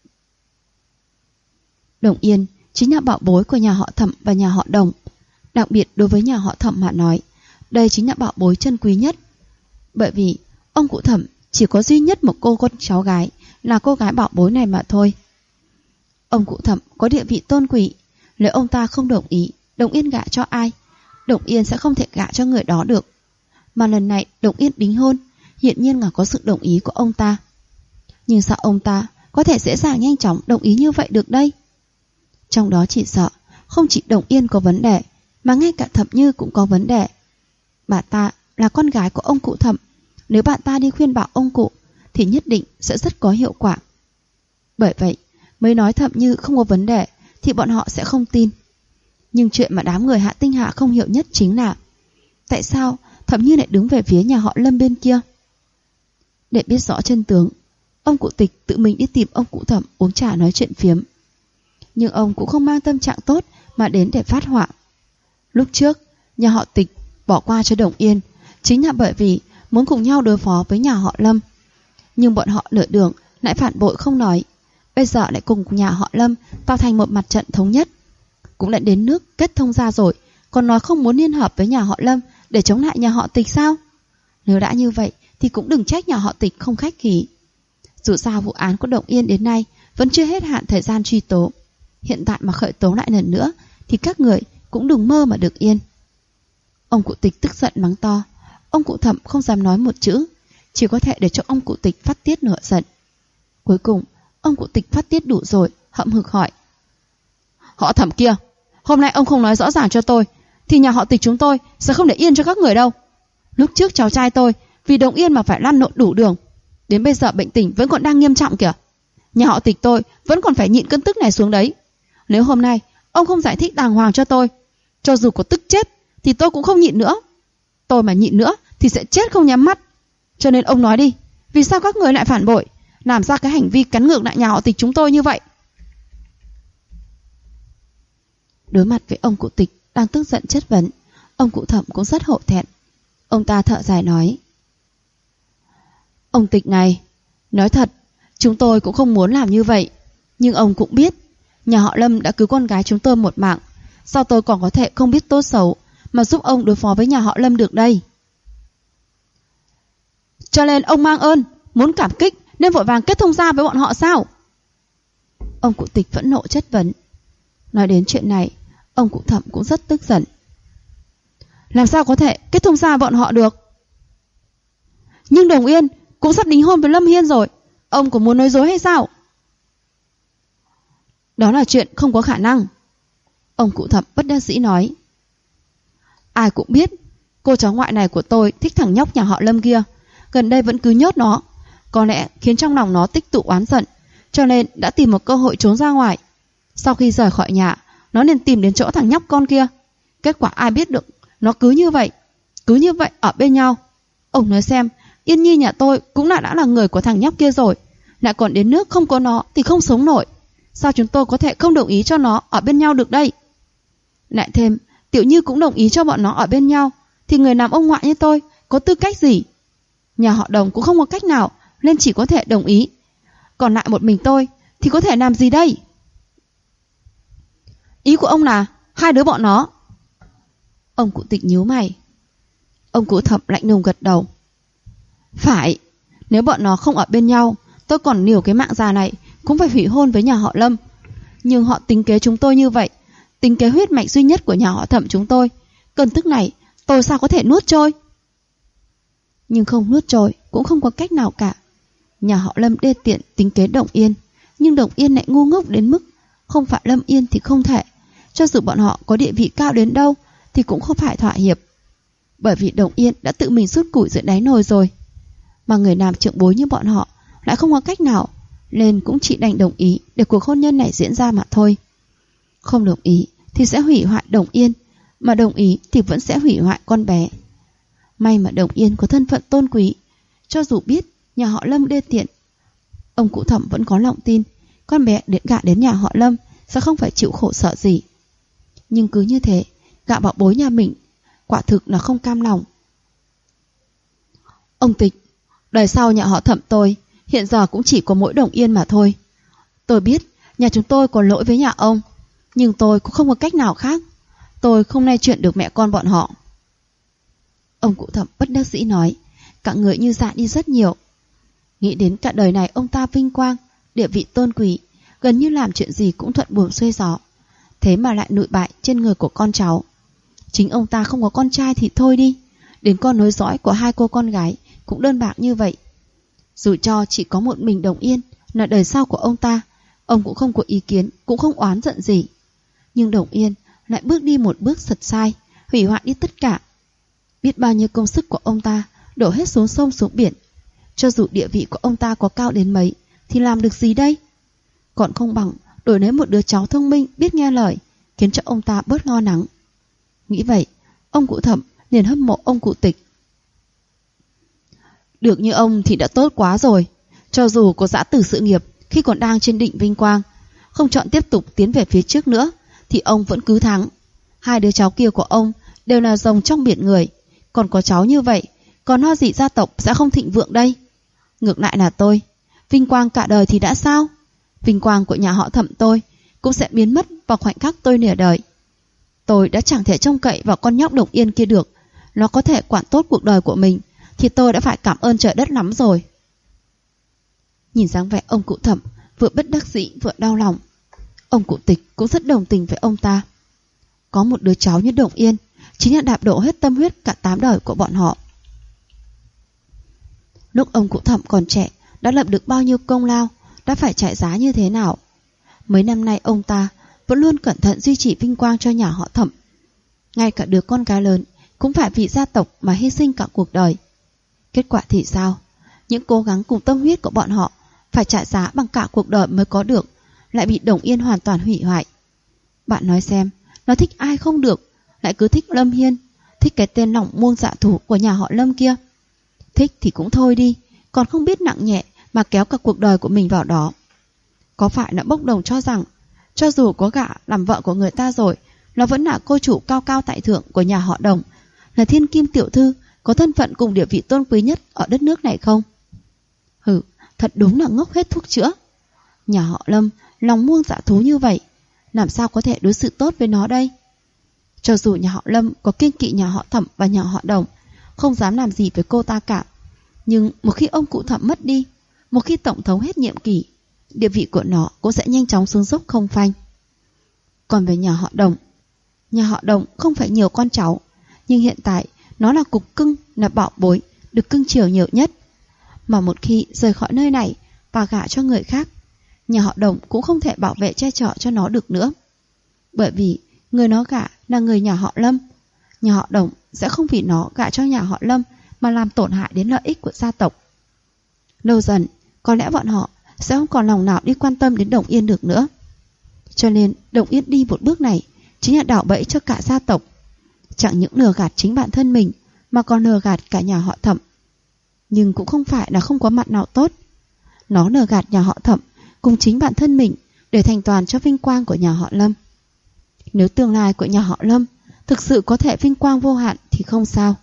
Đồng Yên chính là bảo bối của nhà họ Thẩm và nhà họ Đồng. Đặc biệt đối với nhà họ Thẩm mà nói, đây chính là bảo bối chân quý nhất. Bởi vì ông cụ Thẩm chỉ có duy nhất một cô con cháu gái, là cô gái bảo bối này mà thôi. Ông cụ Thẩm có địa vị tôn quý, nếu ông ta không đồng ý Đồng Yên gả cho ai, Đồng Yên sẽ không thể gả cho người đó được. Mà lần này Đồng Yên đính hôn, hiển nhiên là có sự đồng ý của ông ta. Nhưng sao ông ta có thể dễ dàng nhanh chóng đồng ý như vậy được đây? Trong đó chỉ sợ không chỉ Đồng Yên có vấn đề, mà ngay cả Thẩm Như cũng có vấn đề. Bà ta là con gái của ông cụ Thẩm, nếu bạn ta đi khuyên bảo ông cụ thì nhất định sẽ rất có hiệu quả. Bởi vậy mới nói Thẩm Như không có vấn đề thì bọn họ sẽ không tin. Nhưng chuyện mà đám người Hạ Tinh Hạ không hiểu nhất chính là tại sao Thẩm Như lại đứng về phía nhà họ Lâm bên kia. Để biết rõ chân tướng, ông cụ Tịch tự mình đi tìm ông cụ Thẩm uống trà nói chuyện phiếm. Nhưng ông cũng không mang tâm trạng tốt mà đến để phát họa. Lúc trước nhà họ Tịch bỏ qua cho Đồng Yên chính là bởi vì muốn cùng nhau đối phó với nhà họ Lâm. Nhưng bọn họ nửa đường lại phản bội không nói, bây giờ lại cùng nhà họ Lâm tạo thành một mặt trận thống nhất. Cũng đã đến nước kết thông ra rồi, còn nói không muốn liên hợp với nhà họ Lâm để chống lại nhà họ Tịch sao? Nếu đã như vậy thì cũng đừng trách nhà họ Tịch không khách khí. Dù sao vụ án của Đồng Yên đến nay vẫn chưa hết hạn thời gian truy tố. Hiện tại mà khởi tố lại lần nữa thì các người cũng đừng mơ mà được yên. Ông cụ Tịch tức giận mắng to. Ông cụ Thẩm không dám nói một chữ, chỉ có thể để cho ông cụ Tịch phát tiết nửa giận. Cuối cùng ông cụ Tịch phát tiết đủ rồi, hậm hực hỏi. Họ Thẩm kia, hôm nay ông không nói rõ ràng cho tôi thì nhà họ Tịch chúng tôi sẽ không để yên cho các người đâu. Lúc trước cháu trai tôi vì Đồng Yên mà phải lăn lộn đủ đường, đến bây giờ bệnh tình vẫn còn đang nghiêm trọng kìa. Nhà họ Tịch tôi vẫn còn phải nhịn cơn tức này xuống đấy. Nếu hôm nay ông không giải thích đàng hoàng cho tôi, cho dù có tức chết thì tôi cũng không nhịn nữa. Tôi mà nhịn nữa thì sẽ chết không nhắm mắt. Cho nên ông nói đi, vì sao các người lại phản bội, làm ra cái hành vi cắn ngược lại nhà họ Tịch chúng tôi như vậy? Đối mặt với ông cụ Tịch đang tức giận chất vấn, ông cụ Thẩm cũng rất hổ thẹn. Ông ta thở dài nói: Ông Tịch này, nói thật, chúng tôi cũng không muốn làm như vậy. Nhưng ông cũng biết, nhà họ Lâm đã cứu con gái chúng tôi một mạng. Sao tôi còn có thể không biết tốt xấu mà giúp ông đối phó với nhà họ Lâm được đây? Cho nên ông mang ơn, muốn cảm kích nên vội vàng kết thông gia với bọn họ sao? Ông cụ Tịch phẫn nộ chất vấn. Nói đến chuyện này, ông cụ Thẩm cũng rất tức giận. Làm sao có thể kết thông gia bọn họ được? Nhưng Đồng Yên cũng sắp đính hôn với Lâm Hiên rồi, ông có muốn nói dối hay sao? Đó là chuyện không có khả năng. Ông cụ Thẩm bất đắc dĩ nói. Ai cũng biết cô cháu ngoại này của tôi thích thằng nhóc nhà họ Lâm kia, gần đây vẫn cứ nhốt nó, có lẽ khiến trong lòng nó tích tụ oán giận, cho nên đã tìm một cơ hội trốn ra ngoài. Sau khi rời khỏi nhà, nó liền tìm đến chỗ thằng nhóc con kia. Kết quả ai biết được, nó cứ như vậy ở bên nhau. Ông nói xem, Yên Nhi nhà tôi cũng đã là người của thằng nhóc kia rồi, lại còn đến nước không có nó thì không sống nổi. Sao chúng tôi có thể không đồng ý cho nó ở bên nhau được đây? Lại thêm, Tiểu Như cũng đồng ý cho bọn nó ở bên nhau, thì người làm ông ngoại như tôi có tư cách gì? Nhà họ Đồng cũng không có cách nào, nên chỉ có thể đồng ý. Còn lại một mình tôi thì có thể làm gì đây? Ý của ông là hai đứa bọn nó? Ông cụ Tịch nhíu mày. Ông cụ Thẩm lạnh lùng gật đầu. Phải, nếu bọn nó không ở bên nhau, tôi còn liều cái mạng già này cũng phải hủy hôn với nhà họ Lâm. Nhưng họ tính kế chúng tôi như vậy, tính kế huyết mạch duy nhất của nhà họ Thẩm chúng tôi. Cơn tức này tôi sao có thể nuốt trôi? Nhưng không nuốt trôi cũng không có cách nào cả. Nhà họ Lâm đê tiện tính kế Đồng Yên, nhưng Đồng Yên lại ngu ngốc đến mức không phải Lâm Yên thì không thể. Cho dù bọn họ có địa vị cao đến đâu thì cũng không phải thỏa hiệp, bởi vì Đồng Yên đã tự mình rút củi dưới đáy nồi rồi. Mà người làm trưởng bối như bọn họ lại không có cách nào, nên cũng chỉ đành đồng ý để cuộc hôn nhân này diễn ra mà thôi. Không đồng ý thì sẽ hủy hoại Đồng Yên, mà đồng ý thì vẫn sẽ hủy hoại con bé. May mà Đồng Yên có thân phận tôn quý, cho dù biết nhà họ Lâm đê tiện, ông cụ Thẩm vẫn có lòng tin con bé gả đến nhà họ Lâm sẽ không phải chịu khổ sợ gì. Nhưng cứ như thế, gạ bảo bối nhà mình quả thực là không cam lòng. Ông Tịch, đời sau nhà họ Thẩm tôi hiện giờ cũng chỉ có mỗi Đồng Yên mà thôi. Tôi biết nhà chúng tôi có lỗi với nhà ông, nhưng tôi cũng không có cách nào khác. Tôi không nay chuyện được mẹ con bọn họ. Ông cụ Thẩm bất đắc dĩ nói, cả người như dạ đi rất nhiều. Nghĩ đến cả đời này ông ta vinh quang, địa vị tôn quý, gần như làm chuyện gì cũng thuận buồm xuôi gió, thế mà lại nụi bại trên người của con cháu. Chính ông ta không có con trai thì thôi đi, đến con nối dõi của hai cô con gái cũng đơn bạc như vậy. Dù cho chỉ có một mình Đồng Yên là đời sau của ông ta, ông cũng không có ý kiến, cũng không oán giận gì. Nhưng Đồng Yên lại bước đi một bước sật sai, hủy hoại đi tất cả. Biết bao nhiêu công sức của ông ta đổ hết xuống sông xuống biển. Cho dù địa vị của ông ta có cao đến mấy thì làm được gì đây? Còn không bằng đổi lấy một đứa cháu thông minh biết nghe lời, khiến cho ông ta bớt lo lắng. Nghĩ vậy, ông cụ Thẩm liền hâm mộ ông cụ Tịch. Được như ông thì đã tốt quá rồi. Cho dù có giã từ sự nghiệp khi còn đang trên đỉnh vinh quang, không chọn tiếp tục tiến về phía trước nữa, thì ông vẫn cứ thắng. Hai đứa cháu kia của ông đều là rồng trong biển người, còn có cháu như vậy, còn ho gì gia tộc sẽ không thịnh vượng đây? Ngược lại là tôi, vinh quang cả đời thì đã sao? Vinh quang của nhà họ Thẩm tôi cũng sẽ biến mất vào khoảnh khắc tôi nửa đời. Tôi đã chẳng thể trông cậy vào con nhóc Đồng Yên kia được. Nó có thể quản tốt cuộc đời của mình thì tôi đã phải cảm ơn trời đất lắm rồi. Nhìn dáng vẻ ông cụ Thẩm vừa bất đắc dĩ vừa đau lòng, ông cụ Tịch cũng rất đồng tình với ông ta. Có một đứa cháu như Đồng Yên chính là đạp đổ hết tâm huyết cả 8 đời của bọn họ. Lúc ông cụ Thẩm còn trẻ đã lập được bao nhiêu công lao, đã phải trả giá như thế nào. Mấy năm nay ông ta vẫn luôn cẩn thận duy trì vinh quang cho nhà họ Thẩm. Ngay cả đứa con gái lớn cũng phải vì gia tộc mà hy sinh cả cuộc đời. Kết quả thì sao? Những cố gắng cùng tâm huyết của bọn họ phải trả giá bằng cả cuộc đời mới có được, lại bị Đồng Yên hoàn toàn hủy hoại. Bạn nói xem, nó thích ai không được, lại cứ thích Lâm Hiên, thích cái tên lỏng muông dạ thủ của nhà họ Lâm kia. Thích thì cũng thôi đi, còn không biết nặng nhẹ mà kéo cả cuộc đời của mình vào đó. Có phải nó bốc đồng cho rằng cho dù có gả làm vợ của người ta rồi, nó vẫn là cô chủ cao cao tại thượng của nhà họ Đồng, là thiên kim tiểu thư có thân phận cùng địa vị tôn quý nhất ở đất nước này không? Thật đúng là ngốc hết thuốc chữa. Nhà họ Lâm lòng muông dạ thú như vậy, làm sao có thể đối xử tốt với nó đây? Cho dù nhà họ Lâm có kiêng kỵ nhà họ Thẩm và nhà họ Đồng, không dám làm gì với cô ta cả, nhưng một khi ông cụ Thẩm mất đi, một khi tổng thống hết nhiệm kỳ, địa vị của nó cũng sẽ nhanh chóng xuống dốc không phanh. Còn về nhà họ Đồng không phải nhiều con cháu, nhưng hiện tại nó là cục cưng, là bảo bối, được cưng chiều nhiều nhất. Mà một khi rời khỏi nơi này và gả cho người khác, nhà họ Đồng cũng không thể bảo vệ che chở cho nó được nữa. Bởi vì người nó gả là người nhà họ Lâm, nhà họ Đồng sẽ không vì nó gả cho nhà họ Lâm mà làm tổn hại đến lợi ích của gia tộc. Lâu dần, có lẽ bọn họ sẽ không còn lòng nào đi quan tâm đến Đồng Yên được nữa. Cho nên Đồng Yên đi một bước này chính là đảo bẫy cho cả gia tộc. Chẳng những lừa gạt chính bản thân mình mà còn lừa gạt cả nhà họ Thẩm. Nhưng cũng không phải là không có mặt nào tốt. Nó lừa gạt nhà họ Thẩm cùng chính bản thân mình để thành toàn cho vinh quang của nhà họ Lâm. Nếu tương lai của nhà họ Lâm thực sự có thể vinh quang vô hạn thì không sao.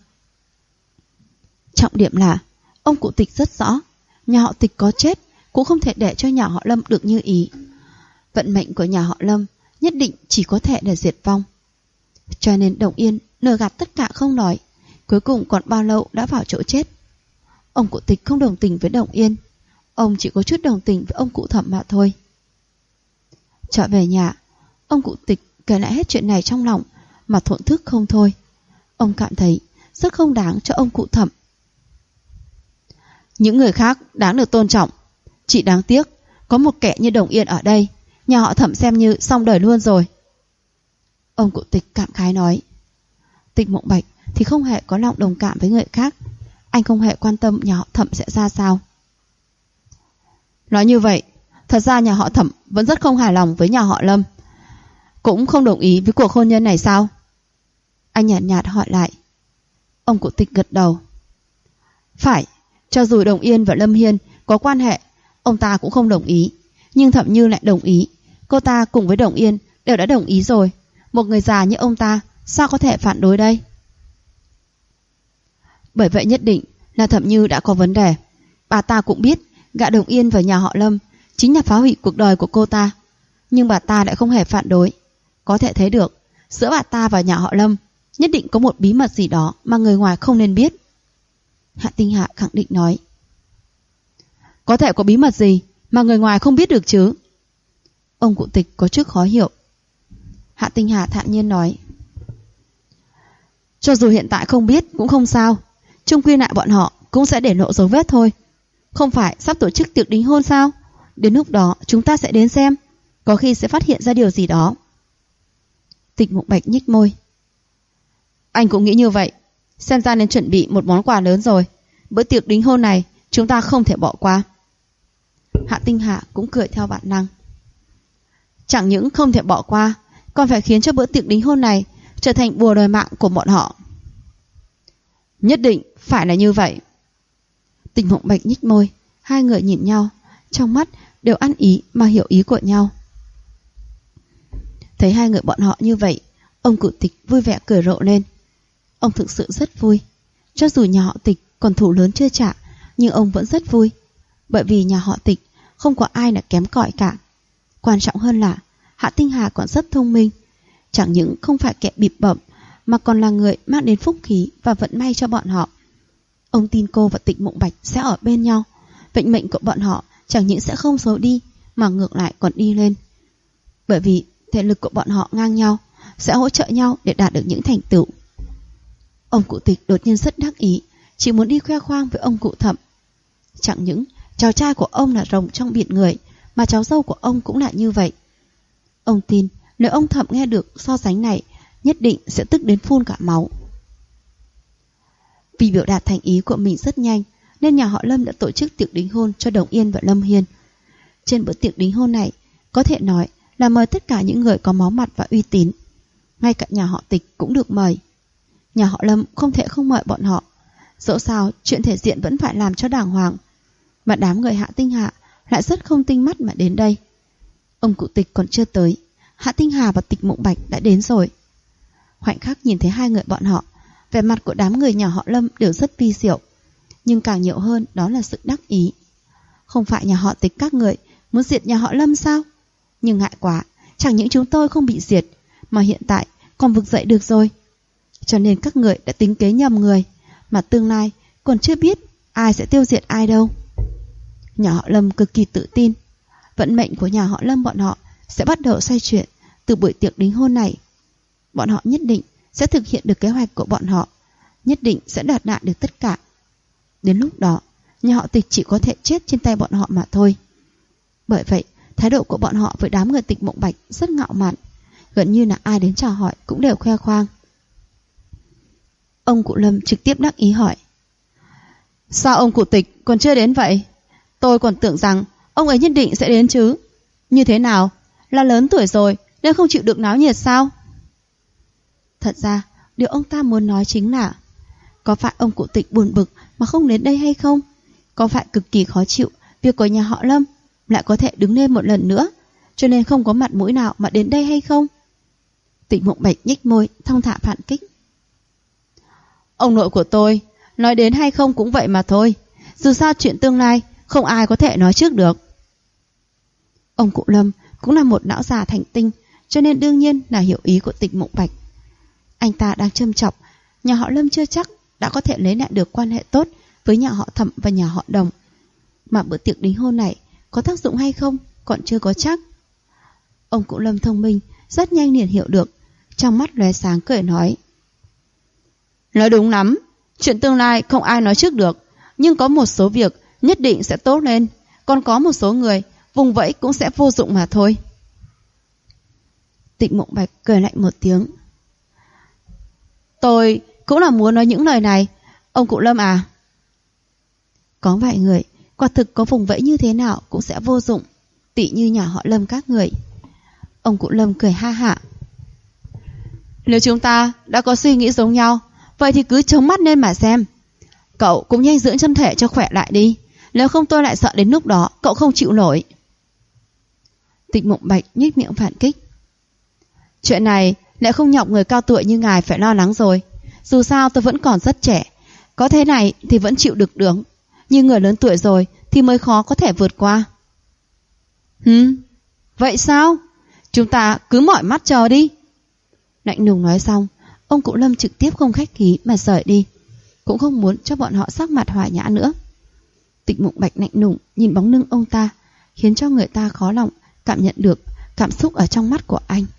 Trọng điểm là ông cụ Tịch rất rõ, nhà họ Tịch có chết cũng không thể để cho nhà họ Lâm được như ý. Vận mệnh của nhà họ Lâm nhất định chỉ có thể là diệt vong. Cho nên Đồng Yên lừa gạt tất cả không nói, cuối cùng còn bao lâu đã vào chỗ chết. Ông cụ Tịch không đồng tình với Đồng Yên, ông chỉ có chút đồng tình với ông cụ Thẩm mà thôi. Trở về nhà, ông cụ Tịch kể lại hết chuyện này trong lòng mà thổn thức không thôi. Ông cảm thấy rất không đáng cho ông cụ Thẩm. Những người khác đáng được tôn trọng, chỉ đáng tiếc có một kẻ như Đồng Yên ở đây, nhà họ Thẩm xem như xong đời luôn rồi. Ông cụ Tịch cảm khái nói. Tịch Mộng Bạch thì không hề có lòng đồng cảm với người khác, anh không hề quan tâm nhà họ Thẩm sẽ ra sao. Nói như vậy, thật ra nhà họ Thẩm vẫn rất không hài lòng với nhà họ Lâm, cũng không đồng ý với cuộc hôn nhân này sao? Anh nhạt nhạt hỏi lại. Ông cụ Tịch gật đầu. Phải, cho dù Đồng Yên và Lâm Hiên có quan hệ, ông ta cũng không đồng ý, nhưng Thẩm Như lại đồng ý. Cô ta cùng với Đồng Yên đều đã đồng ý rồi, một người già như ông ta sao có thể phản đối đây? Bởi vậy nhất định là Thẩm Như đã có vấn đề. Bà ta cũng biết gả Đồng Yên vào nhà họ Lâm chính là phá hủy cuộc đời của cô ta, nhưng bà ta lại không hề phản đối. Có thể thấy được giữa bà ta và nhà họ Lâm nhất định có một bí mật gì đó mà người ngoài không nên biết. Hạ Tinh Hạ khẳng định nói. Có thể có bí mật gì mà người ngoài không biết được chứ? Ông cụ Tịch có chút khó hiểu. Hạ Tinh Hạ thản nhiên nói. Cho dù hiện tại không biết cũng không sao, chung quy lại bọn họ cũng sẽ để lộ dấu vết thôi. Không phải sắp tổ chức tiệc đính hôn sao? Đến lúc đó chúng ta sẽ đến xem, có khi sẽ phát hiện ra điều gì đó. Tịch Mộng Bạch nhếch môi. Anh cũng nghĩ như vậy, xem ra nên chuẩn bị một món quà lớn rồi. Bữa tiệc đính hôn này chúng ta không thể bỏ qua. Hạ Tinh Hạ cũng cười theo bản năng. Chẳng những không thể bỏ qua, còn phải khiến cho bữa tiệc đính hôn này trở thành bùa đời mạng của bọn họ. Nhất định phải là như vậy. Tịch Mộng Bạch nhếch môi, hai người nhìn nhau, trong mắt đều ăn ý mà hiểu ý của nhau. Thấy hai người bọn họ như vậy, ông cụ Tịch vui vẻ cười rộ lên. Ông thực sự rất vui. Cho dù nhà họ Tịch còn thù lớn chưa trả, nhưng ông vẫn rất vui. Bởi vì nhà họ Tịch không có ai là kém cỏi cả. Quan trọng hơn là Hạ Tinh Hà còn rất thông minh. Chẳng những không phải kẻ bịp bợm, mà còn là người mang đến phúc khí và vận may cho bọn họ. Ông tin cô và Tịch Mộng Bạch sẽ ở bên nhau. Vận mệnh của bọn họ chẳng những sẽ không xấu đi, mà ngược lại còn đi lên. Bởi vì thể lực của bọn họ ngang nhau, sẽ hỗ trợ nhau để đạt được những thành tựu. Ông cụ Tịch đột nhiên rất đắc ý, chỉ muốn đi khoe khoang với ông cụ Thẩm. Chẳng những cháu trai của ông là rồng trong biển người, mà cháu dâu của ông cũng là như vậy. Ông tin Nếu ông Thẩm nghe được so sánh này, nhất định sẽ tức đến phun cả máu. Vì biểu đạt thành ý của mình rất nhanh, nên nhà họ Lâm đã tổ chức tiệc đính hôn cho Đồng Yên và Lâm Hiên. Trên bữa tiệc đính hôn này, có thể nói là mời tất cả những người có máu mặt và uy tín. Ngay cả nhà họ Tịch cũng được mời. Nhà họ Lâm không thể không mời bọn họ. Dẫu sao, chuyện thể diện vẫn phải làm cho đàng hoàng. Mà đám người Hạ Tinh Hà lại rất không tinh mắt mà đến đây. Ông cụ Tịch còn chưa tới, Hạ Tinh Hà và Tịch Mộng Bạch đã đến rồi. Khoảnh khắc nhìn thấy hai người bọn họ, vẻ mặt của đám người nhà họ Lâm đều rất vi diệu. Nhưng càng nhiều hơn đó là sự đắc ý. Không phải nhà họ Tịch các người muốn diệt nhà họ Lâm sao? Nhưng ngại quá, chẳng những chúng tôi không bị diệt, mà hiện tại còn vực dậy được rồi. Cho nên các người đã tính kế nhầm người, mà tương lai còn chưa biết ai sẽ tiêu diệt ai đâu. Nhà họ Lâm cực kỳ tự tin, vận mệnh của nhà họ Lâm bọn họ sẽ bắt đầu xoay chuyển từ buổi tiệc đính hôn này. Bọn họ nhất định sẽ thực hiện được kế hoạch của bọn họ, nhất định sẽ đạt đạt được tất cả. Đến lúc đó, nhà họ Tịch chỉ có thể chết trên tay bọn họ mà thôi. Bởi vậy, thái độ của bọn họ với đám người Tịch Mộng Bạch rất ngạo mạn, gần như là ai đến chào hỏi cũng đều khoe khoang. Ông cụ Lâm trực tiếp đắc ý hỏi: sao ông cụ Tịch còn chưa đến vậy? Tôi còn tưởng rằng ông ấy nhất định sẽ đến chứ. Như thế nào? Là lớn tuổi rồi nên không chịu được náo nhiệt sao? Thật ra, điều ông ta muốn nói chính là có phải ông cụ Tịch buồn bực mà không đến đây hay không? Có phải cực kỳ khó chịu việc của nhà họ Lâm lại có thể đứng lên một lần nữa, cho nên không có mặt mũi nào mà đến đây hay không? Tịch Mộng Bạch nhếch môi, thong thả phản kích: ông nội của tôi nói đến hay không cũng vậy mà thôi. Dù sao chuyện tương lai không ai có thể nói trước được. Ông cụ Lâm cũng là một lão già thành tinh, cho nên đương nhiên là hiểu ý của Tịch Mộng Bạch. Anh ta đang châm chọc nhà họ Lâm chưa chắc đã có thể lấy lại được quan hệ tốt với nhà họ Thẩm và nhà họ Đồng. Mà bữa tiệc đính hôn này có tác dụng hay không còn chưa có chắc. Ông cụ Lâm thông minh, rất nhanh liền hiểu được, trong mắt lóe sáng cười nói: nói đúng lắm, chuyện tương lai không ai nói trước được, nhưng có một số việc nhất định sẽ tốt lên, còn có một số người vùng vẫy cũng sẽ vô dụng mà thôi. Tịch Mộng Bạch cười lạnh một tiếng: tôi cũng là muốn nói những lời này, ông cụ Lâm à. Có vài người quả thực có vùng vẫy như thế nào cũng sẽ vô dụng, tỉ như nhà họ Lâm các người. Ông cụ Lâm cười ha hả: nếu chúng ta đã có suy nghĩ giống nhau, vậy thì cứ chống mắt lên mà xem. Cậu cũng nhanh dưỡng thân thể cho khỏe lại đi, nếu không tôi lại sợ đến lúc đó cậu không chịu nổi. Tịch Mộng Bạch nhếch miệng phản kích: chuyện này lại không nhọc người cao tuổi như ngài phải lo lắng rồi. Dù sao tôi vẫn còn rất trẻ, có thế này thì vẫn chịu được được, nhưng người lớn tuổi rồi thì mới khó có thể vượt qua. Vậy sao? Chúng ta cứ mỏi mắt chờ đi. Lạnh lùng nói xong, ông cụ Lâm trực tiếp không khách khí mà rời đi, cũng không muốn cho bọn họ sắc mặt hòa nhã nữa. Tịch Mộng Bạch lạnh lùng nhìn bóng lưng ông ta, khiến cho người ta khó lòng cảm nhận được cảm xúc ở trong mắt của anh.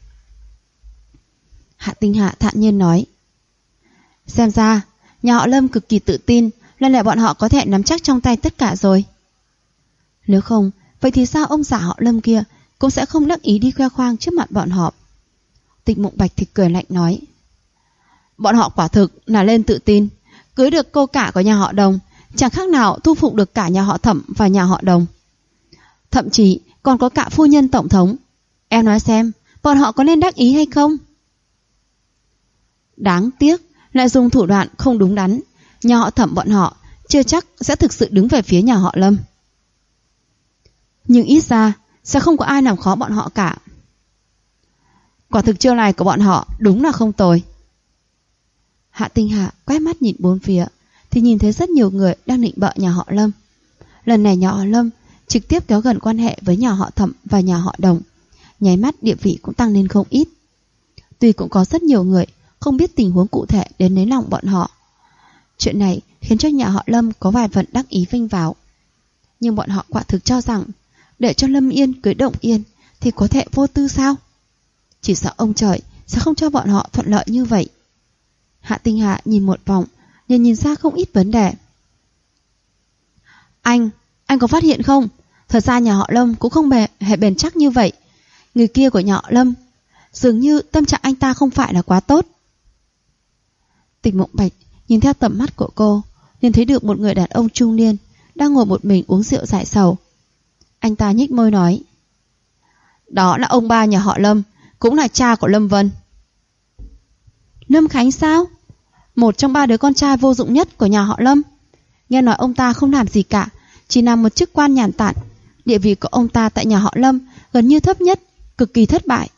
Hạ Tinh Hạ thản nhiên nói: xem ra nhà họ Lâm cực kỳ tự tin, lần này bọn họ có thể nắm chắc trong tay tất cả rồi. Nếu không, vậy thì sao ông già họ Lâm kia cũng sẽ không đắc ý đi khoe khoang trước mặt bọn họ. Tịch Mộng Bạch thì cười lạnh nói: bọn họ quả thực là lên tự tin, cưới được cô cả của nhà họ Đồng, chẳng khác nào thu phục được cả nhà họ Thẩm và nhà họ Đồng. Thậm chí còn có cả phu nhân tổng thống. Em nói xem, bọn họ có nên đắc ý hay không? Đáng tiếc lại dùng thủ đoạn không đúng đắn, nhà họ Thẩm bọn họ chưa chắc sẽ thực sự đứng về phía nhà họ Lâm. Nhưng ít ra sẽ không có ai làm khó bọn họ cả. Quả thực chiêu này của bọn họ đúng là không tồi. Hạ Tinh Hạ quét mắt nhìn bốn phía thì nhìn thấy rất nhiều người đang định bợ nhà họ Lâm. Lần này nhà họ Lâm trực tiếp kéo gần quan hệ với nhà họ Thẩm và nhà họ Đồng, nháy mắt địa vị cũng tăng lên không ít. Tuy cũng có rất nhiều người không biết tình huống cụ thể đến lấy lòng bọn họ. Chuyện này khiến cho nhà họ Lâm có vài phần đắc ý vinh vào. Nhưng bọn họ quả thực cho rằng để cho Lâm Yên cưới Động Yên thì có thể vô tư sao? Chỉ sợ ông trời sẽ không cho bọn họ thuận lợi như vậy. Hạ Tinh Hạ nhìn một vòng, liền nhìn ra không ít vấn đề. Anh có phát hiện không? Thật ra nhà họ Lâm cũng không hề bền chắc như vậy. Người kia của nhà họ Lâm Dường như tâm trạng anh ta không phải là quá tốt. Tịch Mộng Bạch nhìn theo tầm mắt của cô, liền thấy được một người đàn ông trung niên đang ngồi một mình uống rượu giải sầu. Anh ta nhếch môi nói: Đó là ông ba nhà họ Lâm, cũng là cha của Lâm Vân. Lâm Khánh sao? Một trong 3 đứa con trai vô dụng nhất của nhà họ Lâm. Nghe nói ông ta không làm gì cả, chỉ làm một chức quan nhàn tản. Địa vị của ông ta tại nhà họ Lâm gần như thấp nhất, cực kỳ thất bại.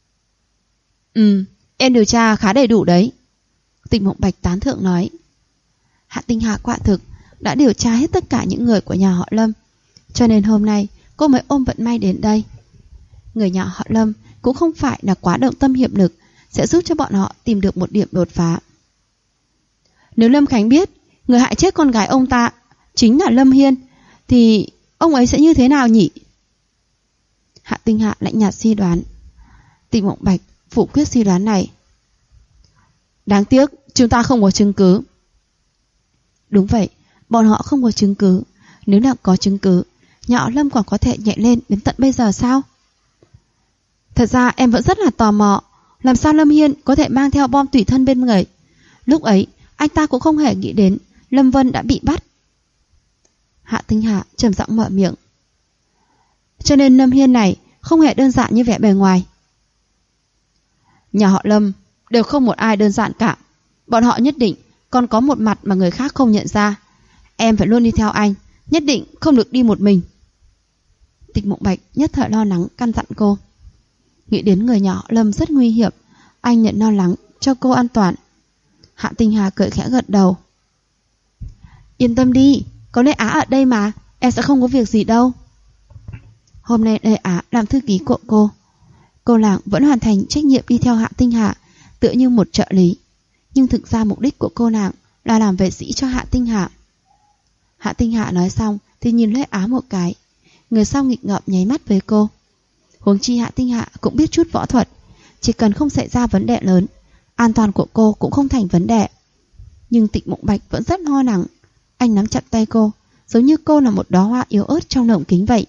Em điều tra khá đầy đủ đấy, Tịch Mộng Bạch tán thưởng nói. Hạ Tinh Hà quả thực đã điều tra hết tất cả những người của nhà họ Lâm, cho nên hôm nay cô mới ôm vận may đến đây. Người nhà họ Lâm cũng không phải là quá động tâm hiệp lực, sẽ giúp cho bọn họ tìm được một điểm đột phá. Nếu Lâm Khánh biết người hại chết con gái ông ta chính là Lâm Hiên, thì ông ấy sẽ như thế nào nhỉ? Hạ Tinh Hạ lạnh nhạt suy đoán. Tịch Mộng Bạch phủ quyết suy đoán này. Đáng tiếc chúng ta không có chứng cứ. Đúng vậy, bọn họ không có chứng cứ. Nếu là có chứng cứ, nhà họ Lâm còn có thể nhảy lên đến tận bây giờ sao? Thật ra em vẫn rất là tò mò, làm sao Lâm Hiên có thể mang theo bom tùy thân bên người. Lúc ấy anh ta cũng không hề nghĩ đến Lâm Vân đã bị bắt. Hạ Tinh Hạ trầm giọng mở miệng. Cho nên Lâm Hiên này không hề đơn giản như vẻ bề ngoài. Nhà họ Lâm đều không một ai đơn giản cả. Bọn họ nhất định còn có một mặt mà người khác không nhận ra. Em phải luôn đi theo anh, nhất định không được đi một mình. Tịch Mộng Bạch nhất thời lo lắng căn dặn cô. Nghĩ đến người nhà họ Lâm rất nguy hiểm, anh nhận lo lắng cho cô an toàn. Hạ Tinh Hà cười khẽ gật đầu. Yên tâm đi, có Lê Á ở đây mà, em sẽ không có việc gì đâu. Hôm nay Lê Á làm thư ký của cô nàng vẫn hoàn thành trách nhiệm đi theo Hạ Tinh Hà, tựa như một trợ lý. Nhưng thực ra mục đích của cô nàng là làm vệ sĩ cho Hạ Tinh Hà. Hạ Tinh Hà nói xong thì nhìn Lê Á một cái. Người sau nghịch ngợm nháy mắt với cô. Huống chi Hạ Tinh Hà cũng biết chút võ thuật, chỉ cần không xảy ra vấn đề lớn, an toàn của cô cũng không thành vấn đề. Nhưng Tịch Mộng Bạch vẫn rất lo lắng. Anh nắm chặt tay cô, giống như cô là một đóa hoa yếu ớt trong lồng kính vậy.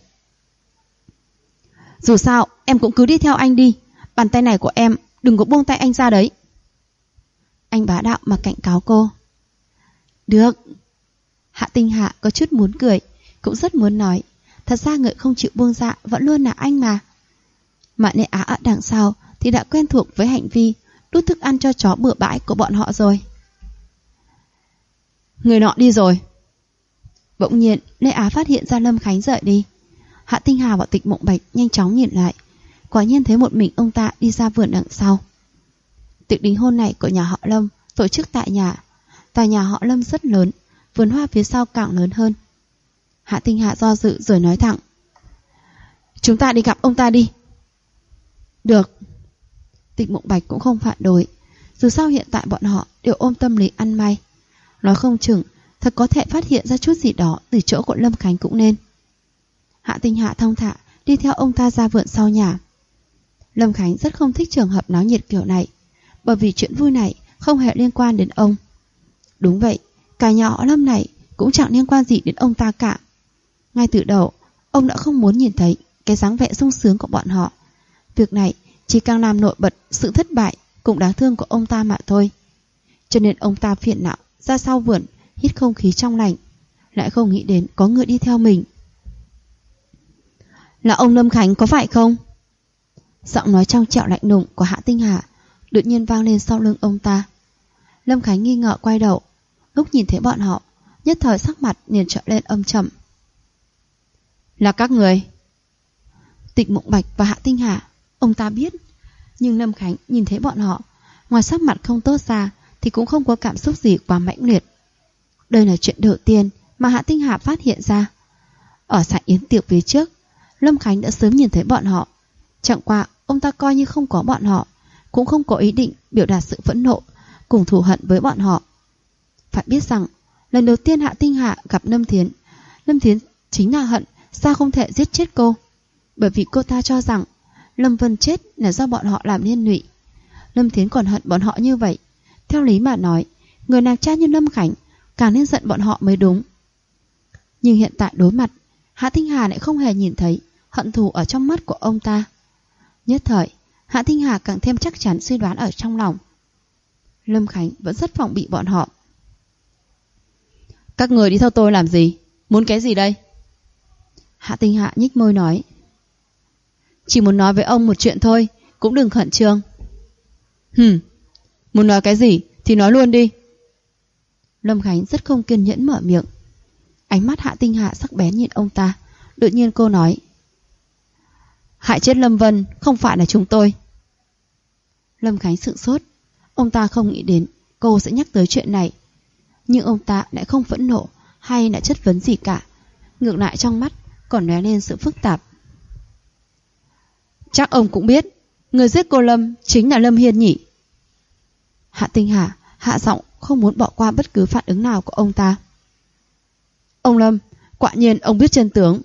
Dù sao em cũng cứ đi theo anh đi, bàn tay này của em đừng có buông tay anh ra đấy. Anh bá đạo mà cảnh cáo cô. Được. Hạ Tinh Hạ có chút muốn cười, cũng rất muốn nói, thật ra người không chịu buông ra vẫn luôn là anh mà. Mà Lê Á ở đằng sau thì đã quen thuộc với hành vi đút thức ăn cho chó bừa bãi của bọn họ rồi. Người nọ đi rồi. Bỗng nhiên Lê Á phát hiện ra Lâm Khánh rời đi. Hạ Tinh Hà và Tịch Mộng Bạch nhanh chóng nhìn lại, quả nhiên thấy một mình ông ta đi ra vườn đằng sau. Tiệc đính hôn này của nhà họ Lâm tổ chức tại nhà. Tòa nhà họ Lâm rất lớn, vườn hoa phía sau càng lớn hơn. Hạ Tinh Hà do dự rồi nói thẳng. Chúng ta đi gặp ông ta đi. Được. Tịch Mộng Bạch cũng không phản đối. Dù sao hiện tại bọn họ đều ôm tâm lý ăn may. Nói không chừng thật có thể phát hiện ra chút gì đó từ chỗ của Lâm Khánh cũng nên. Hạ Tinh Hạ thong thả đi theo ông ta ra vườn sau nhà. Lâm Khánh rất không thích trường hợp náo nhiệt kiểu này, bởi vì chuyện vui này không hề liên quan đến ông. Đúng vậy, cả nhà họ Lâm này cũng chẳng liên quan gì đến ông ta cả. Ngay từ đầu, ông đã không muốn nhìn thấy cái dáng vẻ sung sướng của bọn họ. Việc này chỉ càng làm nổi bật sự thất bại cùng đáng thương của ông ta mà thôi. Cho nên ông ta phiền não ra sau vườn hít không khí trong lành, lại không nghĩ đến có người đi theo mình. Là ông Lâm Khánh có phải không? Giọng nói trong trẻo lạnh lùng của Hạ Tinh Hà đột nhiên vang lên sau lưng ông ta. Lâm Khánh nghi ngờ quay đầu, lúc nhìn thấy bọn họ, nhất thời sắc mặt liền trở lên âm trầm. Là các người? Tịch Mộng Bạch và Hạ Tinh Hà, ông ta biết, nhưng Lâm Khánh nhìn thấy bọn họ, ngoài sắc mặt không tốt ra thì cũng không có cảm xúc gì quá mãnh liệt. Đây là chuyện đầu tiên mà Hạ Tinh Hà phát hiện ra. Ở sảnh yến tiệc phía trước, Lâm Khánh đã sớm nhìn thấy bọn họ. Chẳng qua ông ta coi như không có bọn họ, cũng không có ý định biểu đạt sự phẫn nộ cùng thù hận với bọn họ. Phải biết rằng lần đầu tiên Hạ Tinh Hà gặp Lâm Thiến chính là hận sao không thể giết chết cô, bởi vì cô ta cho rằng Lâm Vân chết là do bọn họ làm liên lụy. Lâm Thiến còn hận bọn họ như vậy. Theo lý mà nói, người nàng cha như Lâm Khánh càng nên giận bọn họ mới đúng. Nhưng hiện tại đối mặt, Hạ Tinh Hà lại không hề nhìn thấy hận thù ở trong mắt của ông ta. Nhất thời, Hạ Tinh Hà càng thêm chắc chắn suy đoán ở trong lòng. Lâm Khánh vẫn rất phòng bị bọn họ. Các người đi theo tôi làm gì? Muốn cái gì đây? Hạ Tinh Hà nhếch môi nói. Chỉ muốn nói với ông một chuyện thôi, cũng đừng khẩn trương. Muốn nói cái gì thì nói luôn đi. Lâm Khánh rất không kiên nhẫn mở miệng. Ánh mắt Hạ Tinh Hà sắc bén nhìn ông ta. Đột nhiên cô nói. Hại chết Lâm Vân không phải là chúng tôi. Lâm Khánh sửng sốt. Ông ta không nghĩ đến cô sẽ nhắc tới chuyện này. Nhưng ông ta lại không phẫn nộ hay là chất vấn gì cả. Ngược lại trong mắt còn lóe lên sự phức tạp. Chắc ông cũng biết người giết cô Lâm chính là Lâm Hiên nhỉ? Hạ Tinh Hà hạ giọng, không muốn bỏ qua bất cứ phản ứng nào của ông ta. Ông Lâm, quả nhiên ông biết chân tướng.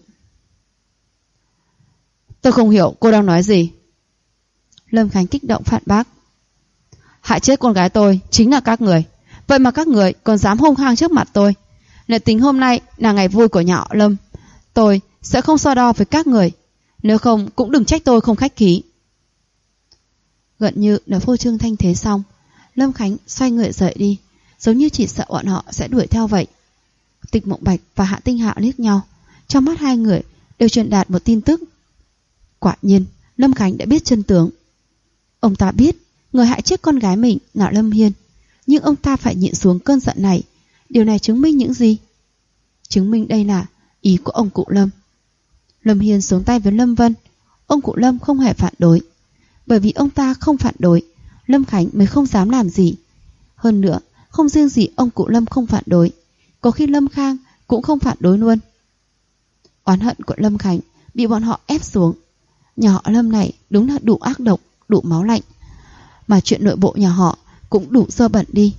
Tôi không hiểu cô đang nói gì. Lâm Khánh kích động phản bác. Hại chết con gái tôi chính là các người. Vậy mà các người còn dám hung hăng trước mặt tôi. Nếu tính hôm nay là ngày vui của nhà họ Lâm, tôi sẽ không so đo với các người. Nếu không cũng đừng trách tôi không khách khí. Gần như đã phô trương thanh thế xong, Lâm Khánh xoay người rời đi, giống như chỉ sợ bọn họ sẽ đuổi theo vậy. Tịch Mộng Bạch và Hạ Tinh Hạ liếc nhau, trong mắt hai người đều truyền đạt một tin tức. Quả nhiên Lâm Khánh đã biết chân tướng. Ông ta biết người hại chết con gái mình là Lâm Hiên, nhưng ông ta phải nhịn xuống cơn giận này. Điều này chứng minh những gì? Chứng minh đây là ý của ông cụ Lâm. Lâm Hiên xuống tay với Lâm Vân, ông cụ Lâm không hề phản đối. Bởi vì ông ta không phản đối, Lâm Khánh mới không dám làm gì. Hơn nữa, không riêng gì ông cụ Lâm không phản đối, có khi Lâm Khang cũng không phản đối luôn. Oán hận của Lâm Khánh bị bọn họ ép xuống. Nhà họ Lâm này đúng là đủ ác độc, đủ máu lạnh. Mà chuyện nội bộ nhà họ cũng đủ dơ bẩn đi.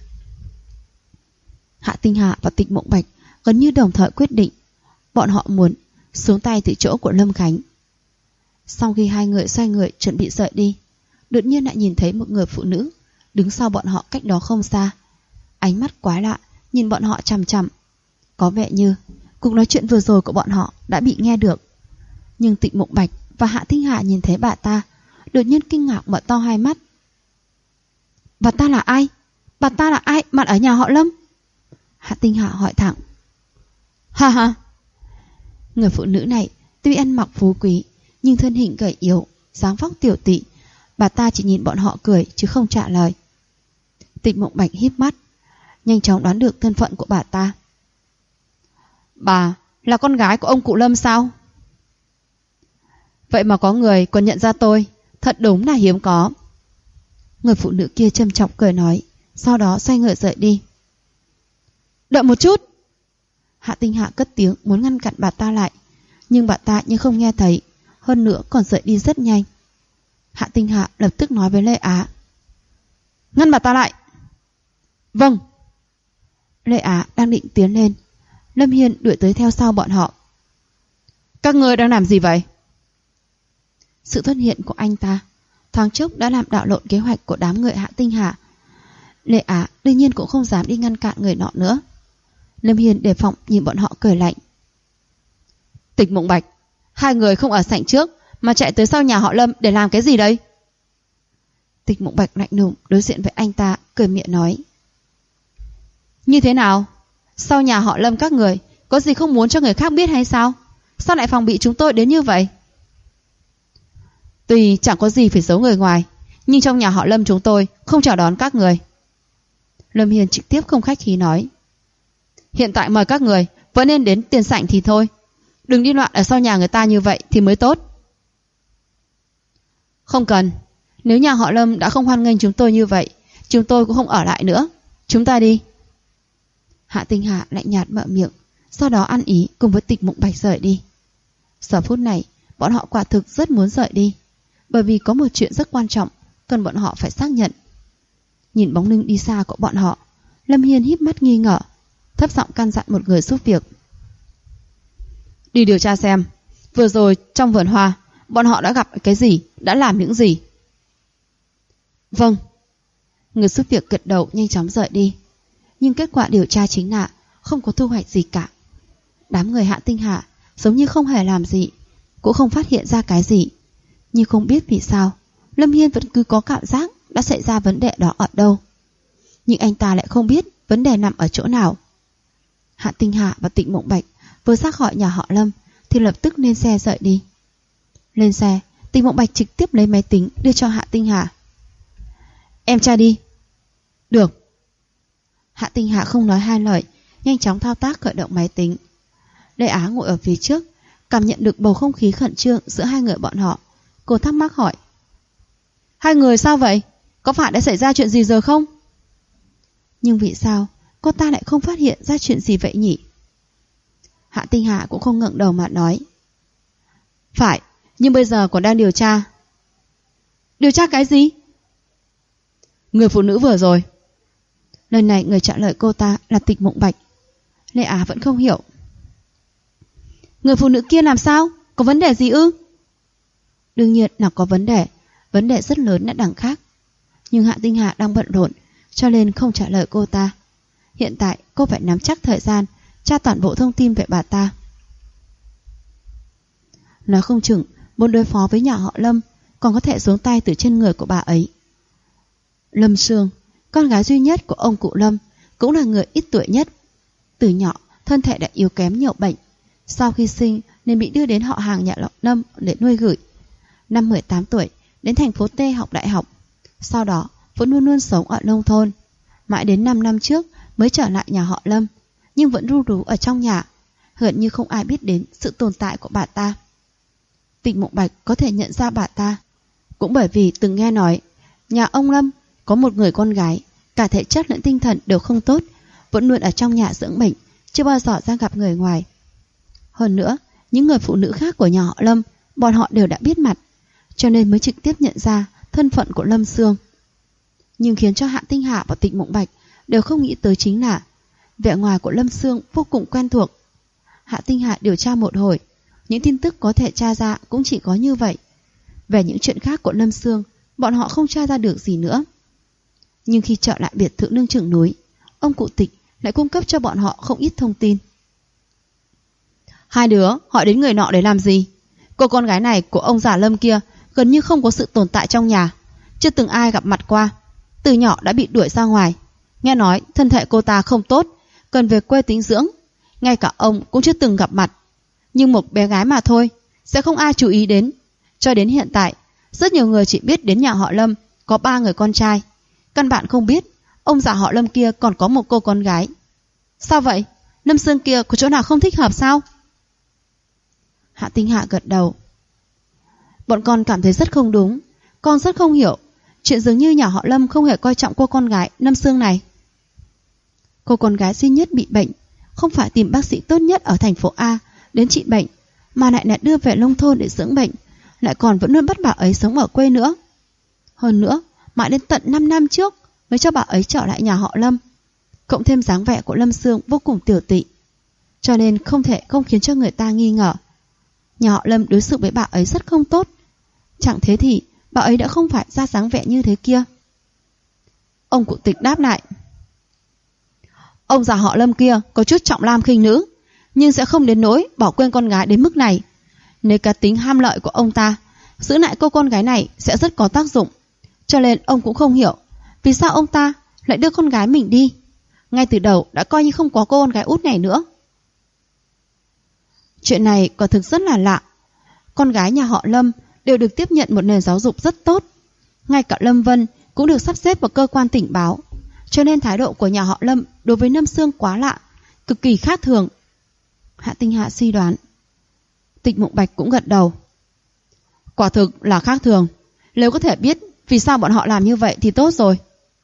Hạ Tinh Hà và Tịch Mộng Bạch gần như đồng thời quyết định. Bọn họ muốn xuống tay từ chỗ của Lâm Khánh. Sau khi hai người xoay người chuẩn bị rời đi, đột nhiên lại nhìn thấy một người phụ nữ đứng sau bọn họ cách đó không xa. Ánh mắt quái lạ nhìn bọn họ chằm chằm. Có vẻ như cuộc nói chuyện vừa rồi của bọn họ đã bị nghe được. Nhưng Tịch Mộng Bạch và Hạ Tinh Hà nhìn thấy bà ta, đột nhiên kinh ngạc mở to hai mắt. Bà ta là ai? Bà ta là ai mà ở nhà họ Lâm? Hạ Tinh Hà hỏi thẳng. Ha ha. Người phụ nữ này tuy ăn mặc phú quý, nhưng thân hình gầy yếu, dáng vóc tiểu tụy. Bà ta chỉ nhìn bọn họ cười chứ không trả lời. Tịch Mộng Bạch híp mắt, nhanh chóng đoán được thân phận của bà ta. Bà là con gái của ông cụ Lâm sao? Vậy mà có người còn nhận ra tôi, thật đúng là hiếm có. Người phụ nữ kia châm chọc cười nói, sau đó xoay người rời đi. Đợi một chút. Hạ Tinh Hạ cất tiếng muốn ngăn cản bà ta lại, nhưng bà ta như không nghe thấy, hơn nữa còn rời đi rất nhanh. Hạ Tinh Hạ lập tức nói với Lê Á. Ngăn bà ta lại. Vâng. Lê Á đang định tiến lên, Lâm Hiên đuổi tới theo sau bọn họ. Các người đang làm gì vậy? Sự xuất hiện của anh ta thoáng chốc đã làm đảo lộn kế hoạch của đám người Hạ Tinh Hạ. Lê Á đương nhiên cũng không dám đi ngăn cản người nọ nữa. Lâm Hiên đề phòng nhìn bọn họ cười lạnh. Tịch Mộng Bạch, hai người không ở sảnh trước mà chạy tới sau nhà họ Lâm để làm cái gì đây? Tịch Mộng Bạch lạnh lùng đối diện với anh ta, cười miệng nói. Như thế nào? Sau nhà họ Lâm các người có gì không muốn cho người khác biết hay sao? Sao lại phòng bị chúng tôi đến như vậy? Tuy chẳng có gì phải giấu người ngoài, nhưng trong nhà họ Lâm chúng tôi không chào đón các người. Lâm Hiên trực tiếp không khách khí nói. Hiện tại mời các người vẫn nên đến tiền sảnh thì thôi. Đừng đi loạn ở sau nhà người ta như vậy thì mới tốt. Không cần. Nếu nhà họ Lâm đã không hoan nghênh chúng tôi như vậy, chúng tôi cũng không ở lại nữa. Chúng ta đi. Hạ Tinh Hà lạnh nhạt mở miệng, sau đó ăn ý cùng với Tịch Mộng Bạch rời đi. Giờ phút này bọn họ quả thực rất muốn rời đi, bởi vì có một chuyện rất quan trọng cần bọn họ phải xác nhận. Nhìn bóng lưng đi xa của bọn họ, Lâm Hiên híp mắt nghi ngờ, thấp giọng căn dặn một người giúp việc. Đi điều tra xem vừa rồi trong vườn hoa bọn họ đã gặp cái gì, đã làm những gì. Vâng. Người giúp việc gật đầu nhanh chóng rời đi. Nhưng kết quả điều tra chính là không có thu hoạch gì cả. Đám người Hạ Tinh Hạ giống như không hề làm gì, cũng không phát hiện ra cái gì. Nhưng không biết vì sao Lâm Hiên vẫn cứ có cảm giác đã xảy ra vấn đề đó ở đâu. Nhưng anh ta lại không biết vấn đề nằm ở chỗ nào. Hạ Tinh Hà và Tịnh Mộng Bạch vừa ra khỏi nhà họ Lâm thì lập tức lên xe rời đi. Lên xe, Tịnh Mộng Bạch trực tiếp lấy máy tính đưa cho Hạ Tinh Hà. Em tra đi. Được. Hạ Tinh Hà không nói hai lời, nhanh chóng thao tác khởi động máy tính. Lê Á ngồi ở phía trước, cảm nhận được bầu không khí khẩn trương giữa hai người bọn họ. Cô thắc mắc hỏi: Hai người sao vậy? Có phải đã xảy ra chuyện gì rồi không? Nhưng vì sao cô ta lại không phát hiện ra chuyện gì vậy nhỉ? Hạ Tinh Hà cũng không ngẩng đầu mà nói: Phải, nhưng bây giờ còn đang điều tra. Điều tra cái gì? Người phụ nữ vừa rồi. Lần này người trả lời cô ta là Tịch Mộng Bạch. Lê Á vẫn không hiểu. Người phụ nữ kia làm sao? Có vấn đề gì ư? Đương nhiên là có vấn đề rất lớn đã đằng khác. Nhưng Hạ Tinh Hà đang bận rộn, cho nên không trả lời cô ta. Hiện tại cô phải nắm chắc thời gian tra toàn bộ thông tin về bà ta. Nói không chừng muốn đối phó với nhà họ Lâm còn có thể xuống tay từ trên người của bà ấy. Lâm Sương, con gái duy nhất của ông cụ Lâm, cũng là người ít tuổi nhất. Từ nhỏ thân thể đã yếu kém nhiều bệnh. Sau khi sinh nên bị đưa đến họ hàng nhà họ Lâm để nuôi gửi. Năm 18 tuổi đến thành phố T học đại học. Sau đó vẫn luôn luôn sống ở nông thôn. Mãi đến 5 năm trước mới trở lại nhà họ Lâm, nhưng vẫn ru rú ở trong nhà, gần như không ai biết đến sự tồn tại của bà ta. Tịnh Mộng Bạch có thể nhận ra bà ta cũng bởi vì từng nghe nói nhà ông Lâm có một người con gái, cả thể chất lẫn tinh thần đều không tốt, vẫn luôn ở trong nhà dưỡng bệnh, chưa bao giờ ra gặp người ngoài. Hơn nữa, những người phụ nữ khác của nhà họ Lâm, bọn họ đều đã biết mặt, cho nên mới trực tiếp nhận ra thân phận của Lâm Sương. Nhưng khiến cho Hạ Tinh Hà và Tịnh Mộng Bạch đều không nghĩ tới chính là vẻ ngoài của Lâm Sương vô cùng quen thuộc. Hạ Tinh Hà điều tra một hồi, những tin tức có thể tra ra cũng chỉ có như vậy. Về những chuyện khác của Lâm Sương, bọn họ không tra ra được gì nữa. Nhưng khi trở lại biệt thự nương chưởng núi, ông cụ Tịch lại cung cấp cho bọn họ không ít thông tin. Hai đứa hỏi đến người nọ để làm gì? Cô con gái này của ông già Lâm kia gần như không có sự tồn tại trong nhà, chưa từng ai gặp mặt qua. Từ nhỏ đã bị đuổi ra ngoài. Nghe nói thân thể cô ta không tốt, cần về quê tĩnh dưỡng. Ngay cả ông cũng chưa từng gặp mặt. Nhưng một bé gái mà thôi, sẽ không ai chú ý đến. Cho đến hiện tại, rất nhiều người chỉ biết đến nhà họ Lâm có 3 người con trai. Căn bản không biết ông già họ Lâm kia còn có một cô con gái. Sao vậy? Lâm Sương kia có chỗ nào không thích hợp sao? Hạ Tinh Hạ gật đầu. Bọn con cảm thấy rất không đúng. Con rất không hiểu chuyện dường như nhà họ Lâm không hề coi trọng cô con gái Lâm Sương này. Cô con gái duy nhất bị bệnh, không phải tìm bác sĩ tốt nhất ở thành phố A đến trị bệnh, mà lại đưa về nông thôn để dưỡng bệnh, lại còn vẫn luôn bắt bà ấy sống ở quê nữa. Hơn nữa, mãi đến tận 5 năm trước mới cho bà ấy trở lại nhà họ Lâm. Cộng thêm dáng vẻ của Lâm Sương vô cùng tiểu tụy, cho nên không thể không khiến cho người ta nghi ngờ nhà họ Lâm đối xử với bà ấy rất không tốt. Chẳng thế thì bà ấy đã không phải ra dáng vẻ như thế kia. Ông cụ Tịch đáp lại. Ông già họ Lâm kia có chút trọng nam khinh nữ, nhưng sẽ không đến nỗi bỏ quên con gái đến mức này. Nếu cá tính ham lợi của ông ta, giữ lại cô con gái này sẽ rất có tác dụng. Cho nên ông cũng không hiểu vì sao ông ta lại đưa con gái mình đi. Ngay từ đầu đã coi như không có cô con gái út này nữa. Chuyện này quả thực rất là lạ. Con gái nhà họ Lâm đều được tiếp nhận một nền giáo dục rất tốt. Ngay cả Lâm Vân cũng được sắp xếp vào cơ quan tình báo. Cho nên thái độ của nhà họ Lâm đối với Lâm Sương quá lạ, cực kỳ khác thường. Hạ Tinh Hạ suy đoán. Tịch Mộng Bạch cũng gật đầu. Quả thực là khác thường. Nếu có thể biết vì sao bọn họ làm như vậy thì tốt rồi.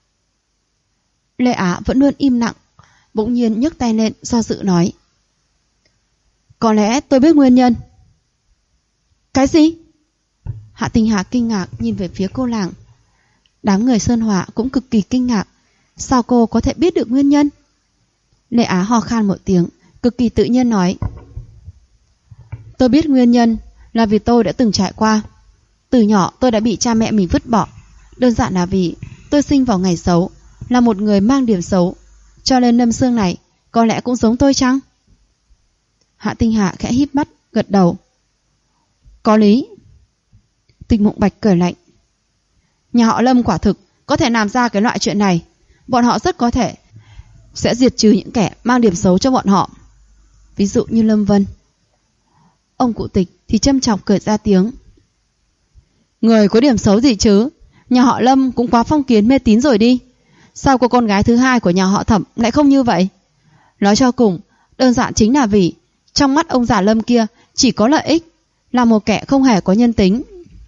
Lê Á vẫn luôn im lặng, bỗng nhiên nhấc tay lên do dự nói. Có lẽ tôi biết nguyên nhân. Cái gì? Hạ Tinh Hạ kinh ngạc nhìn về phía cô làng. Đám người Sơn Hòa cũng cực kỳ kinh ngạc. Sao cô có thể biết được nguyên nhân? Lê Á ho khan một tiếng, cực kỳ tự nhiên nói. Tôi biết nguyên nhân là vì tôi đã từng trải qua. Từ nhỏ tôi đã bị cha mẹ mình vứt bỏ. Đơn giản là vì tôi sinh vào ngày xấu, là một người mang điểm xấu. Cho nên Lâm Sương này có lẽ cũng giống tôi chăng? Hạ Tinh Hạ khẽ híp mắt, gật đầu. Có lý. Tịch Mộng Bạch cười lạnh. Nhà họ Lâm quả thực có thể làm ra cái loại chuyện này. Bọn họ rất có thể sẽ diệt trừ những kẻ mang điểm xấu cho bọn họ. Ví dụ như Lâm Vân. Ông cụ Tịch thì châm chọc cười ra tiếng. Người có điểm xấu gì chứ? Nhà họ Lâm cũng quá phong kiến mê tín rồi đi. Sao cô con gái thứ hai của nhà họ Thẩm lại không như vậy? Nói cho cùng, đơn giản chính là vì trong mắt ông già Lâm kia chỉ có lợi ích, là một kẻ không hề có nhân tính.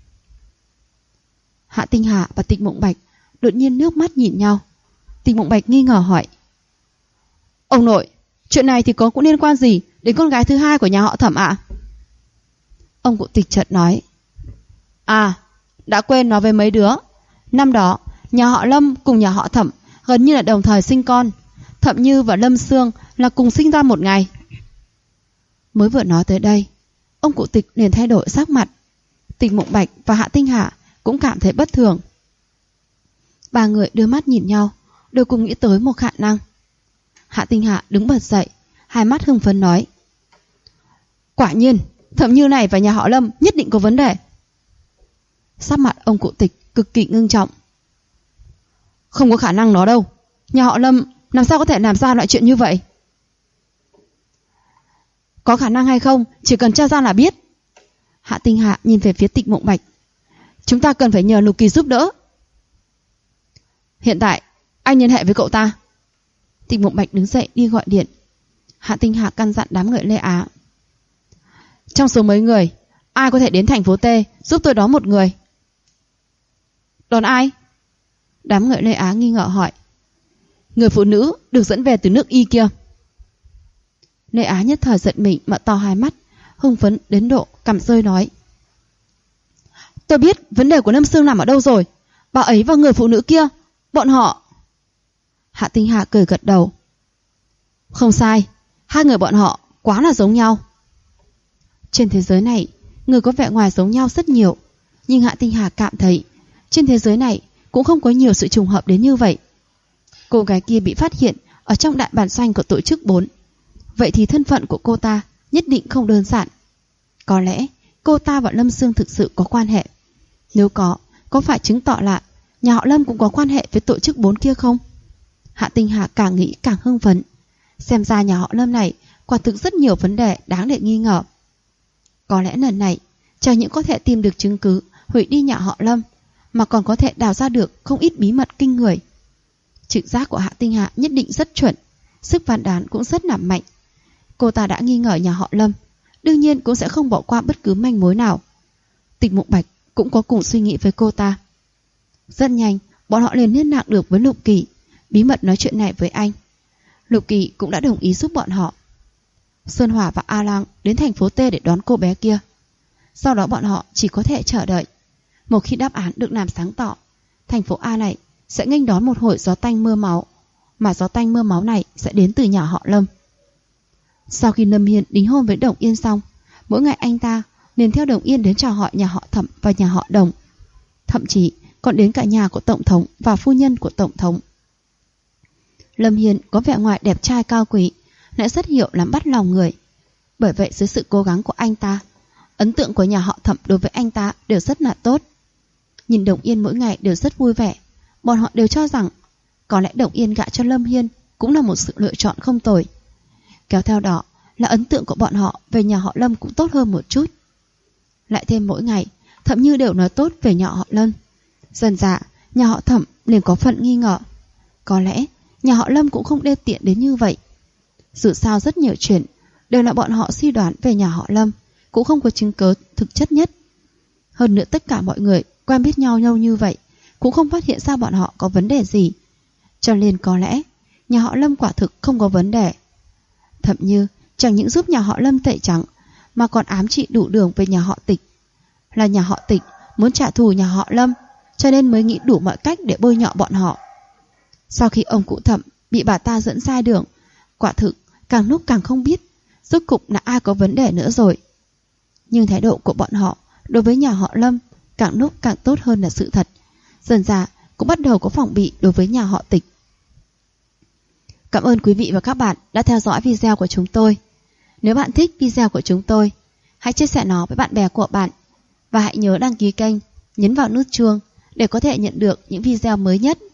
Hạ Tinh Hà và Tịch Mộng Bạch đột nhiên nước mắt nhìn nhau. Tịch Mộng Bạch nghi ngờ hỏi. Ông nội, chuyện này thì có cũng liên quan gì đến con gái thứ hai của nhà họ Thẩm ạ? Ông cụ Tịch chợt nói. À, đã quên nói với mấy đứa. Năm đó, nhà họ Lâm cùng nhà họ Thẩm gần như là đồng thời sinh con. Thẩm Như và Lâm Sương là cùng sinh ra một ngày. Mới vừa nói tới đây, ông cụ Tịch liền thay đổi sắc mặt. Tịch Mộng Bạch và Hạ Tinh Hà cũng cảm thấy bất thường. Ba người đưa mắt nhìn nhau, đều cùng nghĩ tới một khả năng. Hạ Tinh Hà đứng bật dậy, hai mắt hưng phấn nói. Quả nhiên, Thẩm Như này và nhà họ Lâm nhất định có vấn đề. Sắc mặt ông cụ Tịch cực kỳ ngưng trọng. Không có khả năng đó đâu. Nhà họ Lâm làm sao có thể làm ra loại chuyện như vậy? Có khả năng hay không, chỉ cần tra ra là biết. Hạ Tinh Hạ nhìn về phía Tịch Mộng Bạch. Chúng ta cần phải nhờ Lục Kỳ giúp đỡ. Hiện tại, anh liên hệ với cậu ta. Tịch Mộng Bạch đứng dậy đi gọi điện. Hạ Tinh Hạ căn dặn đám người Lê Á. Trong số mấy người, ai có thể đến thành phố T giúp tôi đón một người? Đón ai? Đám người Lê Á nghi ngờ hỏi. Người phụ nữ được dẫn về từ nước Y kia. Lê Á nhất thời giận mình mở to hai mắt, hưng phấn đến độ cằm rơi nói. Tôi biết vấn đề của Lâm Sương nằm ở đâu rồi. Bà ấy và người phụ nữ kia, bọn họ... Hạ Tinh Hạ cười gật đầu. Không sai, hai người bọn họ quá là giống nhau. Trên thế giới này, người có vẻ ngoài giống nhau rất nhiều. Nhưng Hạ Tinh Hà cảm thấy trên thế giới này cũng không có nhiều sự trùng hợp đến như vậy. Cô gái kia bị phát hiện ở trong đại bản doanh của tổ chức 4. Vậy thì thân phận của cô ta nhất định không đơn giản. Có lẽ cô ta và Lâm Sương thực sự có quan hệ. Nếu có phải chứng tỏ là nhà họ Lâm cũng có quan hệ với tổ chức 4 kia không? Hạ Tinh Hà càng nghĩ càng hưng phấn. Xem ra nhà họ Lâm này quả thực rất nhiều vấn đề đáng để nghi ngờ. Có lẽ lần này chẳng những có thể tìm được chứng cứ hủy đi nhà họ Lâm, mà còn có thể đào ra được không ít bí mật kinh người. Trực giác của Hạ Tinh Hà nhất định rất chuẩn, sức phán đoán cũng rất là mạnh. Cô ta đã nghi ngờ nhà họ Lâm, đương nhiên cũng sẽ không bỏ qua bất cứ manh mối nào. Tịch Mộng Bạch cũng có cùng suy nghĩ với cô ta. Rất nhanh, bọn họ liền liên lạc được với Lục Kỳ, bí mật nói chuyện này với anh. Lục Kỳ cũng đã đồng ý giúp bọn họ. Xuân Hỏa và A Lang đến thành phố T để đón cô bé kia. Sau đó bọn họ chỉ có thể chờ đợi. Một khi đáp án được làm sáng tỏ, thành phố A này sẽ nghênh đón một hồi gió tanh mưa máu, mà gió tanh mưa máu này sẽ đến từ nhà họ Lâm. Sau khi Lâm Hiên đính hôn với Đồng Yên xong, mỗi ngày anh ta liền theo Đồng Yên đến chào hỏi nhà họ Thẩm và nhà họ Đồng, thậm chí còn đến cả nhà của Tổng thống và phu nhân của Tổng thống. Lâm Hiên có vẻ ngoài đẹp trai cao quý, lại rất hiểu làm bắt lòng người. Bởi vậy dưới sự cố gắng của anh ta, ấn tượng của nhà họ Thẩm đối với anh ta đều rất là tốt. Nhìn Đồng Yên mỗi ngày đều rất vui vẻ, bọn họ đều cho rằng có lẽ Đồng Yên gả cho Lâm Hiên cũng là một sự lựa chọn không tồi. Kéo theo đó là ấn tượng của bọn họ về nhà họ Lâm cũng tốt hơn một chút. Lại thêm mỗi ngày Thẩm Như đều nói tốt về nhà họ Lâm. Dần dà nhà họ Thẩm liền có phần nghi ngờ. Có lẽ nhà họ Lâm cũng không đê tiện đến như vậy. Dù sao rất nhiều chuyện đều là bọn họ suy đoán về nhà họ Lâm, cũng không có chứng cứ thực chất nhất. Hơn nữa tất cả mọi người quen biết nhau như vậy, cũng không phát hiện ra bọn họ có vấn đề gì. Cho nên có lẽ nhà họ Lâm quả thực không có vấn đề. Thậm như chẳng những giúp nhà họ Lâm tẩy trắng, mà còn ám trị đủ đường về nhà họ Tịch. Là nhà họ Tịch muốn trả thù nhà họ Lâm, cho nên mới nghĩ đủ mọi cách để bôi nhọ bọn họ. Sau khi ông cụ Thẩm bị bà ta dẫn sai đường, quả thực càng lúc càng không biết rốt cục là ai có vấn đề nữa rồi. Nhưng thái độ của bọn họ đối với nhà họ Lâm càng lúc càng tốt hơn là sự thật. Dần dà cũng bắt đầu có phòng bị đối với nhà họ Tịch. Cảm ơn quý vị và các bạn đã theo dõi video của chúng tôi. Nếu bạn thích video của chúng tôi, hãy chia sẻ nó với bạn bè của bạn. Và hãy nhớ đăng ký kênh, nhấn vào nút chuông để có thể nhận được những video mới nhất.